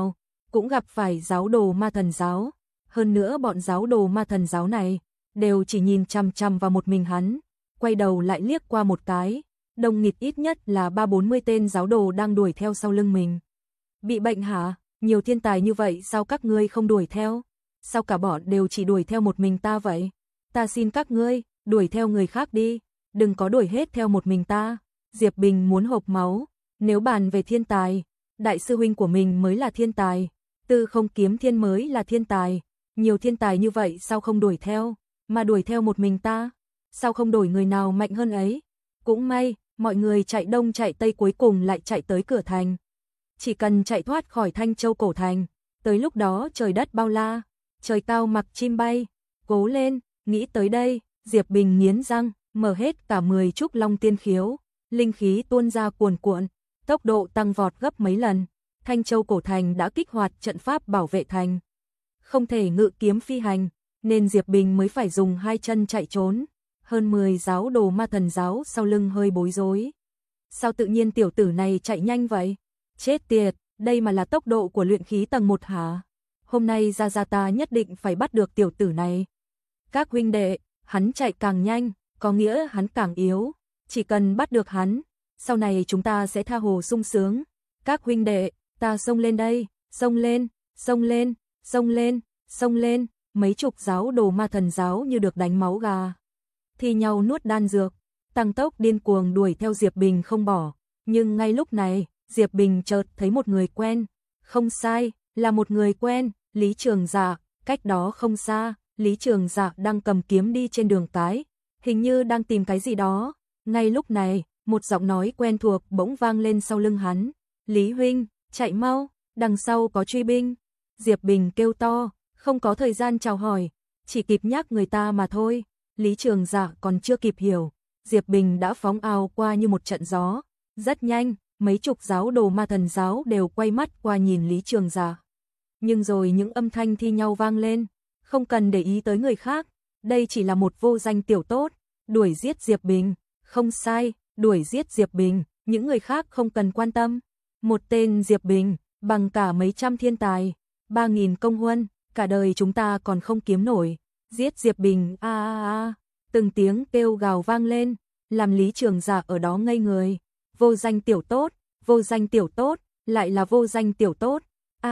cũng gặp phải giáo đồ ma thần giáo. Hơn nữa bọn giáo đồ ma thần giáo này đều chỉ nhìn chằm chằm vào một mình hắn, quay đầu lại liếc qua một cái, đông nghịt ít nhất là ba bốn mươi tên giáo đồ đang đuổi theo sau lưng mình. Bị bệnh hả? Nhiều thiên tài như vậy sao các ngươi không đuổi theo? Sao cả bọn đều chỉ đuổi theo một mình ta vậy? Ta xin các ngươi, đuổi theo người khác đi, đừng có đuổi hết theo một mình ta. Diệp Bình muốn hộc máu, nếu bàn về thiên tài, đại sư huynh của mình mới là thiên tài, Tư Không Kiếm Thiên mới là thiên tài, nhiều thiên tài như vậy sao không đuổi theo, mà đuổi theo một mình ta, sao không đổi người nào mạnh hơn ấy? Cũng may, mọi người chạy đông chạy tây cuối cùng lại chạy tới cửa thành. Chỉ cần chạy thoát khỏi Thanh Châu cổ thành, tới lúc đó trời đất bao la, trời cao mặc chim bay, cố lên, nghĩ tới đây, Diệp Bình nghiến răng, mở hết cả mười trúc long tiên khiếu, linh khí tuôn ra cuồn cuộn, tốc độ tăng vọt gấp mấy lần. Thanh Châu cổ thành đã kích hoạt trận pháp bảo vệ thành, không thể ngự kiếm phi hành, nên Diệp Bình mới phải dùng hai chân chạy trốn. Hơn mười giáo đồ ma thần giáo sau lưng hơi bối rối. Sao tự nhiên tiểu tử này chạy nhanh vậy? Chết tiệt, đây mà là tốc độ của luyện khí tầng một hả? Hôm nay ra ra ta nhất định phải bắt được tiểu tử này. Các huynh đệ, hắn chạy càng nhanh, có nghĩa hắn càng yếu. Chỉ cần bắt được hắn, sau này chúng ta sẽ tha hồ sung sướng. Các huynh đệ, ta xông lên đây, xông lên, xông lên, xông lên, xông lên. Mấy chục giáo đồ ma thần giáo như được đánh máu gà, thi nhau nuốt đan dược, tăng tốc điên cuồng đuổi theo Diệp Bình không bỏ. Nhưng ngay lúc này, Diệp Bình chợt thấy một người quen. Không sai, là một người quen, Lý Trường Dạ. Cách đó không xa, Lý Trường Dạ đang cầm kiếm đi trên đường cái, hình như đang tìm cái gì đó. Ngay lúc này, một giọng nói quen thuộc bỗng vang lên sau lưng hắn. Lý huynh, chạy mau, đằng sau có truy binh. Diệp Bình kêu to, không có thời gian chào hỏi, chỉ kịp nhắc người ta mà thôi. Lý Trường Dạ còn chưa kịp hiểu, Diệp Bình đã phóng ào qua như một trận gió. Rất nhanh, mấy chục giáo đồ ma thần giáo đều quay mắt qua nhìn Lý Trường Dạ. Nhưng rồi những âm thanh thi nhau vang lên, không cần để ý tới người khác, đây chỉ là một vô danh tiểu tốt, đuổi giết Diệp Bình, không sai, đuổi giết Diệp Bình, những người khác không cần quan tâm. Một tên Diệp Bình, bằng cả mấy trăm thiên tài, ba nghìn công huân, cả đời chúng ta còn không kiếm nổi. Giết Diệp Bình, a a a, từng tiếng kêu gào vang lên, làm Lý Trường Dạ ở đó ngây người. Vô danh tiểu tốt, vô danh tiểu tốt, lại là vô danh tiểu tốt. A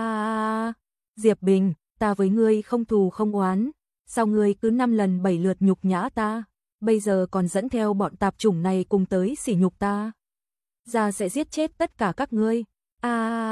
a a, Diệp Bình, ta với ngươi không thù không oán, sao ngươi cứ năm lần bảy lượt nhục nhã ta, bây giờ còn dẫn theo bọn tạp chủng này cùng tới sỉ nhục ta. Ra sẽ giết chết tất cả các ngươi. A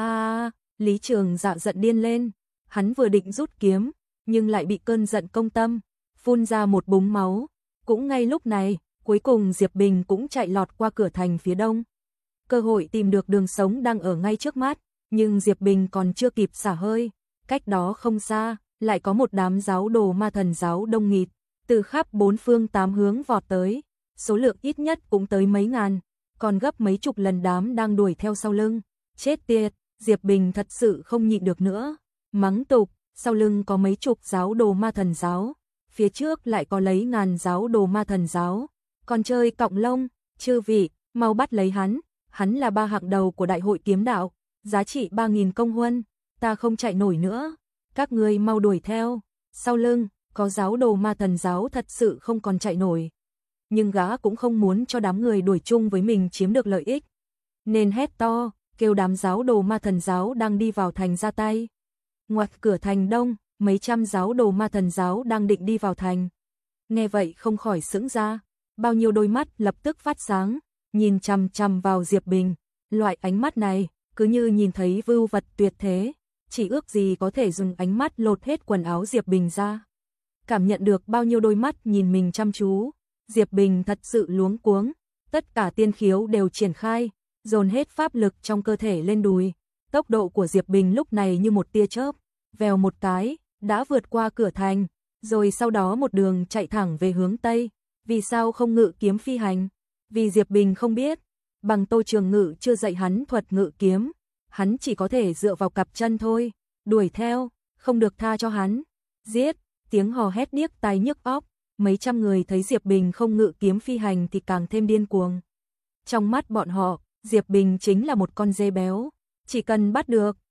a a, Lý Trường Dạ giận điên lên, hắn vừa định rút kiếm, nhưng lại bị cơn giận công tâm, phun ra một búng máu. Cũng ngay lúc này, cuối cùng Diệp Bình cũng chạy lọt qua cửa thành phía đông. Cơ hội tìm được đường sống đang ở ngay trước mắt, nhưng Diệp Bình còn chưa kịp xả hơi. Cách đó không xa, lại có một đám giáo đồ ma thần giáo đông nghịt, từ khắp bốn phương tám hướng vọt tới, số lượng ít nhất cũng tới mấy ngàn, còn gấp mấy chục lần đám đang đuổi theo sau lưng. Chết tiệt, Diệp Bình thật sự không nhịn được nữa, mắng tục. Sau lưng có mấy chục giáo đồ ma thần giáo, phía trước lại có lấy ngàn giáo đồ ma thần giáo, còn chơi cọng lông. Chư vị, mau bắt lấy hắn, hắn là ba hạng đầu của đại hội kiếm đạo, giá trị ba nghìn công huân, ta không chạy nổi nữa, các ngươi mau đuổi theo. Sau lưng, có giáo đồ ma thần giáo thật sự không còn chạy nổi, nhưng gã cũng không muốn cho đám người đuổi chung với mình chiếm được lợi ích, nên hét to, kêu đám giáo đồ ma thần giáo đang đi vào thành ra tay. Ngoặt cửa thành đông, mấy trăm giáo đồ ma thần giáo đang định đi vào thành. Nghe vậy không khỏi sững ra, bao nhiêu đôi mắt lập tức phát sáng, nhìn chằm chằm vào Diệp Bình. Loại ánh mắt này, cứ như nhìn thấy vưu vật tuyệt thế, chỉ ước gì có thể dùng ánh mắt lột hết quần áo Diệp Bình ra. Cảm nhận được bao nhiêu đôi mắt nhìn mình chăm chú, Diệp Bình thật sự luống cuống, tất cả tiên khiếu đều triển khai, dồn hết pháp lực trong cơ thể lên đùi. Tốc độ của Diệp Bình lúc này như một tia chớp, vèo một cái, đã vượt qua cửa thành, rồi sau đó một đường chạy thẳng về hướng Tây. Vì sao không ngự kiếm phi hành? Vì Diệp Bình không biết, bằng Tô Trường Ngự chưa dạy hắn thuật ngự kiếm, hắn chỉ có thể dựa vào cặp chân thôi. Đuổi theo, không được tha cho hắn. Giết, tiếng hò hét điếc tai nhức óc, mấy trăm người thấy Diệp Bình không ngự kiếm phi hành thì càng thêm điên cuồng. Trong mắt bọn họ, Diệp Bình chính là một con dê béo, chỉ cần bắt được,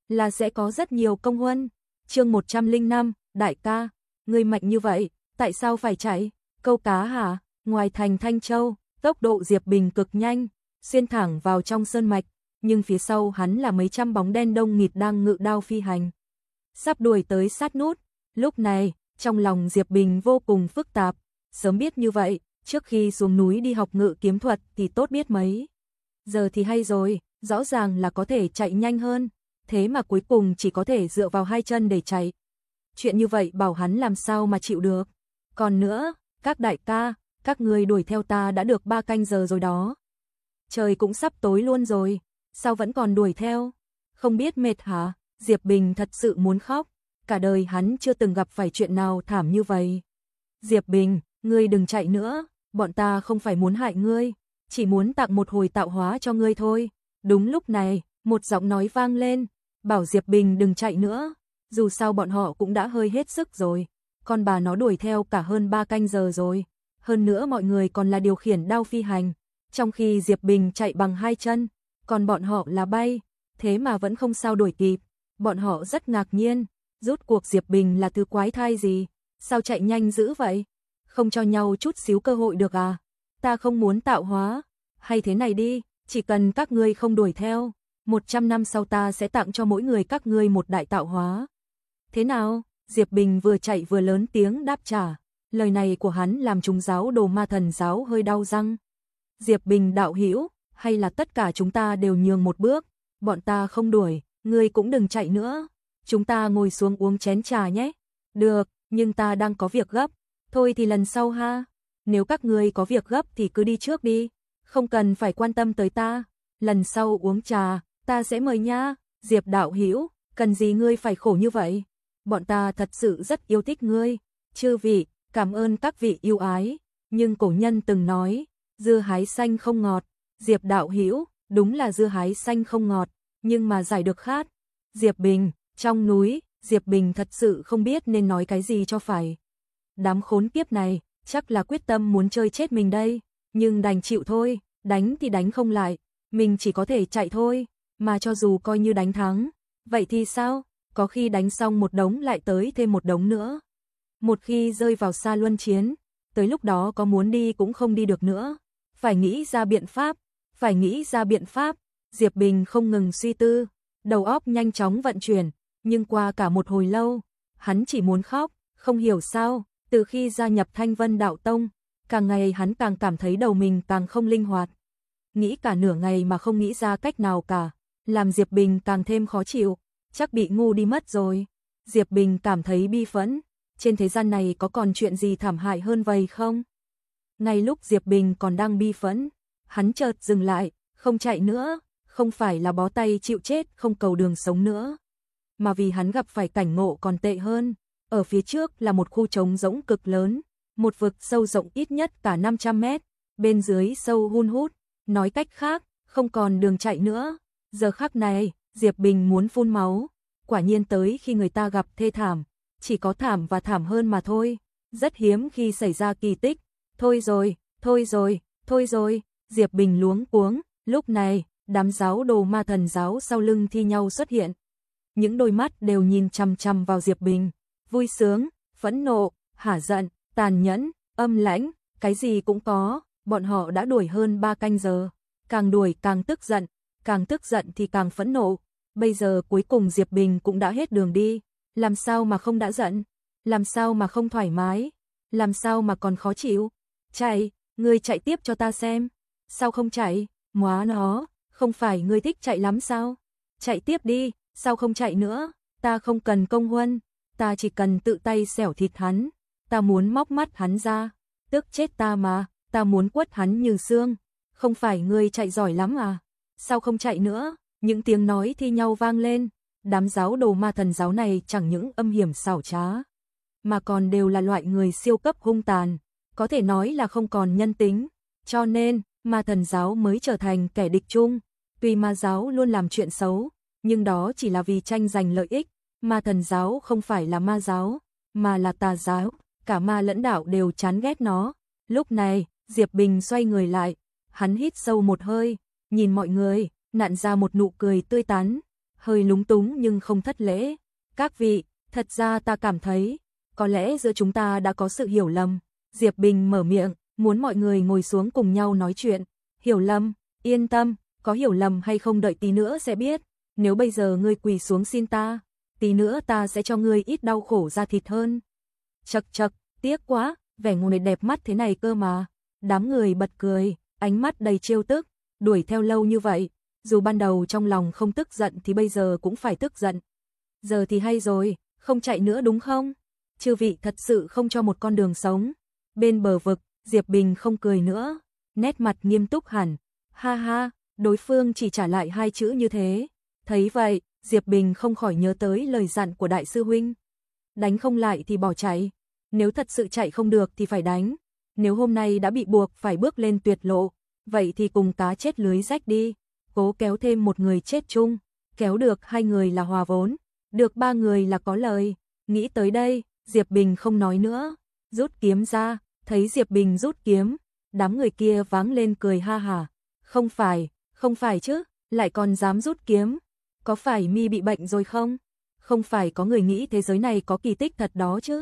là sẽ có rất nhiều công huân. Chương một trăm lẻ năm, đại ca, ngươi mạnh như vậy, tại sao phải chạy? Câu cá hả? Ngoài thành Thanh Châu, tốc độ Diệp Bình cực nhanh, xuyên thẳng vào trong sơn mạch, nhưng phía sau hắn là mấy trăm bóng đen đông nghịt đang ngự đao phi hành. Sắp đuổi tới sát nút, lúc này, trong lòng Diệp Bình vô cùng phức tạp, sớm biết như vậy, trước khi xuống núi đi học ngự kiếm thuật thì tốt biết mấy. Giờ thì hay rồi, rõ ràng là có thể chạy nhanh hơn, thế mà cuối cùng chỉ có thể dựa vào hai chân để chạy. Chuyện như vậy bảo hắn làm sao mà chịu được. Còn nữa, các đại ca, các người đuổi theo ta đã được ba canh giờ rồi đó. Trời cũng sắp tối luôn rồi, sao vẫn còn đuổi theo? Không biết mệt hả? Diệp Bình thật sự muốn khóc, cả đời hắn chưa từng gặp phải chuyện nào thảm như vậy. Diệp Bình, ngươi đừng chạy nữa, bọn ta không phải muốn hại ngươi, chỉ muốn tặng một hồi tạo hóa cho ngươi thôi. Đúng lúc này, một giọng nói vang lên, bảo Diệp Bình đừng chạy nữa, dù sao bọn họ cũng đã hơi hết sức rồi, con bà nó đuổi theo cả hơn ba canh giờ rồi, hơn nữa mọi người còn là điều khiển đao phi hành, trong khi Diệp Bình chạy bằng hai chân, còn bọn họ là bay, thế mà vẫn không sao đuổi kịp. Bọn họ rất ngạc nhiên, rốt cuộc Diệp Bình là thứ quái thai gì, sao chạy nhanh dữ vậy? Không cho nhau chút xíu cơ hội được à? Ta không muốn tạo hóa, hay thế này đi, chỉ cần các ngươi không đuổi theo, một trăm năm sau ta sẽ tặng cho mỗi người các ngươi một đại tạo hóa. Thế nào? Diệp Bình vừa chạy vừa lớn tiếng đáp trả, lời này của hắn làm chúng giáo đồ ma thần giáo hơi đau răng. Diệp Bình đạo hữu, hay là tất cả chúng ta đều nhường một bước, bọn ta không đuổi, ngươi cũng đừng chạy nữa, chúng ta ngồi xuống uống chén trà nhé. Được, nhưng ta đang có việc gấp, thôi thì lần sau ha, nếu các ngươi có việc gấp thì cứ đi trước đi, không cần phải quan tâm tới ta, lần sau uống trà, ta sẽ mời nha. Diệp đạo hữu, cần gì ngươi phải khổ như vậy, bọn ta thật sự rất yêu thích ngươi. Chư vị, cảm ơn các vị yêu ái, nhưng cổ nhân từng nói, dưa hái xanh không ngọt. Diệp đạo hữu, đúng là dưa hái xanh không ngọt, nhưng mà giải được khát. Diệp Bình, trong núi, Diệp Bình thật sự không biết nên nói cái gì cho phải. Đám khốn kiếp này, chắc là quyết tâm muốn chơi chết mình đây, nhưng đành chịu thôi, đánh thì đánh không lại, mình chỉ có thể chạy thôi, mà cho dù coi như đánh thắng, vậy thì sao? Có khi đánh xong một đống lại tới thêm một đống nữa. Một khi rơi vào xa luân chiến, tới lúc đó có muốn đi cũng không đi được nữa. Phải nghĩ ra biện pháp, phải nghĩ ra biện pháp. Diệp Bình không ngừng suy tư, đầu óc nhanh chóng vận chuyển, nhưng qua cả một hồi lâu, hắn chỉ muốn khóc, không hiểu sao, từ khi gia nhập Thanh Vân Đạo Tông, càng ngày hắn càng cảm thấy đầu mình càng không linh hoạt. Nghĩ cả nửa ngày mà không nghĩ ra cách nào cả, làm Diệp Bình càng thêm khó chịu, chắc bị ngu đi mất rồi. Diệp Bình cảm thấy bi phẫn, trên thế gian này có còn chuyện gì thảm hại hơn vậy không? Ngay lúc Diệp Bình còn đang bi phẫn, hắn chợt dừng lại, không chạy nữa, không phải là bó tay chịu chết không cầu đường sống nữa, mà vì hắn gặp phải cảnh ngộ còn tệ hơn. Ở phía trước là một khu trống rỗng cực lớn, một vực sâu rộng ít nhất cả năm trăm mét, bên dưới sâu hun hút, nói cách khác, không còn đường chạy nữa. Giờ khắc này, Diệp Bình muốn phun máu, quả nhiên tới khi người ta gặp thê thảm, chỉ có thảm và thảm hơn mà thôi, rất hiếm khi xảy ra kỳ tích. Thôi rồi, thôi rồi, thôi rồi, Diệp Bình luống cuống, lúc này, đám giáo đồ ma thần giáo sau lưng thi nhau xuất hiện. Những đôi mắt đều nhìn chằm chằm vào Diệp Bình, vui sướng, phẫn nộ, hả giận, tàn nhẫn, âm lãnh, cái gì cũng có, bọn họ đã đuổi hơn ba canh giờ, càng đuổi càng tức giận, càng tức giận thì càng phẫn nộ, bây giờ cuối cùng Diệp Bình cũng đã hết đường đi, làm sao mà không đã giận, làm sao mà không thoải mái, làm sao mà còn khó chịu. Chạy, ngươi chạy tiếp cho ta xem. Sao không chạy? Móa nó, không phải ngươi thích chạy lắm sao? Chạy tiếp đi, sao không chạy nữa? Ta không cần công huân, ta chỉ cần tự tay xẻo thịt hắn, ta muốn móc mắt hắn ra, tức chết ta mà, ta muốn quất hắn như xương. Không phải ngươi chạy giỏi lắm à? Sao không chạy nữa? Những tiếng nói thi nhau vang lên, đám giáo đồ ma thần giáo này chẳng những âm hiểm xảo trá, mà còn đều là loại người siêu cấp hung tàn, có thể nói là không còn nhân tính, cho nên ma thần giáo mới trở thành kẻ địch chung. Tuy ma giáo luôn làm chuyện xấu, nhưng đó chỉ là vì tranh giành lợi ích, ma thần giáo không phải là ma giáo, mà là tà giáo, cả ma lẫn đạo đều chán ghét nó. Lúc này, Diệp Bình xoay người lại, hắn hít sâu một hơi, nhìn mọi người, nặn ra một nụ cười tươi tắn, hơi lúng túng nhưng không thất lễ. Các vị, thật ra ta cảm thấy, có lẽ giữa chúng ta đã có sự hiểu lầm. Diệp Bình mở miệng, muốn mọi người ngồi xuống cùng nhau nói chuyện. Hiểu lầm, yên tâm, có hiểu lầm hay không đợi tí nữa sẽ biết. Nếu bây giờ ngươi quỳ xuống xin ta, tí nữa ta sẽ cho ngươi ít đau khổ da thịt hơn. Chậc chậc, tiếc quá, vẻ người đẹp mắt thế này cơ mà. Đám người bật cười, ánh mắt đầy trêu tức, đuổi theo lâu như vậy, dù ban đầu trong lòng không tức giận thì bây giờ cũng phải tức giận. Giờ thì hay rồi, không chạy nữa đúng không? Chư vị thật sự không cho một con đường sống. Bên bờ vực, Diệp Bình không cười nữa, nét mặt nghiêm túc hẳn. Ha ha, đối phương chỉ trả lại hai chữ như thế. Thấy vậy, Diệp Bình không khỏi nhớ tới lời dặn của đại sư huynh. Đánh không lại thì bỏ chạy, nếu thật sự chạy không được thì phải đánh. Nếu hôm nay đã bị buộc phải bước lên tuyệt lộ, vậy thì cùng cá chết lưới rách đi. Cố kéo thêm một người chết chung, kéo được hai người là hòa vốn, được ba người là có lời. Nghĩ tới đây, Diệp Bình không nói nữa, rút kiếm ra, thấy Diệp Bình rút kiếm, đám người kia váng lên cười ha hả. Không phải, không phải chứ, lại còn dám rút kiếm. Có phải mi bị bệnh rồi không? Không phải có người nghĩ thế giới này có kỳ tích thật đó chứ?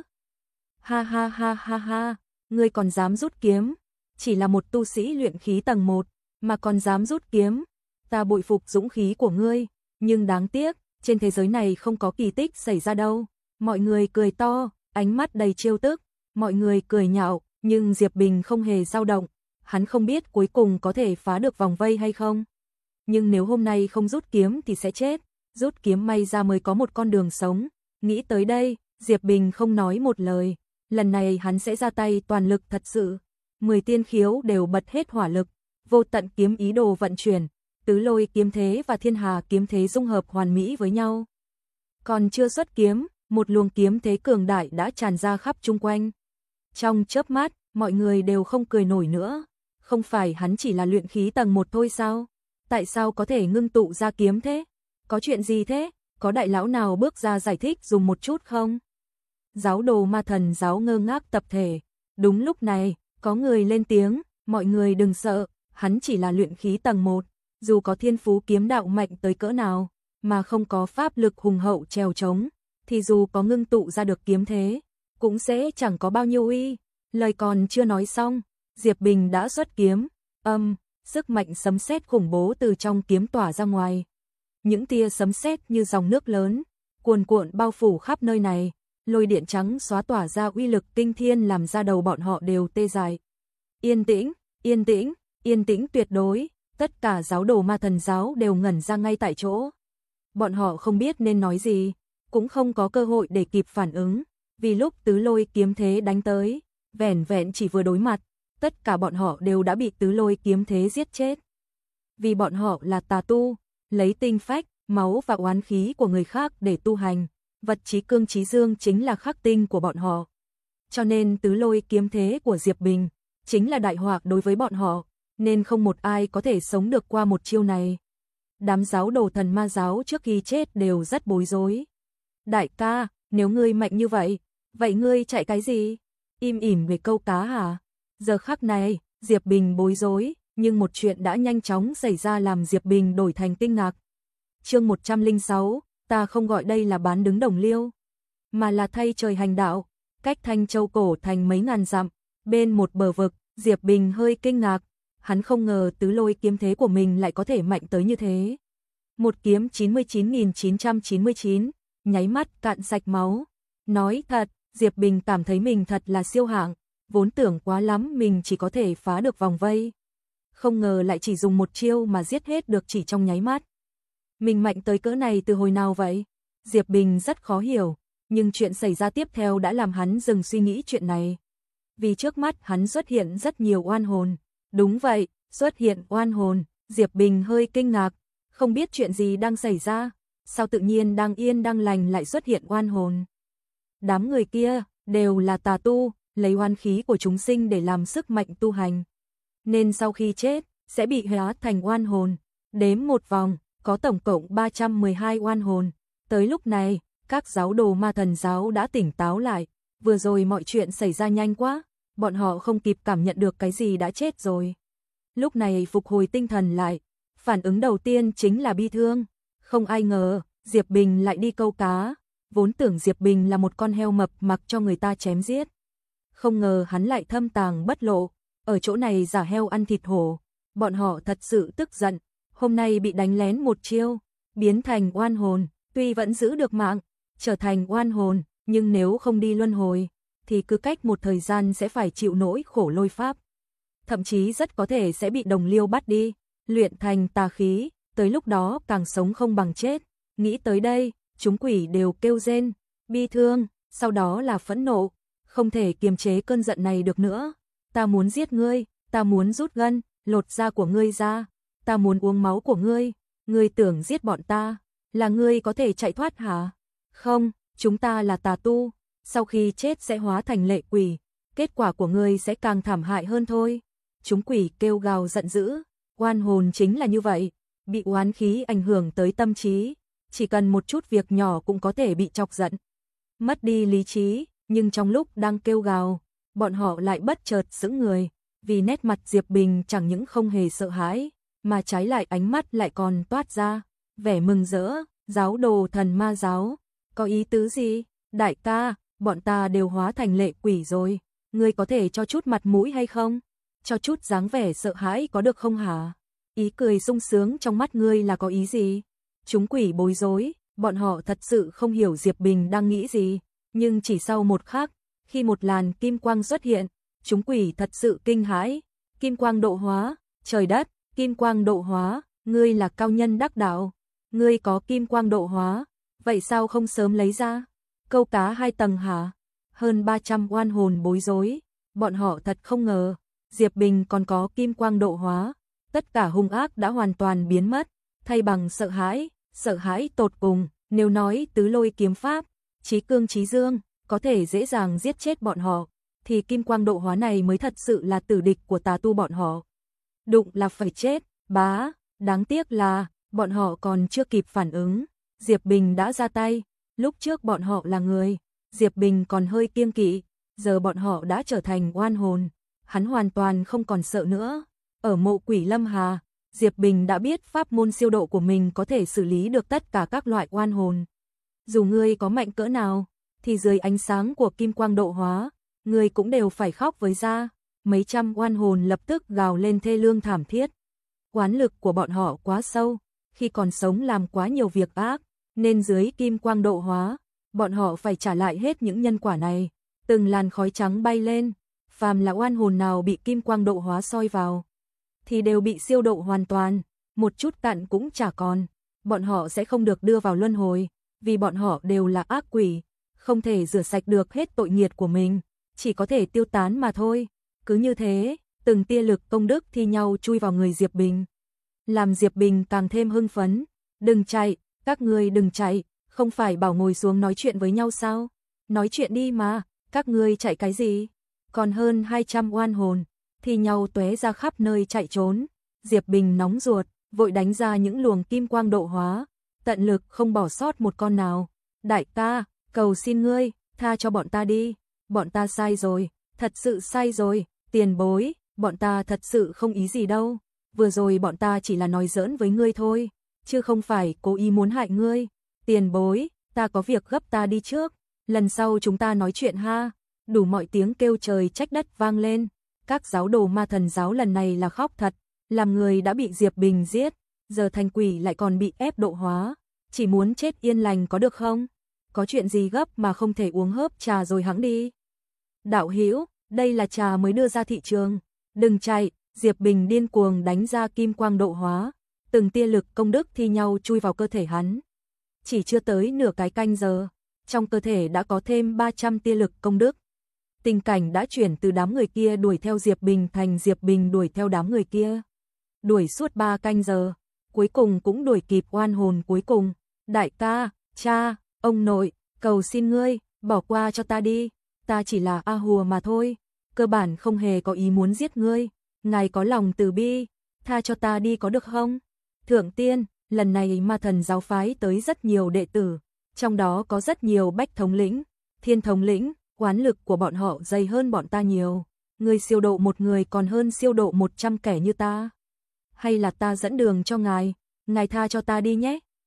Ha ha ha ha ha, ngươi còn dám rút kiếm? Chỉ là một tu sĩ luyện khí tầng một, mà còn dám rút kiếm. Ta bội phục dũng khí của ngươi, nhưng đáng tiếc, trên thế giới này không có kỳ tích xảy ra đâu. Mọi người cười to, ánh mắt đầy trêu tức, mọi người cười nhạo, nhưng Diệp Bình không hề dao động. Hắn không biết cuối cùng có thể phá được vòng vây hay không. Nhưng nếu hôm nay không rút kiếm thì sẽ chết, rút kiếm may ra mới có một con đường sống. Nghĩ tới đây, Diệp Bình không nói một lời, lần này hắn sẽ ra tay toàn lực thật sự. Mười tiên khiếu đều bật hết hỏa lực, vô tận kiếm ý đồ vận chuyển, tứ lôi kiếm thế và thiên hà kiếm thế dung hợp hoàn mỹ với nhau. Còn chưa xuất kiếm, một luồng kiếm thế cường đại đã tràn ra khắp chung quanh. Trong chớp mắt, mọi người đều không cười nổi nữa. Không phải hắn chỉ là luyện khí tầng một thôi sao? Tại sao có thể ngưng tụ ra kiếm thế? Có chuyện gì thế? Có đại lão nào bước ra giải thích dùng một chút không? Giáo đồ ma thần giáo ngơ ngác tập thể. Đúng lúc này, có người lên tiếng, mọi người đừng sợ, hắn chỉ là luyện khí tầng một, dù có thiên phú kiếm đạo mạnh tới cỡ nào, mà không có pháp lực hùng hậu trèo trống, thì dù có ngưng tụ ra được kiếm thế, cũng sẽ chẳng có bao nhiêu uy. Lời còn chưa nói xong, Diệp Bình đã xuất kiếm, âm, sức mạnh sấm sét khủng bố từ trong kiếm tỏa ra ngoài. Những tia sấm sét như dòng nước lớn, cuồn cuộn bao phủ khắp nơi này, lôi điện trắng xóa tỏa ra uy lực kinh thiên làm ra đầu bọn họ đều tê dại. Yên tĩnh, yên tĩnh, yên tĩnh tuyệt đối, tất cả giáo đồ ma thần giáo đều ngẩn ra ngay tại chỗ. Bọn họ không biết nên nói gì, cũng không có cơ hội để kịp phản ứng, vì lúc tứ lôi kiếm thế đánh tới, vẻn vẹn chỉ vừa đối mặt, tất cả bọn họ đều đã bị tứ lôi kiếm thế giết chết. Vì bọn họ là tà tu, lấy tinh phách, máu và oán khí của người khác để tu hành, vật trí cương trí dương chính là khắc tinh của bọn họ. Cho nên tứ lôi kiếm thế của Diệp Bình chính là đại họa đối với bọn họ, nên không một ai có thể sống được qua một chiêu này. Đám giáo đồ thần ma giáo trước khi chết đều rất bối rối. Đại ca, nếu ngươi mạnh như vậy, vậy ngươi chạy cái gì? Im ỉm về câu cá hả? Giờ khắc này, Diệp Bình bối rối, nhưng một chuyện đã nhanh chóng xảy ra làm Diệp Bình đổi thành kinh ngạc. Chương một trăm lẻ sáu, ta không gọi đây là bán đứng đồng liêu, mà là thay trời hành đạo, cách Thanh Châu cổ thành mấy ngàn dặm, bên một bờ vực, Diệp Bình hơi kinh ngạc, hắn không ngờ tứ lôi kiếm thế của mình lại có thể mạnh tới như thế. Một kiếm chín mươi chín nghìn chín trăm chín mươi chín, nháy mắt cạn sạch máu. Nói thật, Diệp Bình cảm thấy mình thật là siêu hạng, vốn tưởng quá lắm mình chỉ có thể phá được vòng vây. Không ngờ lại chỉ dùng một chiêu mà giết hết được chỉ trong nháy mắt. Mình mạnh tới cỡ này từ hồi nào vậy? Diệp Bình rất khó hiểu, nhưng chuyện xảy ra tiếp theo đã làm hắn dừng suy nghĩ chuyện này. Vì trước mắt hắn xuất hiện rất nhiều oan hồn. Đúng vậy, xuất hiện oan hồn, Diệp Bình hơi kinh ngạc, không biết chuyện gì đang xảy ra, sao tự nhiên đang yên đang lành lại xuất hiện oan hồn. Đám người kia đều là tà tu, lấy oan khí của chúng sinh để làm sức mạnh tu hành, nên sau khi chết sẽ bị hóa thành oan hồn. Đếm một vòng, có tổng cộng ba trăm mười hai oan hồn. Tới lúc này, các giáo đồ ma thần giáo đã tỉnh táo lại, vừa rồi mọi chuyện xảy ra nhanh quá, bọn họ không kịp cảm nhận được cái gì đã chết rồi. Lúc này phục hồi tinh thần lại, phản ứng đầu tiên chính là bi thương. Không ai ngờ, Diệp Bình lại đi câu cá, vốn tưởng Diệp Bình là một con heo mập mặc cho người ta chém giết. Không ngờ hắn lại thâm tàng bất lộ, ở chỗ này giả heo ăn thịt hổ. Bọn họ thật sự tức giận, hôm nay bị đánh lén một chiêu, biến thành oan hồn, tuy vẫn giữ được mạng, trở thành oan hồn, nhưng nếu không đi luân hồi, thì cứ cách một thời gian sẽ phải chịu nỗi khổ lôi pháp. Thậm chí rất có thể sẽ bị đồng liêu bắt đi, luyện thành tà khí, tới lúc đó càng sống không bằng chết. Nghĩ tới đây, chúng quỷ đều kêu rên, bi thương, sau đó là phẫn nộ, không thể kiềm chế cơn giận này được nữa. Ta muốn giết ngươi, ta muốn rút gân, lột da của ngươi ra, ta muốn uống máu của ngươi, ngươi tưởng giết bọn ta, là ngươi có thể chạy thoát hả? Không, chúng ta là tà tu, sau khi chết sẽ hóa thành lệ quỷ, kết quả của ngươi sẽ càng thảm hại hơn thôi. Chúng quỷ kêu gào giận dữ, oan hồn chính là như vậy, bị oán khí ảnh hưởng tới tâm trí, chỉ cần một chút việc nhỏ cũng có thể bị chọc giận, mất đi lý trí, nhưng trong lúc đang kêu gào, bọn họ lại bất chợt sững người, vì nét mặt Diệp Bình chẳng những không hề sợ hãi, mà trái lại ánh mắt lại còn toát ra vẻ mừng rỡ. Giáo đồ thần ma giáo, có ý tứ gì? Đại ca, bọn ta đều hóa thành lệ quỷ rồi, ngươi có thể cho chút mặt mũi hay không? Cho chút dáng vẻ sợ hãi có được không hả? Ý cười sung sướng trong mắt ngươi là có ý gì? Chúng quỷ bối rối, bọn họ thật sự không hiểu Diệp Bình đang nghĩ gì, nhưng chỉ sau một khắc, khi một làn kim quang xuất hiện, chúng quỷ thật sự kinh hãi. Kim quang độ hóa, trời đất, kim quang độ hóa, ngươi là cao nhân đắc đạo, ngươi có kim quang độ hóa, vậy sao không sớm lấy ra? Câu cá hai tầng hả? Hơn ba trăm oan hồn bối rối, bọn họ thật không ngờ, Diệp Bình còn có kim quang độ hóa, tất cả hung ác đã hoàn toàn biến mất, thay bằng sợ hãi, sợ hãi tột cùng. Nếu nói tứ lôi kiếm pháp, chí cương chí dương, có thể dễ dàng giết chết bọn họ, thì kim quang độ hóa này mới thật sự là tử địch của tà tu bọn họ. Đụng là phải chết, bá, đáng tiếc là, bọn họ còn chưa kịp phản ứng, Diệp Bình đã ra tay. Lúc trước bọn họ là người, Diệp Bình còn hơi kiêng kỵ, giờ bọn họ đã trở thành oan hồn, hắn hoàn toàn không còn sợ nữa. Ở mộ quỷ Lâm Hà, Diệp Bình đã biết pháp môn siêu độ của mình có thể xử lý được tất cả các loại oan hồn. Dù ngươi có mạnh cỡ nào, thì dưới ánh sáng của kim quang độ hóa, ngươi cũng đều phải khóc với da. Mấy trăm oan hồn lập tức gào lên thê lương thảm thiết. Oán lực của bọn họ quá sâu, khi còn sống làm quá nhiều việc ác, nên dưới kim quang độ hóa, bọn họ phải trả lại hết những nhân quả này. Từng làn khói trắng bay lên, phàm là oan hồn nào bị kim quang độ hóa soi vào, thì đều bị siêu độ hoàn toàn, một chút cặn cũng chả còn. Bọn họ sẽ không được đưa vào luân hồi, vì bọn họ đều là ác quỷ, không thể rửa sạch được hết tội nghiệt của mình, chỉ có thể tiêu tán mà thôi. Cứ như thế, từng tia lực công đức thi nhau chui vào người Diệp Bình, làm Diệp Bình càng thêm hưng phấn. Đừng chạy, các ngươi đừng chạy, không phải bảo ngồi xuống nói chuyện với nhau sao? Nói chuyện đi mà, các ngươi chạy cái gì? Còn hơn hai trăm oan hồn, thi nhau tóe ra khắp nơi chạy trốn. Diệp Bình nóng ruột, vội đánh ra những luồng kim quang độ hóa, tận lực không bỏ sót một con nào. Đại ca, cầu xin ngươi, tha cho bọn ta đi, bọn ta sai rồi, thật sự sai rồi, tiền bối, bọn ta thật sự không ý gì đâu, vừa rồi bọn ta chỉ là nói giỡn với ngươi thôi, chứ không phải cố ý muốn hại ngươi. Tiền bối, ta có việc gấp, ta đi trước, lần sau chúng ta nói chuyện ha. Đủ mọi tiếng kêu trời trách đất vang lên, các giáo đồ ma thần giáo lần này là khóc thật, làm người đã bị Diệp Bình giết, giờ thành quỷ lại còn bị ép độ hóa, chỉ muốn chết yên lành có được không? Có chuyện gì gấp mà không thể uống hớp trà rồi hẵng đi? Đạo hữu, đây là trà mới đưa ra thị trường, đừng chạy. Diệp Bình điên cuồng đánh ra kim quang độ hóa, từng tia lực công đức thi nhau chui vào cơ thể hắn. Chỉ chưa tới nửa cái canh giờ, trong cơ thể đã có thêm ba trăm tia lực công đức. Tình cảnh đã chuyển từ đám người kia đuổi theo Diệp Bình thành Diệp Bình đuổi theo đám người kia. Đuổi suốt ba canh giờ, cuối cùng cũng đuổi kịp oan hồn cuối cùng. Đại ca, cha, ông nội, cầu xin ngươi, bỏ qua cho ta đi, ta chỉ là A Hùa mà thôi, cơ bản không hề có ý muốn giết ngươi, ngài có lòng từ bi, tha cho ta đi có được không? Thượng tiên, lần này ma thần giáo phái tới rất nhiều đệ tử, trong đó có rất nhiều bách thống lĩnh, thiên thống lĩnh, oán lực của bọn họ dày hơn bọn ta nhiều, ngươi siêu độ một người còn hơn siêu độ một trăm kẻ như ta. Hay là ta dẫn đường cho ngài, ngài tha cho ta đi nhé.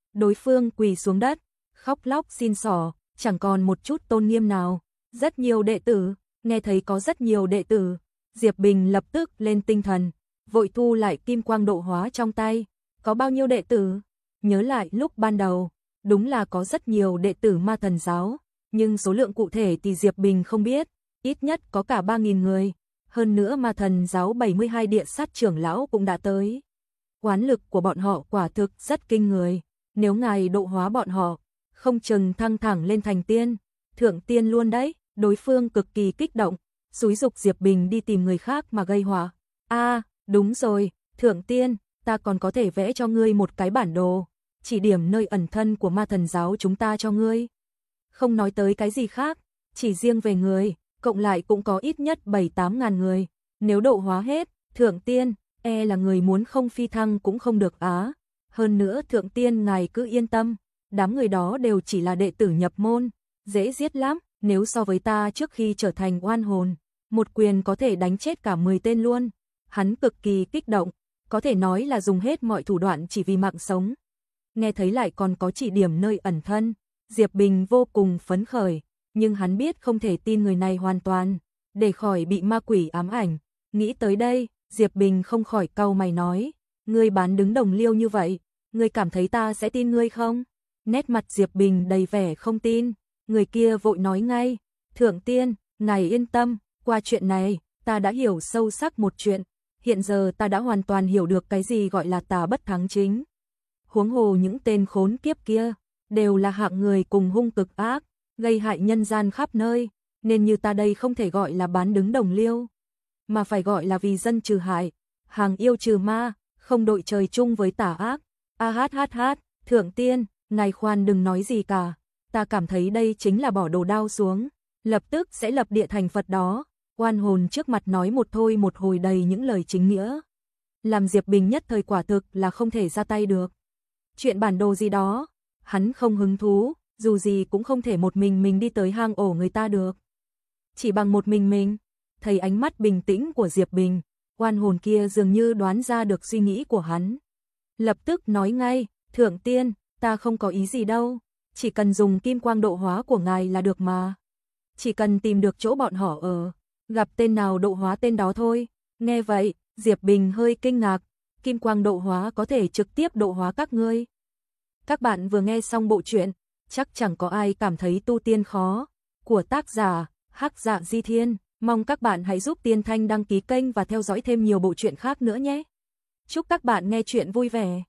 Đối phương quỳ xuống đất, khóc lóc xin xỏ, chẳng còn một chút tôn nghiêm nào. Rất nhiều đệ tử, nghe thấy có rất nhiều đệ tử, Diệp Bình lập tức lên tinh thần, vội thu lại kim quang độ hóa trong tay. Có bao nhiêu đệ tử? Nhớ lại lúc ban đầu, đúng là có rất nhiều đệ tử Ma Thần giáo, nhưng số lượng cụ thể thì Diệp Bình không biết, ít nhất có cả ba nghìn người. Hơn nữa Ma Thần giáo bảy mươi hai địa sát trưởng lão cũng đã tới. Oán lực của bọn họ quả thực rất kinh người, nếu ngài độ hóa bọn họ, không chừng thăng thẳng lên thành tiên, thượng tiên luôn đấy. Đối phương cực kỳ kích động, xúi giục Diệp Bình đi tìm người khác mà gây họa. A, à, đúng rồi, thượng tiên, ta còn có thể vẽ cho ngươi một cái bản đồ, chỉ điểm nơi ẩn thân của Ma Thần giáo chúng ta cho ngươi. Không nói tới cái gì khác, chỉ riêng về người, cộng lại cũng có ít nhất bảy tám ngàn người. Nếu độ hóa hết, thượng tiên, e là người muốn không phi thăng cũng không được á. Hơn nữa thượng tiên ngài cứ yên tâm, đám người đó đều chỉ là đệ tử nhập môn, dễ giết lắm. Nếu so với ta trước khi trở thành oan hồn, một quyền có thể đánh chết cả mười tên luôn. Hắn cực kỳ kích động, có thể nói là dùng hết mọi thủ đoạn chỉ vì mạng sống. Nghe thấy lại còn có chỉ điểm nơi ẩn thân, Diệp Bình vô cùng phấn khởi, nhưng hắn biết không thể tin người này hoàn toàn, để khỏi bị ma quỷ ám ảnh. Nghĩ tới đây, Diệp Bình không khỏi cau mày nói, ngươi bán đứng đồng liêu như vậy, ngươi cảm thấy ta sẽ tin ngươi không? Nét mặt Diệp Bình đầy vẻ không tin. Người kia vội nói ngay, thượng tiên, ngài yên tâm, qua chuyện này, ta đã hiểu sâu sắc một chuyện, hiện giờ ta đã hoàn toàn hiểu được cái gì gọi là tà bất thắng chính. Huống hồ những tên khốn kiếp kia, đều là hạng người cùng hung cực ác, gây hại nhân gian khắp nơi, nên như ta đây không thể gọi là bán đứng đồng liêu, mà phải gọi là vì dân trừ hại, hàng yêu trừ ma, không đội trời chung với tà ác. A hát hát hát, thượng tiên, ngài khoan đừng nói gì cả. Ta cảm thấy đây chính là bỏ đồ đao xuống, lập tức sẽ lập địa thành Phật đó. Oan hồn trước mặt nói một thôi một hồi đầy những lời chính nghĩa, làm Diệp Bình nhất thời quả thực là không thể ra tay được. Chuyện bản đồ gì đó, hắn không hứng thú, dù gì cũng không thể một mình mình đi tới hang ổ người ta được. Chỉ bằng một mình mình, thấy ánh mắt bình tĩnh của Diệp Bình, oan hồn kia dường như đoán ra được suy nghĩ của hắn. Lập tức nói ngay, thượng tiên, ta không có ý gì đâu. Chỉ cần dùng kim quang độ hóa của ngài là được mà. Chỉ cần tìm được chỗ bọn họ ở, gặp tên nào độ hóa tên đó thôi. Nghe vậy, Diệp Bình hơi kinh ngạc, kim quang độ hóa có thể trực tiếp độ hóa các ngươi. Các bạn vừa nghe xong bộ truyện, chắc chẳng có ai cảm thấy tu tiên khó, của tác giả Hắc Dạ Di Thiên. Mong các bạn hãy giúp Tiên Thanh đăng ký kênh và theo dõi thêm nhiều bộ truyện khác nữa nhé. Chúc các bạn nghe truyện vui vẻ.